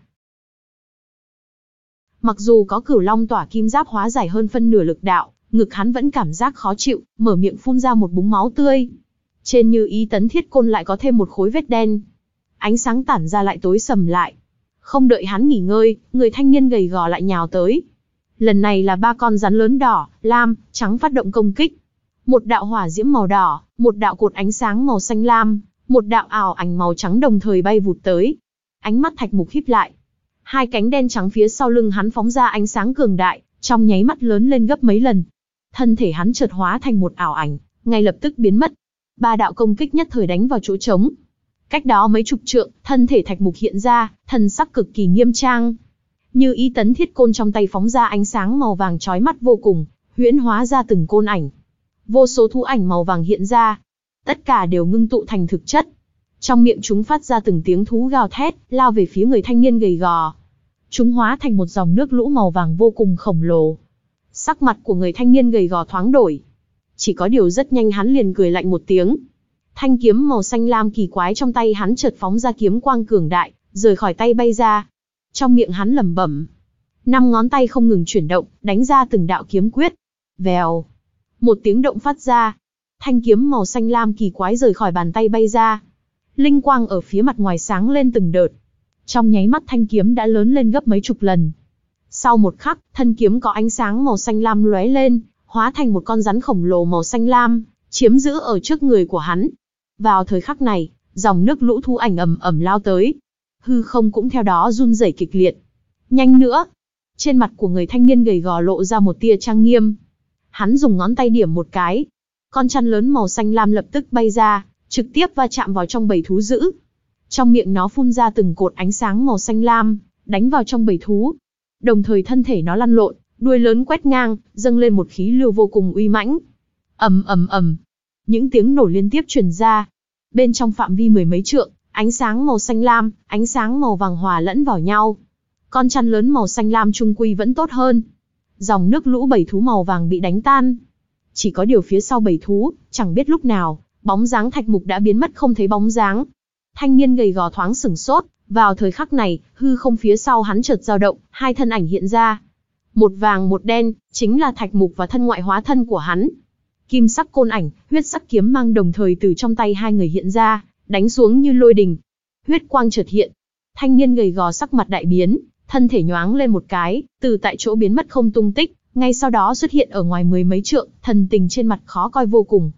Mặc dù có Cửu Long Tỏa Kim Giáp hóa giải hơn phân nửa lực đạo, ngực hắn vẫn cảm giác khó chịu, mở miệng phun ra một búng máu tươi. Trên như ý tấn thiết côn lại có thêm một khối vết đen. Ánh sáng tản ra lại tối sầm lại. Không đợi hắn nghỉ ngơi, người thanh niên gầy gò lại nhào tới. Lần này là ba con rắn lớn đỏ, lam, trắng phát động công kích. Một đạo hỏa diễm màu đỏ, một đạo cột ánh sáng màu xanh lam, một đạo ảo ảnh màu trắng đồng thời bay vụt tới. Ánh mắt Thạch Mục híp lại. Hai cánh đen trắng phía sau lưng hắn phóng ra ánh sáng cường đại, trong nháy mắt lớn lên gấp mấy lần. Thân thể hắn chợt hóa thành một ảo ảnh, ngay lập tức biến mất. Ba đạo công kích nhất thời đánh vào chỗ trống. Cách đó mấy chục trượng, thân thể Thạch Mục hiện ra, thần sắc cực kỳ nghiêm trang. Như ý tấn thiết côn trong tay phóng ra ánh sáng màu vàng chói mắt vô cùng, huyễn hóa ra từng côn ảnh. Vô số thú ảnh màu vàng hiện ra. Tất cả đều ngưng tụ thành thực chất. Trong miệng chúng phát ra từng tiếng thú gào thét, lao về phía người thanh niên gầy gò. Chúng hóa thành một dòng nước lũ màu vàng vô cùng khổng lồ. Sắc mặt của người thanh niên gầy gò thoáng đổi. Chỉ có điều rất nhanh hắn liền cười lạnh một tiếng. Thanh kiếm màu xanh lam kỳ quái trong tay hắn chợt phóng ra kiếm quang cường đại, rời khỏi tay bay ra. Trong miệng hắn lẩm bẩm, năm ngón tay không ngừng chuyển động, đánh ra từng đạo kiếm quyết. Vèo, một tiếng động phát ra. Thanh kiếm màu xanh lam kỳ quái rời khỏi bàn tay bay ra. Linh quang ở phía mặt ngoài sáng lên từng đợt. Trong nháy mắt thanh kiếm đã lớn lên gấp mấy chục lần. Sau một khắc, thân kiếm có ánh sáng màu xanh lam lóe lên, hóa thành một con rắn khổng lồ màu xanh lam, chiếm giữ ở trước người của hắn. Vào thời khắc này, dòng nước lũ thú ảnh ầm ầm lao tới. Hư không cũng theo đó run rẩy kịch liệt. Nhanh nữa! Trên mặt của người thanh niên gầy gò lộ ra một tia trang nghiêm. Hắn dùng ngón tay điểm một cái. Con chăn lớn màu xanh lam lập tức bay ra, trực tiếp va chạm vào trong bầy thú dữ. Trong miệng nó phun ra từng cột ánh sáng màu xanh lam, đánh vào trong bầy thú. Đồng thời thân thể nó lăn lộn, đuôi lớn quét ngang, dâng lên một khí lưu vô cùng uy mãnh. Ầm ầm ầm, những tiếng nổ liên tiếp truyền ra. Bên trong phạm vi mười mấy trượng, ánh sáng màu xanh lam, ánh sáng màu vàng hòa lẫn vào nhau. Con chăn lớn màu xanh lam trung quy vẫn tốt hơn. Dòng nước lũ bầy thú màu vàng bị đánh tan. Chỉ có điều phía sau bầy thú, chẳng biết lúc nào, bóng dáng Thạch Mục đã biến mất không thấy bóng dáng. Thanh niên gầy gò thoáng sửng sốt, vào thời khắc này, hư không phía sau hắn chợt dao động, hai thân ảnh hiện ra. Một vàng một đen, chính là Thạch Mục và thân ngoại hóa thân của hắn. Kim sắc côn ảnh, huyết sắc kiếm mang đồng thời từ trong tay hai người hiện ra, đánh xuống như lôi đình. Huyết quang chợt hiện. Thanh niên gầy gò sắc mặt đại biến, thân thể nhoáng lên một cái, từ tại chỗ biến mất không tung tích, ngay sau đó xuất hiện ở ngoài mười mấy trượng, thần tình trên mặt khó coi vô cùng.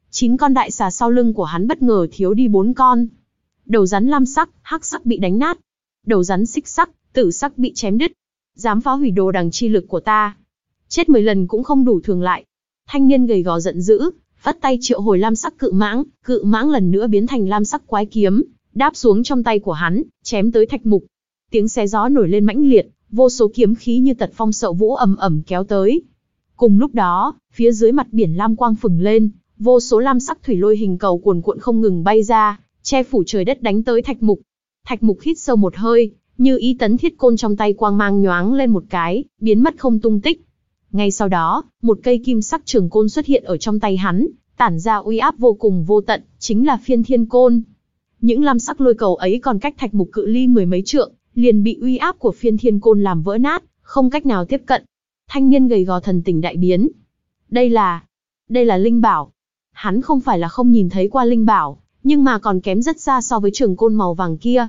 Chín con đại xà sau lưng của hắn bất ngờ thiếu đi bốn con. Đầu rắn lam sắc, hắc sắc bị đánh nát. Đầu rắn xích sắc, tử sắc bị chém đứt. Dám phá hủy đồ đằng chi lực của ta, chết mười lần cũng không đủ thường lại. Thanh niên gầy gò giận dữ, vắt tay triệu hồi lam sắc cự mãng, cự mãng lần nữa biến thành lam sắc quái kiếm, đáp xuống trong tay của hắn, chém tới Thạch Mục. Tiếng xé gió nổi lên mãnh liệt, vô số kiếm khí như tật phong sậu vũ ầm ầm kéo tới. Cùng lúc đó, phía dưới mặt biển lam quang phừng lên, vô số lam sắc thủy lôi hình cầu cuồn cuộn không ngừng bay ra, che phủ trời đất đánh tới Thạch Mục. Thạch Mục hít sâu một hơi, như ý tấn thiết côn trong tay quang mang nhoáng lên một cái, biến mất không tung tích. Ngay sau đó, một cây kim sắc trường côn xuất hiện ở trong tay hắn, tản ra uy áp vô cùng vô tận, chính là Phiên Thiên Côn. Những lam sắc lôi cầu ấy còn cách Thạch Mục cự ly mười mấy trượng, liền bị uy áp của Phiên Thiên Côn làm vỡ nát, không cách nào tiếp cận. Thanh niên gầy gò thần tình đại biến. Đây là, đây là linh bảo. Hắn không phải là không nhìn thấy qua linh bảo, nhưng mà còn kém rất xa so với trường côn màu vàng kia.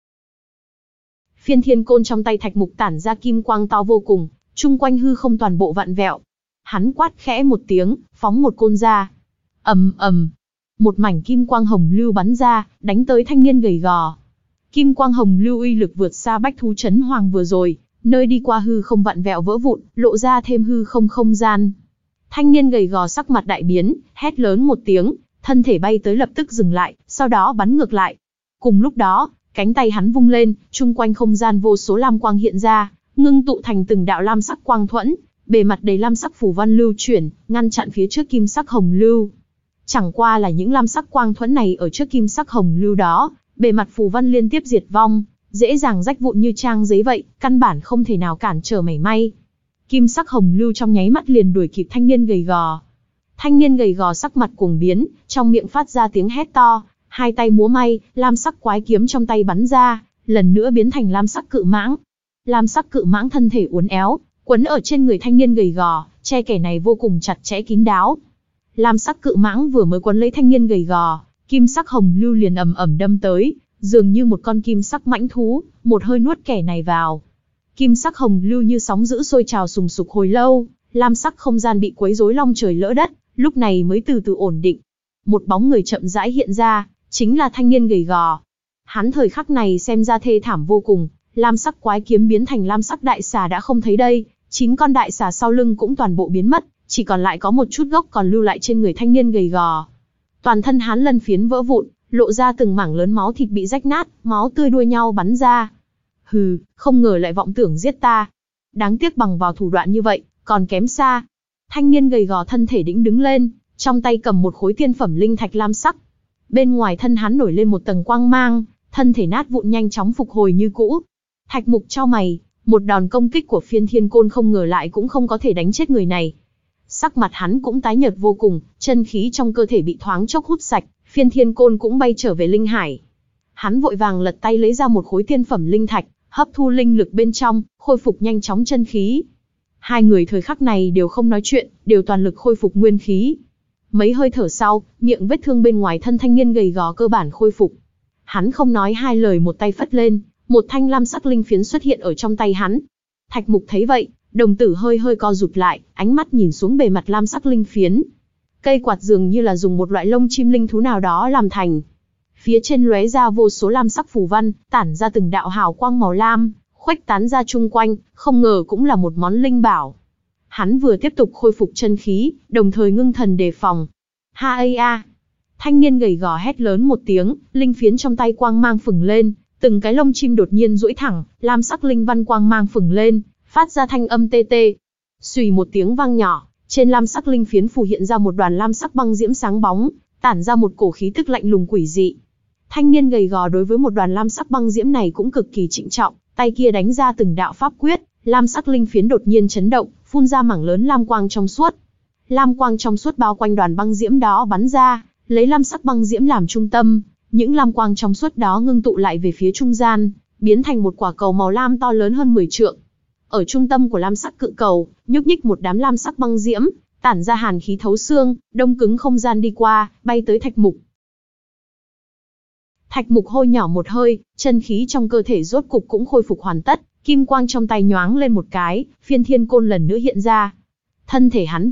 Phiên Thiên Côn trong tay Thạch Mục tản ra kim quang to vô cùng, chung quanh hư không toàn bộ vặn vẹo. Hắn quát khẽ một tiếng, phóng một côn ra. Ầm ầm, một mảnh kim quang hồng lưu bắn ra, đánh tới thanh niên gầy gò. Kim quang hồng lưu uy lực vượt xa bách thú chấn hoàng vừa rồi, nơi đi qua hư không vặn vẹo vỡ vụn, lộ ra thêm hư không không gian. Thanh niên gầy gò sắc mặt đại biến, hét lớn một tiếng, thân thể bay tới lập tức dừng lại, sau đó bắn ngược lại. Cùng lúc đó, cánh tay hắn vung lên, chung quanh không gian vô số lam quang hiện ra, ngưng tụ thành từng đạo lam sắc quang thuẫn, bề mặt đầy lam sắc phù văn lưu chuyển, ngăn chặn phía trước kim sắc hồng lưu. Chẳng qua là những lam sắc quang thuẫn này ở trước kim sắc hồng lưu đó, bề mặt phù văn liên tiếp diệt vong, dễ dàng rách vụn như trang giấy vậy, căn bản không thể nào cản trở mảy may. Kim sắc hồng lưu trong nháy mắt liền đuổi kịp thanh niên gầy gò. Thanh niên gầy gò sắc mặt cuồng biến, trong miệng phát ra tiếng hét to, hai tay múa may, lam sắc quái kiếm trong tay bắn ra, lần nữa biến thành lam sắc cự mãng. Lam sắc cự mãng thân thể uốn éo, quấn ở trên người thanh niên gầy gò, che kẻ này vô cùng chặt chẽ kín đáo. Lam sắc cự mãng vừa mới quấn lấy thanh niên gầy gò, kim sắc hồng lưu liền ầm ầm đâm tới, dường như một con kim sắc mãnh thú, một hơi nuốt kẻ này vào. Kim sắc hồng lưu như sóng dữ sôi trào sùng sục hồi lâu, lam sắc không gian bị quấy rối long trời lỡ đất, lúc này mới từ từ ổn định. Một bóng người chậm rãi hiện ra, chính là thanh niên gầy gò. Hắn thời khắc này xem ra thê thảm vô cùng, lam sắc quái kiếm biến thành lam sắc đại xà đã không thấy đây, chín con đại xà sau lưng cũng toàn bộ biến mất, chỉ còn lại có một chút gốc còn lưu lại trên người thanh niên gầy gò. Toàn thân hắn lân phiến vỡ vụn, lộ ra từng mảng lớn máu thịt bị rách nát, máu tươi đua nhau bắn ra. Hừ, không ngờ lại vọng tưởng giết ta. Đáng tiếc bằng vào thủ đoạn như vậy, còn kém xa. Thanh niên gầy gò thân thể đĩnh đứng lên, trong tay cầm một khối tiên phẩm linh thạch lam sắc. Bên ngoài thân hắn nổi lên một tầng quang mang, thân thể nát vụn nhanh chóng phục hồi như cũ. Thạch Mục chau mày, một đòn công kích của Phiên Thiên Côn không ngờ lại cũng không có thể đánh chết người này. Sắc mặt hắn cũng tái nhợt vô cùng, chân khí trong cơ thể bị thoáng chốc hút sạch, Phiên Thiên Côn cũng bay trở về linh hải. Hắn vội vàng lật tay lấy ra một khối tiên phẩm linh thạch, hấp thu linh lực bên trong, khôi phục nhanh chóng chân khí. Hai người thời khắc này đều không nói chuyện, đều toàn lực khôi phục nguyên khí. Mấy hơi thở sau, miệng vết thương bên ngoài thân thanh niên gầy gò cơ bản khôi phục. Hắn không nói hai lời một tay phất lên, một thanh lam sắc linh phiến xuất hiện ở trong tay hắn. Thạch Mục thấy vậy, đồng tử hơi hơi co rụt lại, ánh mắt nhìn xuống bề mặt lam sắc linh phiến. Cây quạt dường như là dùng một loại lông chim linh thú nào đó làm thành. Phía trên lóe ra vô số lam sắc phù văn, tản ra từng đạo hào quang màu lam, khuếch tán ra chung quanh, không ngờ cũng là một món linh bảo. Hắn vừa tiếp tục khôi phục chân khí, đồng thời ngưng thần đề phòng. Ha ây a! Thanh niên gầy gò hét lớn một tiếng, linh phiến trong tay quang mang phừng lên, từng cái lông chim đột nhiên duỗi thẳng, lam sắc linh văn quang mang phừng lên, phát ra thanh âm tê tê. Xùy một tiếng vang nhỏ, trên lam sắc linh phiến phù hiện ra một đoàn lam sắc băng diễm sáng bóng, tản ra một cổ khí tức lạnh lùng quỷ dị. Thanh niên gầy gò đối với một đoàn lam sắc băng diễm này cũng cực kỳ trịnh trọng, tay kia đánh ra từng đạo pháp quyết, lam sắc linh phiến đột nhiên chấn động, phun ra mảng lớn lam quang trong suốt. Lam quang trong suốt bao quanh đoàn băng diễm đó bắn ra, lấy lam sắc băng diễm làm trung tâm, những lam quang trong suốt đó ngưng tụ lại về phía trung gian, biến thành một quả cầu màu lam to lớn hơn mười trượng. Ở trung tâm của lam sắc cự cầu, nhúc nhích một đám lam sắc băng diễm, tản ra hàn khí thấu xương, đông cứng không gian đi qua, bay tới Thạch Mục. Thạch Mục hô nhỏ một hơi, chân khí trong cơ thể rốt cục cũng khôi phục hoàn tất, kim quang trong tay nhoáng lên một cái, Phiên Thiên Côn lần nữa hiện ra. Thân thể hắn vừa động,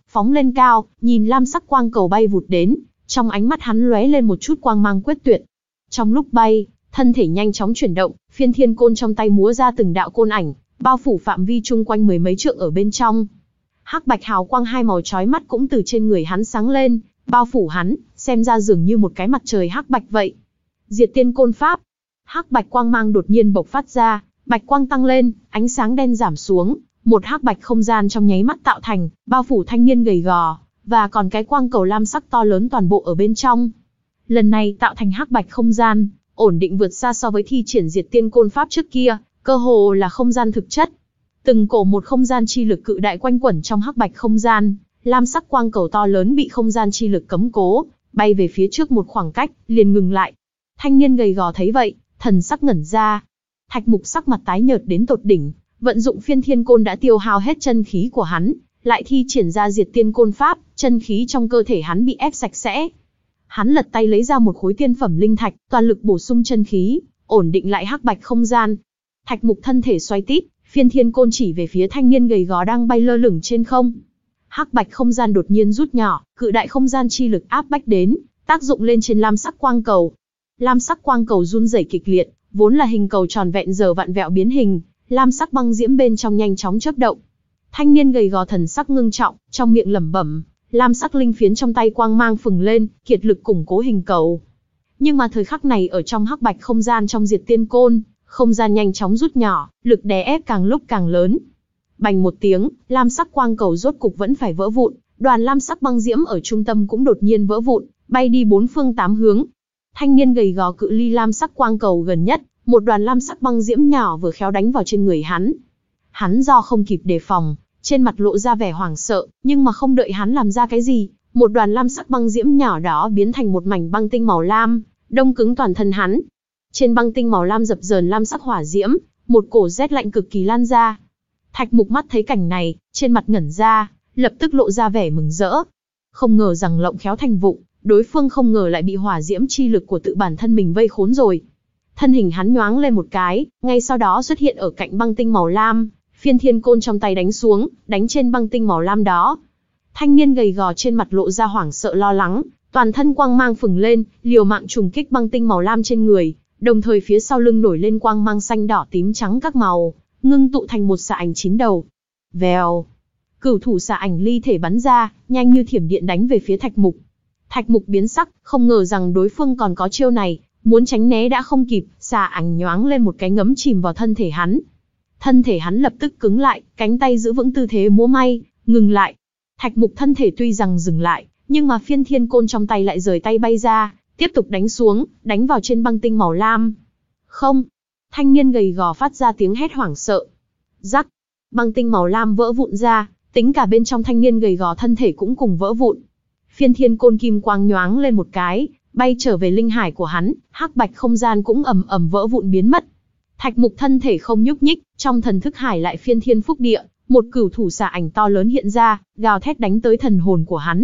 phóng lên cao, nhìn lam sắc quang cầu bay vụt đến, trong ánh mắt hắn lóe lên một chút quang mang quyết tuyệt. Trong lúc bay, thân thể nhanh chóng chuyển động, phiên thiên côn trong tay múa ra từng đạo côn ảnh, bao phủ phạm vi chung quanh mười mấy trượng ở bên trong. Hắc bạch hào quang hai màu chói mắt cũng từ trên người hắn sáng lên, bao phủ hắn, xem ra dường như một cái mặt trời hắc bạch vậy. Diệt tiên côn pháp. Hắc bạch quang mang đột nhiên bộc phát ra, bạch quang tăng lên, ánh sáng đen giảm xuống, một hắc bạch không gian trong nháy mắt tạo thành, bao phủ thanh niên gầy gò, và còn cái quang cầu lam sắc to lớn toàn bộ ở bên trong. Lần này tạo thành hắc bạch không gian, ổn định vượt xa so với thi triển diệt tiên côn pháp trước kia, cơ hồ là không gian thực chất. Từng cổ một không gian chi lực cự đại quanh quẩn trong hắc bạch không gian, lam sắc quang cầu to lớn bị không gian chi lực cấm cố, bay về phía trước một khoảng cách, liền ngừng lại. Thanh niên gầy gò thấy vậy, thần sắc ngẩn ra. Thạch Mục sắc mặt tái nhợt đến tột đỉnh, vận dụng phiên thiên côn đã tiêu hao hết chân khí của hắn, lại thi triển ra diệt tiên côn pháp, chân khí trong cơ thể hắn bị ép sạch sẽ. Hắn lật tay lấy ra một khối tiên phẩm linh thạch, toàn lực bổ sung chân khí, ổn định lại hắc bạch không gian. Thạch Mục thân thể xoay tít, phiên thiên côn chỉ về phía thanh niên gầy gò đang bay lơ lửng trên không. Hắc bạch không gian đột nhiên rút nhỏ, cự đại không gian chi lực áp bách đến, tác dụng lên trên lam sắc quang cầu. Lam sắc quang cầu run rẩy kịch liệt, vốn là hình cầu tròn vẹn giờ vặn vẹo biến hình, lam sắc băng diễm bên trong nhanh chóng chớp động. Thanh niên gầy gò thần sắc ngưng trọng, trong miệng lẩm bẩm, lam sắc linh phiến trong tay quang mang phừng lên, kiệt lực củng cố hình cầu. Nhưng mà thời khắc này ở trong hắc bạch không gian trong diệt tiên côn, không gian nhanh chóng rút nhỏ, lực đè ép càng lúc càng lớn. Bành một tiếng, lam sắc quang cầu rốt cục vẫn phải vỡ vụn, đoàn lam sắc băng diễm ở trung tâm cũng đột nhiên vỡ vụn, bay đi bốn phương tám hướng. Thanh niên gầy gò cự ly lam sắc quang cầu gần nhất, một đoàn lam sắc băng diễm nhỏ vừa khéo đánh vào trên người hắn. Hắn do không kịp đề phòng, trên mặt lộ ra vẻ hoảng sợ, nhưng mà không đợi hắn làm ra cái gì, một đoàn lam sắc băng diễm nhỏ đó biến thành một mảnh băng tinh màu lam, đông cứng toàn thân hắn. Trên băng tinh màu lam dập dờn lam sắc hỏa diễm, một cổ rét lạnh cực kỳ lan ra. Thạch Mục mắt thấy cảnh này, trên mặt ngẩn ra, lập tức lộ ra vẻ mừng rỡ. Không ngờ rằng lộng khéo thành vụng, đối phương không ngờ lại bị hỏa diễm chi lực của tự bản thân mình vây khốn rồi. Thân hình hắn nhoáng lên một cái, ngay sau đó xuất hiện ở cạnh băng tinh màu lam, phiên thiên côn trong tay đánh xuống, đánh trên băng tinh màu lam đó. Thanh niên gầy gò trên mặt lộ ra hoảng sợ lo lắng, toàn thân quang mang phừng lên, liều mạng trùng kích băng tinh màu lam trên người, đồng thời phía sau lưng nổi lên quang mang xanh đỏ tím trắng các màu, ngưng tụ thành một xà ảnh chín đầu. Vèo, cửu thủ xà ảnh ly thể bắn ra, nhanh như thiểm điện đánh về phía Thạch Mục. Thạch Mục biến sắc, không ngờ rằng đối phương còn có chiêu này, muốn tránh né đã không kịp, xà ảnh nhoáng lên một cái ngấm chìm vào thân thể hắn. Thân thể hắn lập tức cứng lại, cánh tay giữ vững tư thế múa may, ngừng lại. Thạch Mục thân thể tuy rằng dừng lại, nhưng mà phiên thiên côn trong tay lại rời tay bay ra, tiếp tục đánh xuống, đánh vào trên băng tinh màu lam. Không! Thanh niên gầy gò phát ra tiếng hét hoảng sợ. Rắc! Băng tinh màu lam vỡ vụn ra, tính cả bên trong thanh niên gầy gò thân thể cũng cùng vỡ vụn. Phiên thiên côn kim quang nhoáng lên một cái, bay trở về linh hải của hắn, hắc bạch không gian cũng ầm ầm vỡ vụn biến mất. Thạch Mục thân thể không nhúc nhích, trong thần thức hải lại phiên thiên phúc địa, một cửu thủ xà ảnh to lớn hiện ra, gào thét đánh tới thần hồn của hắn.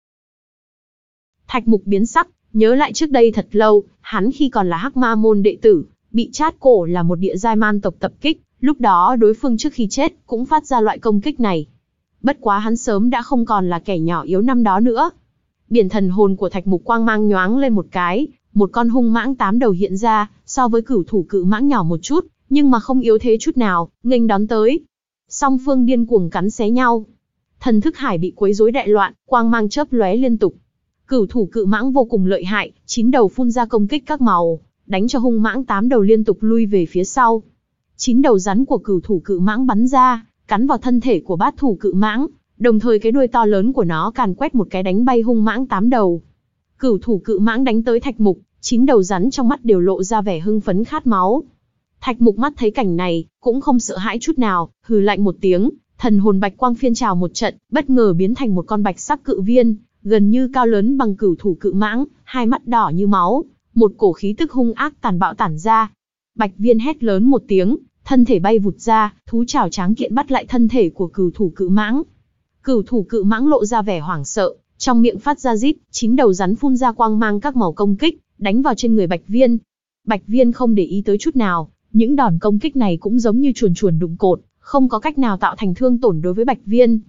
Thạch Mục biến sắc, nhớ lại trước đây thật lâu, hắn khi còn là Hắc Ma môn đệ tử, bị Trát Cổ là một địa giai man tộc tập kích, lúc đó đối phương trước khi chết cũng phát ra loại công kích này. Bất quá hắn sớm đã không còn là kẻ nhỏ yếu năm đó nữa. Biển thần hồn của Thạch Mục quang mang nhoáng lên một cái, một con hung mãng tám đầu hiện ra, so với cửu thủ cự mãng nhỏ một chút, nhưng mà không yếu thế chút nào, nghênh đón tới. Song phương điên cuồng cắn xé nhau. Thần thức hải bị quấy rối đại loạn, quang mang chớp lóe liên tục. Cửu thủ cự mãng vô cùng lợi hại, chín đầu phun ra công kích các màu, đánh cho hung mãng tám đầu liên tục lui về phía sau. Chín đầu rắn của cửu thủ cự mãng bắn ra, cắn vào thân thể của bát thủ cự mãng, đồng thời cái đuôi to lớn của nó càn quét một cái đánh bay hung mãng tám đầu. Cửu thủ cự mãng đánh tới Thạch Mục, chín đầu rắn trong mắt đều lộ ra vẻ hưng phấn khát máu. Thạch Mục mắt thấy cảnh này, cũng không sợ hãi chút nào, hừ lạnh một tiếng, thần hồn bạch quang phiên trào một trận, bất ngờ biến thành một con bạch sắc cự viên, gần như cao lớn bằng cửu thủ cự mãng, hai mắt đỏ như máu, một cổ khí tức hung ác tàn bạo tản ra. Bạch viên hét lớn một tiếng, thân thể bay vụt ra, thú chảo tráng kiện bắt lại thân thể của cửu thủ cự mãng. Cửu thủ cự mãng lộ ra vẻ hoảng sợ, trong miệng phát ra rít, chín đầu rắn phun ra quang mang các màu công kích, đánh vào trên người Bạch viên. Bạch viên không để ý tới chút nào, những đòn công kích này cũng giống như chuồn chuồn đụng cột, không có cách nào tạo thành thương tổn đối với Bạch viên.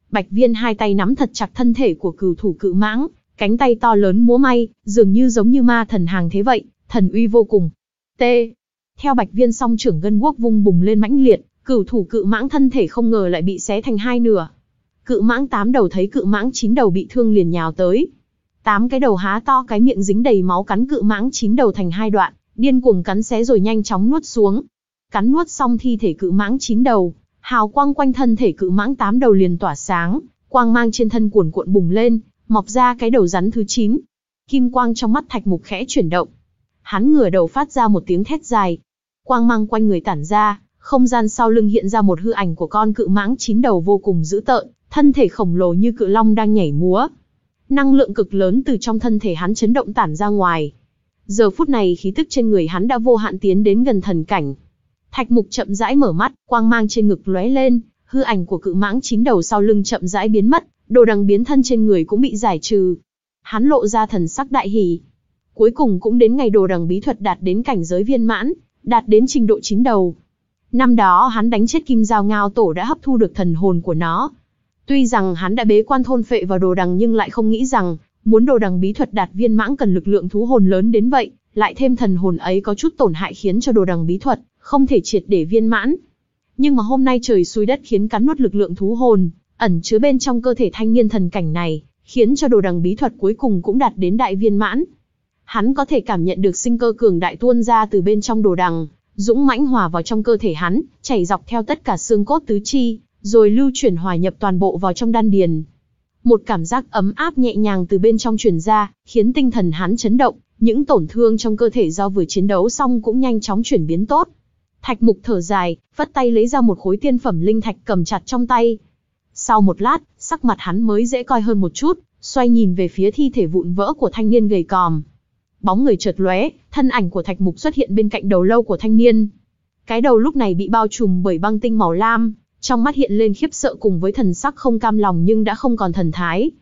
Bạch Viên hai tay nắm thật chặt thân thể của cửu thủ cự mãng, cánh tay to lớn múa may, dường như giống như ma thần hàng thế vậy, thần uy vô cùng. T. Theo Bạch Viên song trưởng gân guốc vung bùng lên mãnh liệt, cửu thủ cự mãng thân thể không ngờ lại bị xé thành hai nửa. Cự mãng tám đầu thấy cự mãng chín đầu bị thương liền nhào tới. Tám cái đầu há to cái miệng dính đầy máu cắn cự mãng chín đầu thành hai đoạn, điên cuồng cắn xé rồi nhanh chóng nuốt xuống. Cắn nuốt xong thi thể cự mãng chín đầu, hào quang quanh thân thể cự mãng tám đầu liền tỏa sáng, quang mang trên thân cuồn cuộn bùng lên, mọc ra cái đầu rắn thứ chín. Kim quang trong mắt Thạch Mục khẽ chuyển động. Hắn ngửa đầu phát ra một tiếng thét dài. Quang mang quanh người tản ra, không gian sau lưng hiện ra một hư ảnh của con cự mãng chín đầu vô cùng dữ tợn, thân thể khổng lồ như cự long đang nhảy múa. Năng lượng cực lớn từ trong thân thể hắn chấn động tản ra ngoài. Giờ phút này khí tức trên người hắn đã vô hạn tiến đến gần thần cảnh. Thạch Mục chậm rãi mở mắt, quang mang trên ngực lóe lên, hư ảnh của cự mãng chín đầu sau lưng chậm rãi biến mất, đồ đằng biến thân trên người cũng bị giải trừ. Hắn lộ ra thần sắc đại hỉ. Cuối cùng cũng đến ngày đồ đằng bí thuật đạt đến cảnh giới viên mãn, đạt đến trình độ chín đầu. Năm đó hắn đánh chết Kim Giao Ngao Tổ đã hấp thu được thần hồn của nó. Tuy rằng hắn đã bế quan thôn phệ vào đồ đằng nhưng lại không nghĩ rằng, muốn đồ đằng bí thuật đạt viên mãn cần lực lượng thú hồn lớn đến vậy, lại thêm thần hồn ấy có chút tổn hại khiến cho đồ đằng bí thuật không thể triệt để viên mãn. Nhưng mà hôm nay trời xui đất khiến cắn nuốt lực lượng thú hồn, ẩn chứa bên trong cơ thể thanh niên thần cảnh này, khiến cho đồ đằng bí thuật cuối cùng cũng đạt đến đại viên mãn. Hắn có thể cảm nhận được sinh cơ cường đại tuôn ra từ bên trong đồ đằng, dũng mãnh hòa vào trong cơ thể hắn, chảy dọc theo tất cả xương cốt tứ chi, rồi lưu chuyển hòa nhập toàn bộ vào trong đan điền. Một cảm giác ấm áp nhẹ nhàng từ bên trong truyền ra, khiến tinh thần hắn chấn động, những tổn thương trong cơ thể do vừa chiến đấu xong cũng nhanh chóng chuyển biến tốt. Thạch Mục thở dài, vất tay lấy ra một khối tiên phẩm linh thạch cầm chặt trong tay. Sau một lát, sắc mặt hắn mới dễ coi hơn một chút, xoay nhìn về phía thi thể vụn vỡ của thanh niên gầy còm. Bóng người chợt lóe, thân ảnh của Thạch Mục xuất hiện bên cạnh đầu lâu của thanh niên. Cái đầu lúc này bị bao trùm bởi băng tinh màu lam, trong mắt hiện lên khiếp sợ cùng với thần sắc không cam lòng nhưng đã không còn thần thái.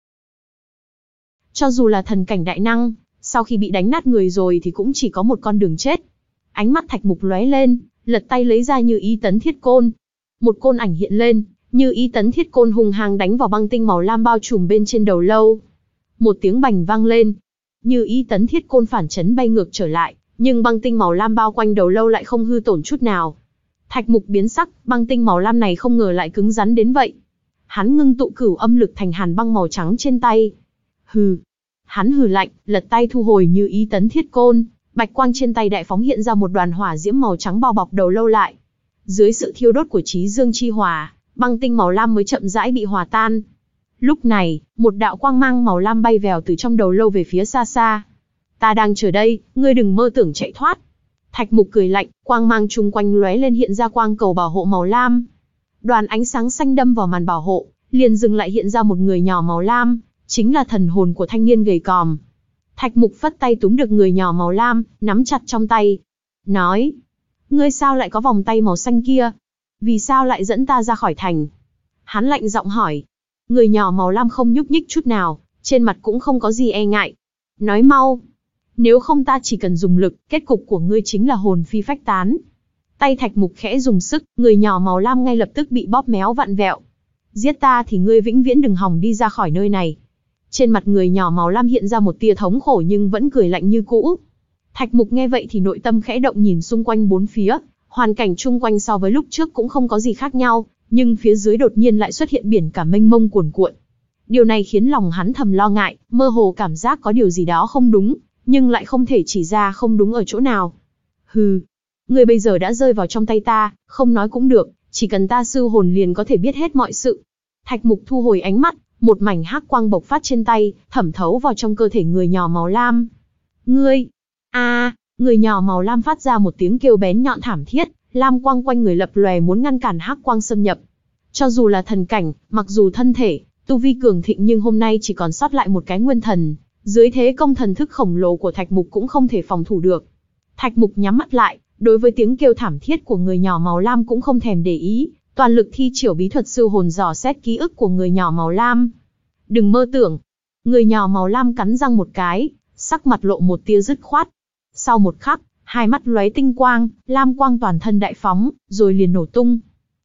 Cho dù là thần cảnh đại năng, sau khi bị đánh nát người rồi thì cũng chỉ có một con đường chết. Ánh mắt Thạch Mục lóe lên, lật tay lấy ra Như Ý Tấn Thiết Côn. Một côn ảnh hiện lên, Như Ý Tấn Thiết Côn hung hăng đánh vào băng tinh màu lam bao trùm bên trên đầu lâu. Một tiếng bành vang lên, Như Ý Tấn Thiết Côn phản chấn bay ngược trở lại, nhưng băng tinh màu lam bao quanh đầu lâu lại không hư tổn chút nào. Thạch Mục biến sắc, băng tinh màu lam này không ngờ lại cứng rắn đến vậy. Hắn ngưng tụ cửu âm lực thành hàn băng màu trắng trên tay. Hừ. Hắn hừ lạnh, lật tay thu hồi Như Ý Tấn Thiết Côn, bạch quang trên tay đại phóng hiện ra một đoàn hỏa diễm màu trắng bao bọc đầu lâu lại. Dưới sự thiêu đốt của Chí Dương chi hỏa, băng tinh màu lam mới chậm rãi bị hòa tan. Lúc này, một đạo quang mang màu lam bay vèo từ trong đầu lâu về phía xa xa. Ta đang chờ đây, ngươi đừng mơ tưởng chạy thoát. Thạch Mục cười lạnh, quang mang chung quanh lóe lên hiện ra quang cầu bảo hộ màu lam. Đoàn ánh sáng xanh đâm vào màn bảo hộ, liền dừng lại hiện ra một người nhỏ màu lam, chính là thần hồn của thanh niên gầy còm. Thạch Mục phất tay túm được người nhỏ màu lam, nắm chặt trong tay. Nói, ngươi sao lại có vòng tay màu xanh kia? Vì sao lại dẫn ta ra khỏi thành? Hắn lạnh giọng hỏi. Người nhỏ màu lam không nhúc nhích chút nào, trên mặt cũng không có gì e ngại. Nói mau, nếu không ta chỉ cần dùng lực, kết cục của ngươi chính là hồn phi phách tán. Tay Thạch Mục khẽ dùng sức, người nhỏ màu lam ngay lập tức bị bóp méo vặn vẹo. Giết ta thì ngươi vĩnh viễn đừng hòng đi ra khỏi nơi này. Trên mặt người nhỏ màu lam hiện ra một tia thống khổ nhưng vẫn cười lạnh như cũ. Thạch Mục nghe vậy thì nội tâm khẽ động, nhìn xung quanh bốn phía, hoàn cảnh chung quanh so với lúc trước cũng không có gì khác nhau, nhưng phía dưới đột nhiên lại xuất hiện biển cả mênh mông cuồn cuộn. Điều này khiến lòng hắn thầm lo ngại, mơ hồ cảm giác có điều gì đó không đúng, nhưng lại không thể chỉ ra không đúng ở chỗ nào. Hừ, ngươi bây giờ đã rơi vào trong tay ta, không nói cũng được, chỉ cần ta sư hồn liền có thể biết hết mọi sự. Thạch Mục thu hồi ánh mắt, một mảnh hắc quang bộc phát trên tay, thẩm thấu vào trong cơ thể người nhỏ màu lam. Ngươi, a, à, người nhỏ màu lam phát ra một tiếng kêu bén nhọn thảm thiết, lam quang quanh người lập lòe muốn ngăn cản hắc quang xâm nhập. Cho dù là thần cảnh, mặc dù thân thể, tu vi cường thịnh nhưng hôm nay chỉ còn sót lại một cái nguyên thần, dưới thế công thần thức khổng lồ của Thạch Mục cũng không thể phòng thủ được. Thạch Mục nhắm mắt lại, đối với tiếng kêu thảm thiết của người nhỏ màu lam cũng không thèm để ý, toàn lực thi triển bí thuật siêu hồn dò xét ký ức của người nhỏ màu lam. Đừng mơ tưởng. Người nhỏ màu lam cắn răng một cái, sắc mặt lộ một tia dứt khoát. Sau một khắc, hai mắt lóe tinh quang, lam quang toàn thân đại phóng, rồi liền nổ tung.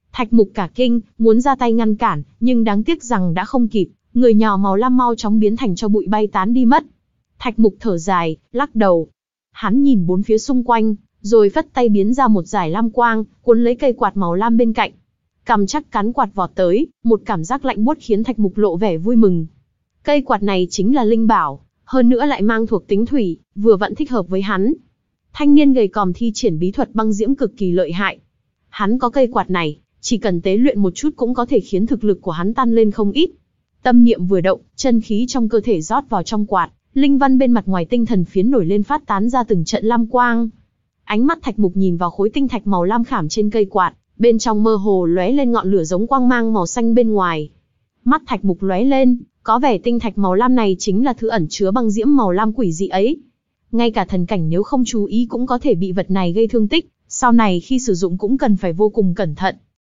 Thạch Mục cả kinh, muốn ra tay ngăn cản, nhưng đáng tiếc rằng đã không kịp, người nhỏ màu lam mau chóng biến thành cho bụi bay tán đi mất. Thạch Mục thở dài, lắc đầu. Hắn nhìn bốn phía xung quanh, rồi phất tay biến ra một dải lam quang, cuốn lấy cây quạt màu lam bên cạnh. Cầm chắc cắn quạt vọt tới, một cảm giác lạnh buốt khiến Thạch Mục lộ vẻ vui mừng. Cây quạt này chính là linh bảo, hơn nữa lại mang thuộc tính thủy, vừa vặn thích hợp với hắn. Thanh niên gầy còm thi triển bí thuật băng diễm cực kỳ lợi hại. Hắn có cây quạt này, chỉ cần tế luyện một chút cũng có thể khiến thực lực của hắn tăng lên không ít. Tâm niệm vừa động, chân khí trong cơ thể rót vào trong quạt, linh văn bên mặt ngoài tinh thần phiến nổi lên phát tán ra từng trận lam quang. Ánh mắt Thạch Mục nhìn vào khối tinh thạch màu lam khảm trên cây quạt, bên trong mơ hồ lóe lên ngọn lửa giống quang mang màu xanh bên ngoài. Mắt Thạch Mục lóe lên, có vẻ tinh thạch màu lam này chính là thứ ẩn chứa băng diễm màu lam quỷ dị ấy. Ngay cả thần cảnh nếu không chú ý cũng có thể bị vật này gây thương tích, sau này khi sử dụng cũng cần phải vô cùng cẩn thận.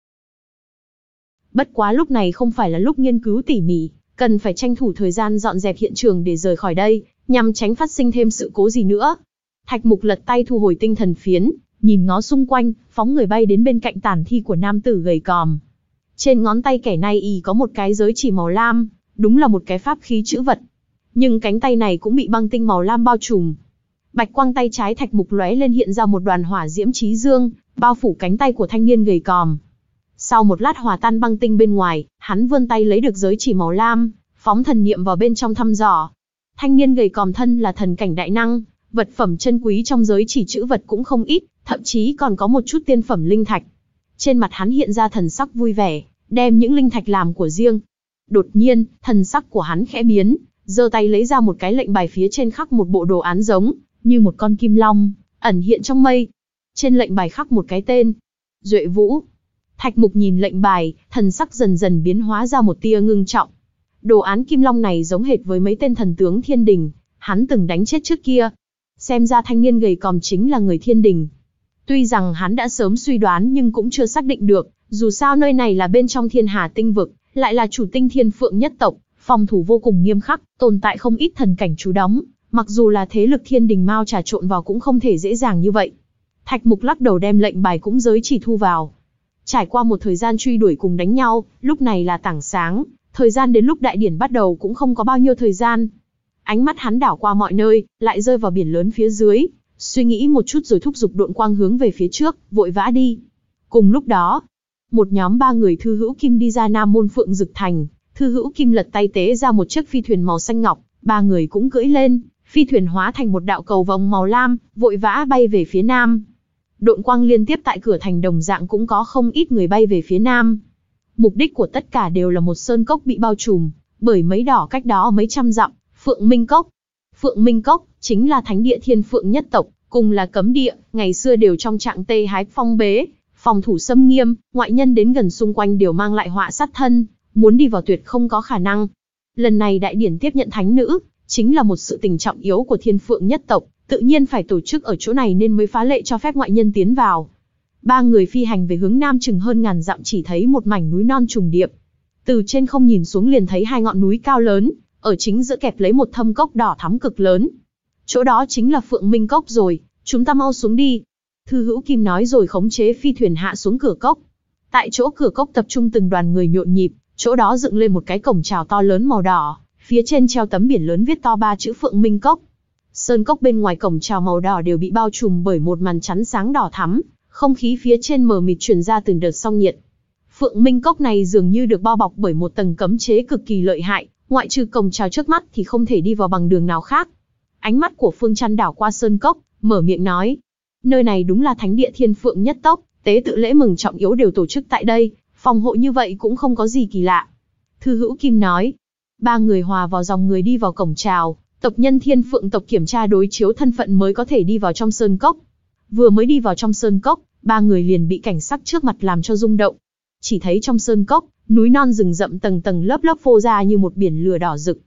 Bất quá lúc này không phải là lúc nghiên cứu tỉ mỉ, cần phải tranh thủ thời gian dọn dẹp hiện trường để rời khỏi đây, nhằm tránh phát sinh thêm sự cố gì nữa. Thạch Mục lật tay thu hồi tinh thần phiến, nhìn ngó xung quanh, phóng người bay đến bên cạnh tàn thi của nam tử gầy còm. Trên ngón tay kẻ này y có một cái giới chỉ màu lam, đúng là một cái pháp khí chữ vật. Nhưng cánh tay này cũng bị băng tinh màu lam bao trùm. Bạch quang tay trái Thạch Mục lóe lên hiện ra một đoàn hỏa diễm chí dương, bao phủ cánh tay của thanh niên gầy còm. Sau một lát hòa tan băng tinh bên ngoài, hắn vươn tay lấy được giới chỉ màu lam, phóng thần niệm vào bên trong thăm dò. Thanh niên gầy còm thân là thần cảnh đại năng, vật phẩm chân quý trong giới chỉ chữ vật cũng không ít, thậm chí còn có một chút tiên phẩm linh thạch. Trên mặt hắn hiện ra thần sắc vui vẻ, đem những linh thạch làm của riêng. Đột nhiên, thần sắc của hắn khẽ biến, giơ tay lấy ra một cái lệnh bài phía trên khắc một bộ đồ án giống như một con kim long, ẩn hiện trong mây. Trên lệnh bài khắc một cái tên, Duệ Vũ. Thạch Mục nhìn lệnh bài, thần sắc dần dần biến hóa ra một tia ngưng trọng. Đồ án kim long này giống hệt với mấy tên thần tướng thiên đình, hắn từng đánh chết trước kia. Xem ra thanh niên gầy còm chính là người thiên đình. Tuy rằng hắn đã sớm suy đoán nhưng cũng chưa xác định được, dù sao nơi này là bên trong Thiên Hà tinh vực, lại là chủ tinh Thiên Phượng nhất tộc, phòng thủ vô cùng nghiêm khắc, tồn tại không ít thần cảnh trú đóng, mặc dù là thế lực thiên đình mau trà trộn vào cũng không thể dễ dàng như vậy. Thạch Mục lắc đầu đem lệnh bài cũng giới chỉ thu vào. Trải qua một thời gian truy đuổi cùng đánh nhau, lúc này là tảng sáng, thời gian đến lúc đại điển bắt đầu cũng không có bao nhiêu thời gian. Ánh mắt hắn đảo qua mọi nơi, lại rơi vào biển lớn phía dưới, suy nghĩ một chút rồi thúc giục độn quang hướng về phía trước, vội vã đi. Cùng lúc đó, một nhóm ba người Thư Hữu Kim đi ra Nam Môn Phượng Dực Thành. Thư Hữu Kim lật tay tế ra một chiếc phi thuyền màu xanh ngọc, ba người cũng cưỡi lên, phi thuyền hóa thành một đạo cầu vồng màu lam, vội vã bay về phía nam. Độn quang liên tiếp tại cửa thành đồng dạng cũng có không ít người bay về phía nam. Mục đích của tất cả đều là một sơn cốc bị bao trùm bởi mấy đỏ cách đó mấy trăm dặm, Phượng Minh Cốc. Phượng Minh Cốc chính là thánh địa Thiên Phượng nhất tộc, cùng là cấm địa, ngày xưa đều trong trạng tê hái phong bế, phòng thủ xâm nghiêm, ngoại nhân đến gần xung quanh đều mang lại họa sát thân, muốn đi vào tuyệt không có khả năng. Lần này đại điển tiếp nhận thánh nữ, chính là một sự tình trọng yếu của Thiên Phượng nhất tộc, tự nhiên phải tổ chức ở chỗ này nên mới phá lệ cho phép ngoại nhân tiến vào. Ba người phi hành về hướng nam chừng hơn ngàn dặm chỉ thấy một mảnh núi non trùng điệp. Từ trên không nhìn xuống liền thấy hai ngọn núi cao lớn, ở chính giữa kẹp lấy một thâm cốc đỏ thắm cực lớn. Chỗ đó chính là Phượng Minh Cốc rồi, chúng ta mau xuống đi. Thư Hữu Kim nói rồi khống chế phi thuyền hạ xuống cửa cốc. Tại chỗ cửa cốc tập trung từng đoàn người nhộn nhịp, chỗ đó dựng lên một cái cổng chào to lớn màu đỏ, phía trên treo tấm biển lớn viết to ba chữ Phượng Minh Cốc. Sơn cốc bên ngoài cổng chào màu đỏ đều bị bao trùm bởi một màn chắn sáng đỏ thắm, không khí phía trên mờ mịt truyền ra từng đợt song nhiệt. Phượng Minh Cốc này dường như được bao bọc bởi một tầng cấm chế cực kỳ lợi hại, ngoại trừ cổng chào trước mắt thì không thể đi vào bằng đường nào khác. Ánh mắt của Phương Chăn đảo qua sơn cốc, mở miệng nói: nơi này đúng là thánh địa Thiên Phượng nhất tộc, tế tự lễ mừng trọng yếu đều tổ chức tại đây, phòng hộ như vậy cũng không có gì kỳ lạ. Thư Hữu Kim nói. Ba người hòa vào dòng người đi vào cổng chào, tộc nhân Thiên Phượng tộc kiểm tra đối chiếu thân phận mới có thể đi vào trong sơn cốc. Vừa mới đi vào trong sơn cốc, ba người liền bị cảnh sắc trước mặt làm cho rung động. Chỉ thấy trong sơn cốc, núi non rừng rậm tầng tầng lớp lớp phô ra như một biển lửa đỏ rực.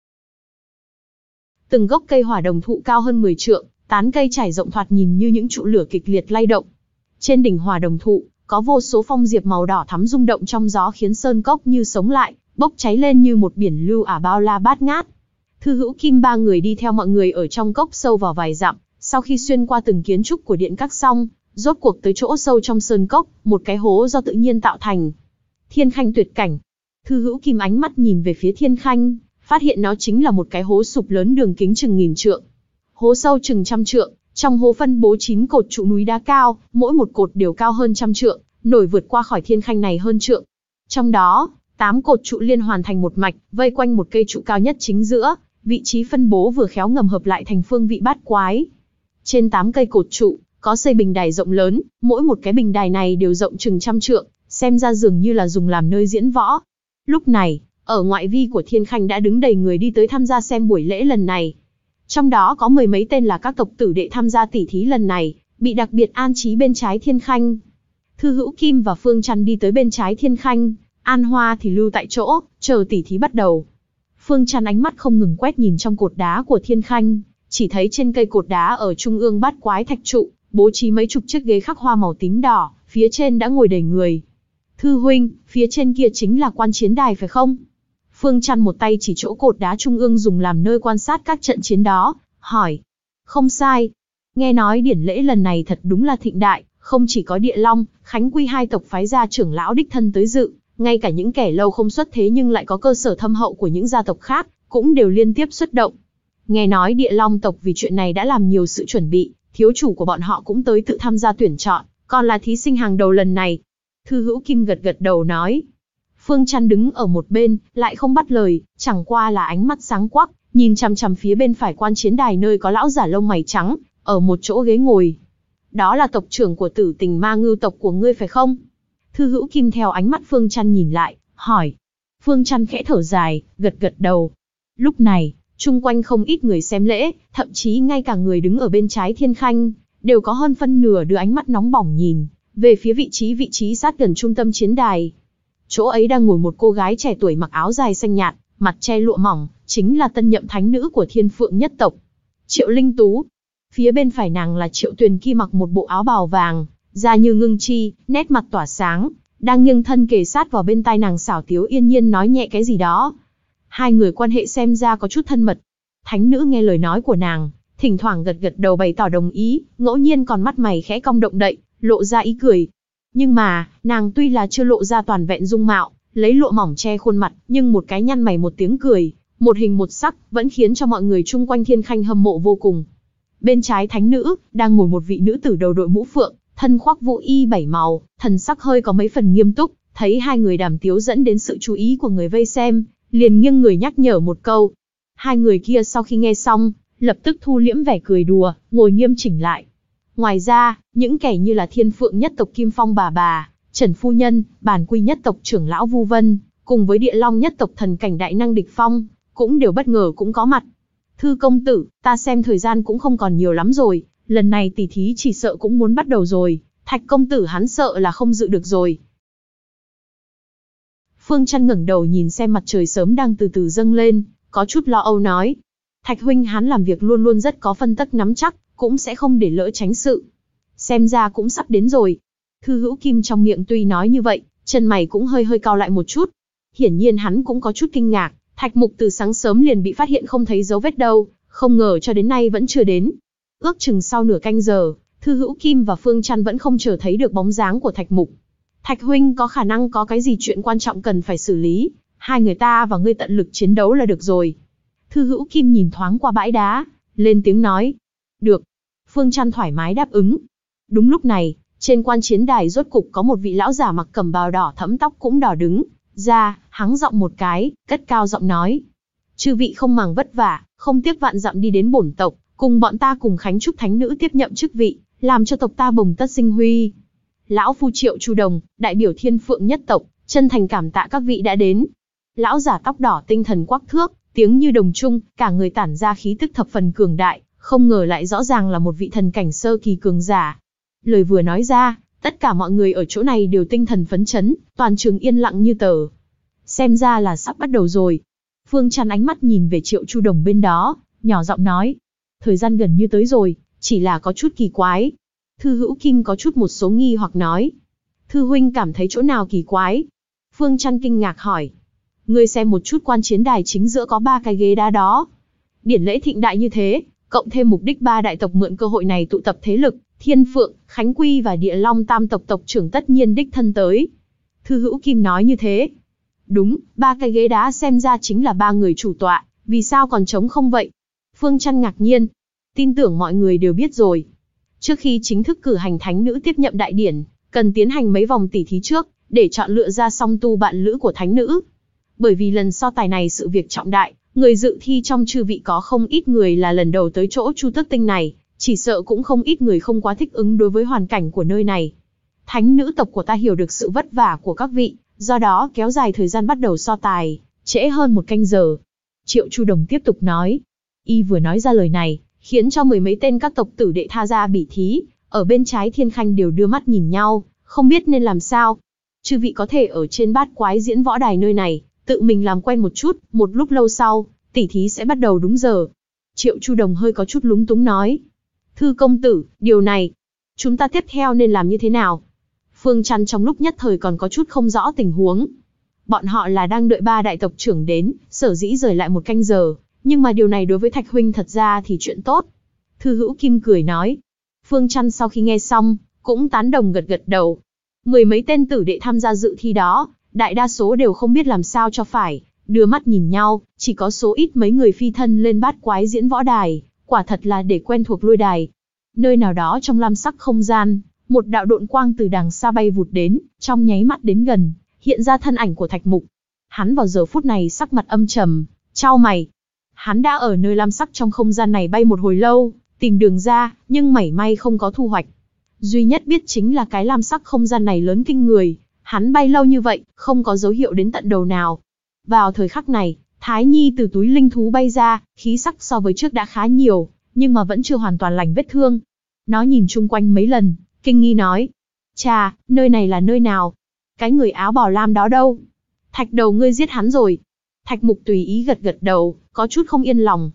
Từng gốc cây hỏa đồng thụ cao hơn mười trượng, tán cây trải rộng thoạt nhìn như những trụ lửa kịch liệt lay động. Trên đỉnh hỏa đồng thụ, có vô số phong diệp màu đỏ thắm rung động trong gió khiến sơn cốc như sống lại, bốc cháy lên như một biển lưu ả bao la bát ngát. Thư Hữu Kim ba người đi theo mọi người ở trong cốc sâu vào vài dặm, sau khi xuyên qua từng kiến trúc của điện các xong, rốt cuộc tới chỗ sâu trong sơn cốc, một cái hố do tự nhiên tạo thành. Thiên Khanh tuyệt cảnh. Thư Hữu Kim ánh mắt nhìn về phía Thiên Khanh, phát hiện nó chính là một cái hố sụp lớn đường kính chừng nghìn trượng. Hố sâu chừng trăm trượng, trong hố phân bố chín cột trụ núi đá cao, mỗi một cột đều cao hơn trăm trượng, nổi vượt qua khỏi Thiên Khanh này hơn trượng. Trong đó, tám cột trụ liên hoàn thành một mạch, vây quanh một cây trụ cao nhất chính giữa, vị trí phân bố vừa khéo ngầm hợp lại thành phương vị bát quái. Trên tám cây cột trụ, có xây bình đài rộng lớn, mỗi một cái bình đài này đều rộng chừng trăm trượng, xem ra dường như là dùng làm nơi diễn võ. Lúc này, ở ngoại vi của Thiên Khanh đã đứng đầy người đi tới tham gia xem buổi lễ lần này. Trong đó có mười mấy tên là các tộc tử đệ tham gia tỉ thí lần này, bị đặc biệt an trí bên trái Thiên Khanh. Thư Hữu Kim và Phương Chăn đi tới bên trái Thiên Khanh, An Hoa thì lưu tại chỗ, chờ tỉ thí bắt đầu. Phương Chăn ánh mắt không ngừng quét nhìn trong cột đá của Thiên Khanh, chỉ thấy trên cây cột đá ở trung ương bát quái thạch trụ, bố trí mấy chục chiếc ghế khắc hoa màu tím đỏ, phía trên đã ngồi đầy người. Thư huynh, phía trên kia chính là quan chiến đài phải không? Phương Chăn một tay chỉ chỗ cột đá trung ương dùng làm nơi quan sát các trận chiến đó, hỏi. Không sai. Nghe nói điển lễ lần này thật đúng là thịnh đại, không chỉ có Địa Long, Khánh Quy hai tộc phái gia trưởng lão đích thân tới dự, ngay cả những kẻ lâu không xuất thế nhưng lại có cơ sở thâm hậu của những gia tộc khác, cũng đều liên tiếp xuất động. Nghe nói Địa Long tộc vì chuyện này đã làm nhiều sự chuẩn bị, thiếu chủ của bọn họ cũng tới tự tham gia tuyển chọn, còn là thí sinh hàng đầu lần này. Thư Hữu Kim gật gật đầu nói. Phương Chăn đứng ở một bên, lại không bắt lời, chẳng qua là ánh mắt sáng quắc, nhìn chằm chằm phía bên phải quan chiến đài nơi có lão giả lông mày trắng, ở một chỗ ghế ngồi. Đó là tộc trưởng của Tử Tình Ma Ngưu tộc của ngươi phải không? Thư Hữu Kim theo ánh mắt Phương Chăn nhìn lại, hỏi. Phương Chăn khẽ thở dài, gật gật đầu. Lúc này, chung quanh không ít người xem lễ, thậm chí ngay cả người đứng ở bên trái Thiên Khanh, đều có hơn phân nửa đưa ánh mắt nóng bỏng nhìn về phía vị trí vị trí sát gần trung tâm chiến đài. Chỗ ấy đang ngồi một cô gái trẻ tuổi mặc áo dài xanh nhạt, mặt che lụa mỏng, chính là tân nhậm thánh nữ của Thiên Phượng nhất tộc, Triệu Linh Tú. Phía bên phải nàng là Triệu Tuyền Kỳ mặc một bộ áo bào vàng, da như ngưng chi, nét mặt tỏa sáng, đang nghiêng thân kề sát vào bên tai nàng xảo tiếu yên nhiên nói nhẹ cái gì đó. Hai người quan hệ xem ra có chút thân mật. Thánh nữ nghe lời nói của nàng, thỉnh thoảng gật gật đầu bày tỏ đồng ý, ngẫu nhiên còn mắt mày khẽ cong động đậy, lộ ra ý cười. Nhưng mà, nàng tuy là chưa lộ ra toàn vẹn dung mạo, lấy lụa mỏng che khuôn mặt, nhưng một cái nhăn mày một tiếng cười, một hình một sắc, vẫn khiến cho mọi người chung quanh Thiên Khanh hâm mộ vô cùng. Bên trái thánh nữ, đang ngồi một vị nữ tử đầu đội mũ phượng, thân khoác vũ y bảy màu, thần sắc hơi có mấy phần nghiêm túc, thấy hai người đàm tiếu dẫn đến sự chú ý của người vây xem, liền nghiêng người nhắc nhở một câu. Hai người kia sau khi nghe xong, lập tức thu liễm vẻ cười đùa, ngồi nghiêm chỉnh lại. Ngoài ra, những kẻ như là Thiên Phượng nhất tộc Kim Phong bà bà, Trần Phu Nhân, Bản Quy nhất tộc trưởng lão Vu Vân, cùng với Địa Long nhất tộc thần cảnh đại năng Địch Phong, cũng đều bất ngờ cũng có mặt. Thư công tử, ta xem thời gian cũng không còn nhiều lắm rồi, lần này tỷ thí chỉ sợ cũng muốn bắt đầu rồi, Thạch công tử hắn sợ là không dự được rồi. Phương Chăn ngẩng đầu nhìn xem mặt trời sớm đang từ từ dâng lên, có chút lo âu nói. Thạch huynh hắn làm việc luôn luôn rất có phân tắc nắm chắc, cũng sẽ không để lỡ tránh sự. Xem ra cũng sắp đến rồi. Thư Hữu Kim trong miệng tuy nói như vậy, chân mày cũng hơi hơi cau lại một chút. Hiển nhiên hắn cũng có chút kinh ngạc, Thạch Mục từ sáng sớm liền bị phát hiện không thấy dấu vết đâu, không ngờ cho đến nay vẫn chưa đến. Ước chừng sau nửa canh giờ, Thư Hữu Kim và Phương Chăn vẫn không chờ thấy được bóng dáng của Thạch Mục. Thạch huynh có khả năng có cái gì chuyện quan trọng cần phải xử lý, hai người ta và ngươi tận lực chiến đấu là được rồi. Thư Hữu Kim nhìn thoáng qua bãi đá, lên tiếng nói. Được. Phương Chăn thoải mái đáp ứng. Đúng lúc này, trên quan chiến đài rốt cục có một vị lão giả mặc cẩm bào đỏ thẫm tóc cũng đỏ đứng ra, hắng giọng một cái, cất cao giọng nói. Chư vị không màng vất vả, không tiếc vạn dặm đi đến bổn tộc, cùng bọn ta cùng Khánh Trúc Thánh Nữ tiếp nhậm chức vị, làm cho tộc ta bồng tất sinh huy. Lão phu Triệu Chu Đồng, đại biểu Thiên Phượng nhất tộc, chân thành cảm tạ các vị đã đến. Lão giả tóc đỏ tinh thần quắc thước, tiếng như đồng trung, cả người tản ra khí tức thập phần cường đại, không ngờ lại rõ ràng là một vị thần cảnh sơ kỳ cường giả. Lời vừa nói ra, tất cả mọi người ở chỗ này đều tinh thần phấn chấn, toàn trường yên lặng như tờ. Xem ra là sắp bắt đầu rồi. Phương Chăn ánh mắt nhìn về Triệu Chu Đồng bên đó, nhỏ giọng nói. Thời gian gần như tới rồi, chỉ là có chút kỳ quái. Thư Hữu Kim có chút một số nghi hoặc nói. Thư huynh cảm thấy chỗ nào kỳ quái? Phương Chăn kinh ngạc hỏi. Ngươi xem một chút quan chiến đài chính giữa có ba cái ghế đá đó. Điển lễ thịnh đại như thế, cộng thêm mục đích ba đại tộc mượn cơ hội này tụ tập thế lực, Thiên Phượng, Khánh Quy và Địa Long tam tộc tộc trưởng tất nhiên đích thân tới. Thư Hữu Kim nói như thế. Đúng, ba cái ghế đá xem ra chính là ba người chủ tọa, vì sao còn trống không vậy? Phương Chăn ngạc nhiên. Tin tưởng mọi người đều biết rồi. Trước khi chính thức cử hành thánh nữ tiếp nhậm đại điển, cần tiến hành mấy vòng tỉ thí trước, để chọn lựa ra song tu bạn lữ của thánh nữ. Bởi vì lần so tài này sự việc trọng đại, người dự thi trong chư vị có không ít người là lần đầu tới chỗ Chu Tước Tinh này, chỉ sợ cũng không ít người không quá thích ứng đối với hoàn cảnh của nơi này. Thánh nữ tộc của ta hiểu được sự vất vả của các vị, do đó kéo dài thời gian bắt đầu so tài, trễ hơn một canh giờ. Triệu Chu Đồng tiếp tục nói. Y vừa nói ra lời này, khiến cho mười mấy tên các tộc tử đệ tha ra bỉ thí, ở bên trái Thiên Khanh đều đưa mắt nhìn nhau, không biết nên làm sao. Chư vị có thể ở trên bát quái diễn võ đài nơi này, tự mình làm quen một chút, một lúc lâu sau, tỉ thí sẽ bắt đầu đúng giờ. Triệu Chu Đồng hơi có chút lúng túng nói. Thư công tử, điều này, chúng ta tiếp theo nên làm như thế nào? Phương Chăn trong lúc nhất thời còn có chút không rõ tình huống. Bọn họ là đang đợi ba đại tộc trưởng đến, sở dĩ rời lại một canh giờ, nhưng mà điều này đối với Thạch huynh thật ra thì chuyện tốt. Thư Hữu Kim cười nói. Phương Chăn sau khi nghe xong, cũng tán đồng gật gật đầu. Mười mấy tên tử đệ tham gia dự thi đó, đại đa số đều không biết làm sao cho phải, đưa mắt nhìn nhau, chỉ có số ít mấy người phi thân lên bát quái diễn võ đài, quả thật là để quen thuộc lôi đài. Nơi nào đó trong lam sắc không gian, một đạo độn quang từ đằng xa bay vụt đến, trong nháy mắt đến gần, hiện ra thân ảnh của Thạch Mục. Hắn vào giờ phút này sắc mặt âm trầm, chau mày. Hắn đã ở nơi lam sắc trong không gian này bay một hồi lâu, tìm đường ra, nhưng mảy may không có thu hoạch. Duy nhất biết chính là cái lam sắc không gian này lớn kinh người, hắn bay lâu như vậy, không có dấu hiệu đến tận đầu nào. Vào thời khắc này, Thái Nhi từ túi linh thú bay ra, khí sắc so với trước đã khá nhiều, nhưng mà vẫn chưa hoàn toàn lành vết thương. Nó nhìn chung quanh mấy lần, kinh nghi nói. Chà, nơi này là nơi nào? Cái người áo bào lam đó đâu? Thạch Đầu ngươi giết hắn rồi. Thạch Mục tùy ý gật gật đầu, có chút không yên lòng.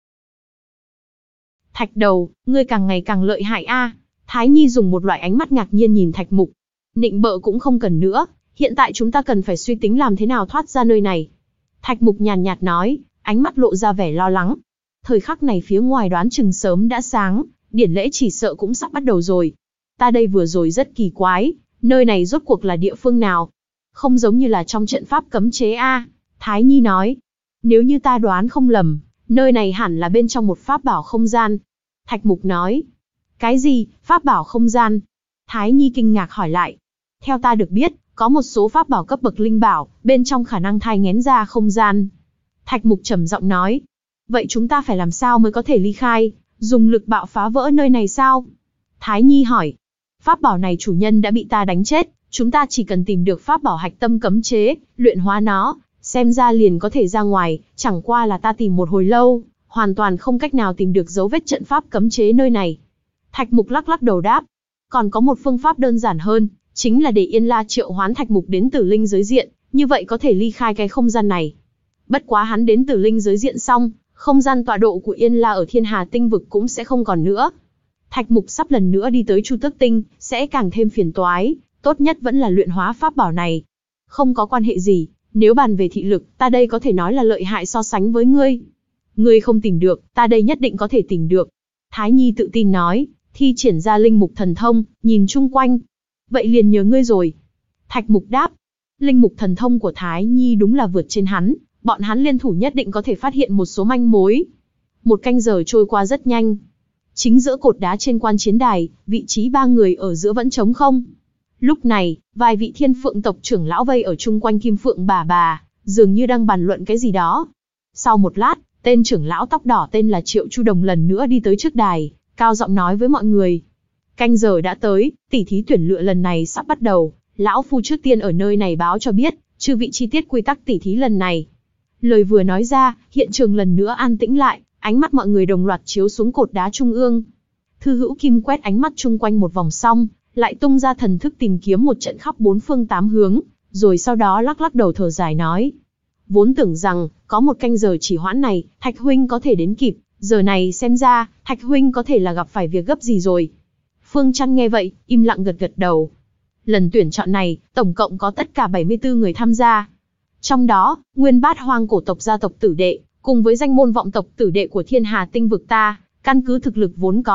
Thạch Đầu, ngươi càng ngày càng lợi hại a. Thái Nhi dùng một loại ánh mắt ngạc nhiên nhìn Thạch Mục. Nịnh bợ cũng không cần nữa, hiện tại chúng ta cần phải suy tính làm thế nào thoát ra nơi này. Thạch Mục nhàn nhạt nói, ánh mắt lộ ra vẻ lo lắng. Thời khắc này phía ngoài đoán chừng sớm đã sáng, điển lễ chỉ sợ cũng sắp bắt đầu rồi. Ta đây vừa rồi rất kỳ quái, nơi này rốt cuộc là địa phương nào? Không giống như là trong trận pháp cấm chế a. Thái Nhi nói, nếu như ta đoán không lầm, nơi này hẳn là bên trong một pháp bảo không gian. Thạch Mục nói, cái gì, pháp bảo không gian? Thái Nhi kinh ngạc hỏi lại. Theo ta được biết, có một số pháp bảo cấp bậc linh bảo, bên trong khả năng thai nghén ra không gian. Thạch Mục trầm giọng nói, vậy chúng ta phải làm sao mới có thể ly khai, dùng lực bạo phá vỡ nơi này sao? Thái Nhi hỏi, pháp bảo này chủ nhân đã bị ta đánh chết, chúng ta chỉ cần tìm được pháp bảo hạch tâm cấm chế, luyện hóa nó, xem ra liền có thể ra ngoài, chẳng qua là ta tìm một hồi lâu, hoàn toàn không cách nào tìm được dấu vết trận pháp cấm chế nơi này. Thạch Mục lắc lắc đầu đáp, còn có một phương pháp đơn giản hơn, chính là để Yên La triệu hoán Thạch Mục đến Tử Linh giới diện, như vậy có thể ly khai cái không gian này. Bất quá hắn đến Tử Linh giới diện xong, không gian tọa độ của Yên La ở Thiên Hà tinh vực cũng sẽ không còn nữa. Thạch Mục sắp lần nữa đi tới Chu Tước Tinh, sẽ càng thêm phiền toái, tốt nhất vẫn là luyện hóa pháp bảo này. Không có quan hệ gì, nếu bàn về thị lực, ta đây có thể nói là lợi hại so sánh với ngươi. Ngươi không tìm được, ta đây nhất định có thể tìm được. Thái Nhi tự tin nói, thi triển ra linh mục thần thông, nhìn chung quanh. Vậy liền nhờ ngươi rồi. Thạch Mục đáp, linh mục thần thông của Thái Nhi đúng là vượt trên hắn, bọn hắn liên thủ nhất định có thể phát hiện một số manh mối. Một canh giờ trôi qua rất nhanh. Chính giữa cột đá trên quan chiến đài, vị trí ba người ở giữa vẫn trống không. Lúc này, vài vị Thiên Phượng tộc trưởng lão vây ở chung quanh Kim Phượng bà bà, dường như đang bàn luận cái gì đó. Sau một lát, tên trưởng lão tóc đỏ tên là Triệu Chu Đồng lần nữa đi tới trước đài, cao giọng nói với mọi người. Canh giờ đã tới, tỉ thí tuyển lựa lần này sắp bắt đầu, lão phu trước tiên ở nơi này báo cho biết, chư vị chi tiết quy tắc tỉ thí lần này. Lời vừa nói ra, hiện trường lần nữa an tĩnh lại, ánh mắt mọi người đồng loạt chiếu xuống cột đá trung ương. Thư Hữu Kim quét ánh mắt chung quanh một vòng xong, lại tung ra thần thức tìm kiếm một trận khắp bốn phương tám hướng, rồi sau đó lắc lắc đầu thở dài nói. Vốn tưởng rằng, có một canh giờ chỉ hoãn này, Thạch huynh có thể đến kịp, giờ này xem ra, Thạch huynh có thể là gặp phải việc gấp gì rồi. Phương Chăn nghe vậy, im lặng gật gật đầu. Lần tuyển chọn này, tổng cộng có tất cả bảy mươi tư người tham gia. Trong đó, nguyên bát hoang cổ tộc gia tộc tử đệ, cùng với danh môn vọng tộc tử đệ của Thiên Hà tinh vực ta, căn cứ thực lực vốn có,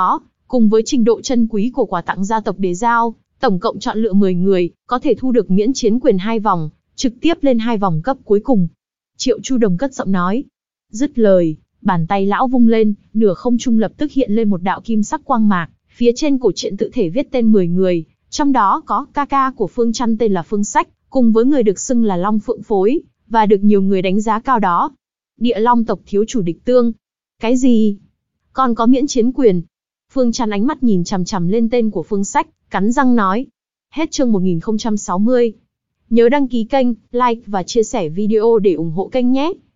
cùng với trình độ chân quý của quà tặng gia tộc đề giao, tổng cộng chọn lựa mười người, có thể thu được miễn chiến quyền hai vòng, trực tiếp lên hai vòng cấp cuối cùng. Triệu Chu Đồng cất giọng nói. Dứt lời, bàn tay lão vung lên, nửa không trung lập tức hiện lên một đạo kim sắc quang mạc, phía trên cổ truyện tự thể viết tên mười người, trong đó có ca ca của Phương Chăn tên là Phương Sách, cùng với người được xưng là Long Phượng Phối, và được nhiều người đánh giá cao đó. Địa Long tộc thiếu chủ Địch Tương. Cái gì? Còn có miễn chiến quyền? Phương Chăn ánh mắt nhìn chằm chằm lên tên của Phương Sách, cắn răng nói. Hết chương một nghìn không trăm sáu mươi. Nhớ đăng ký kênh, like và chia sẻ video để ủng hộ kênh nhé.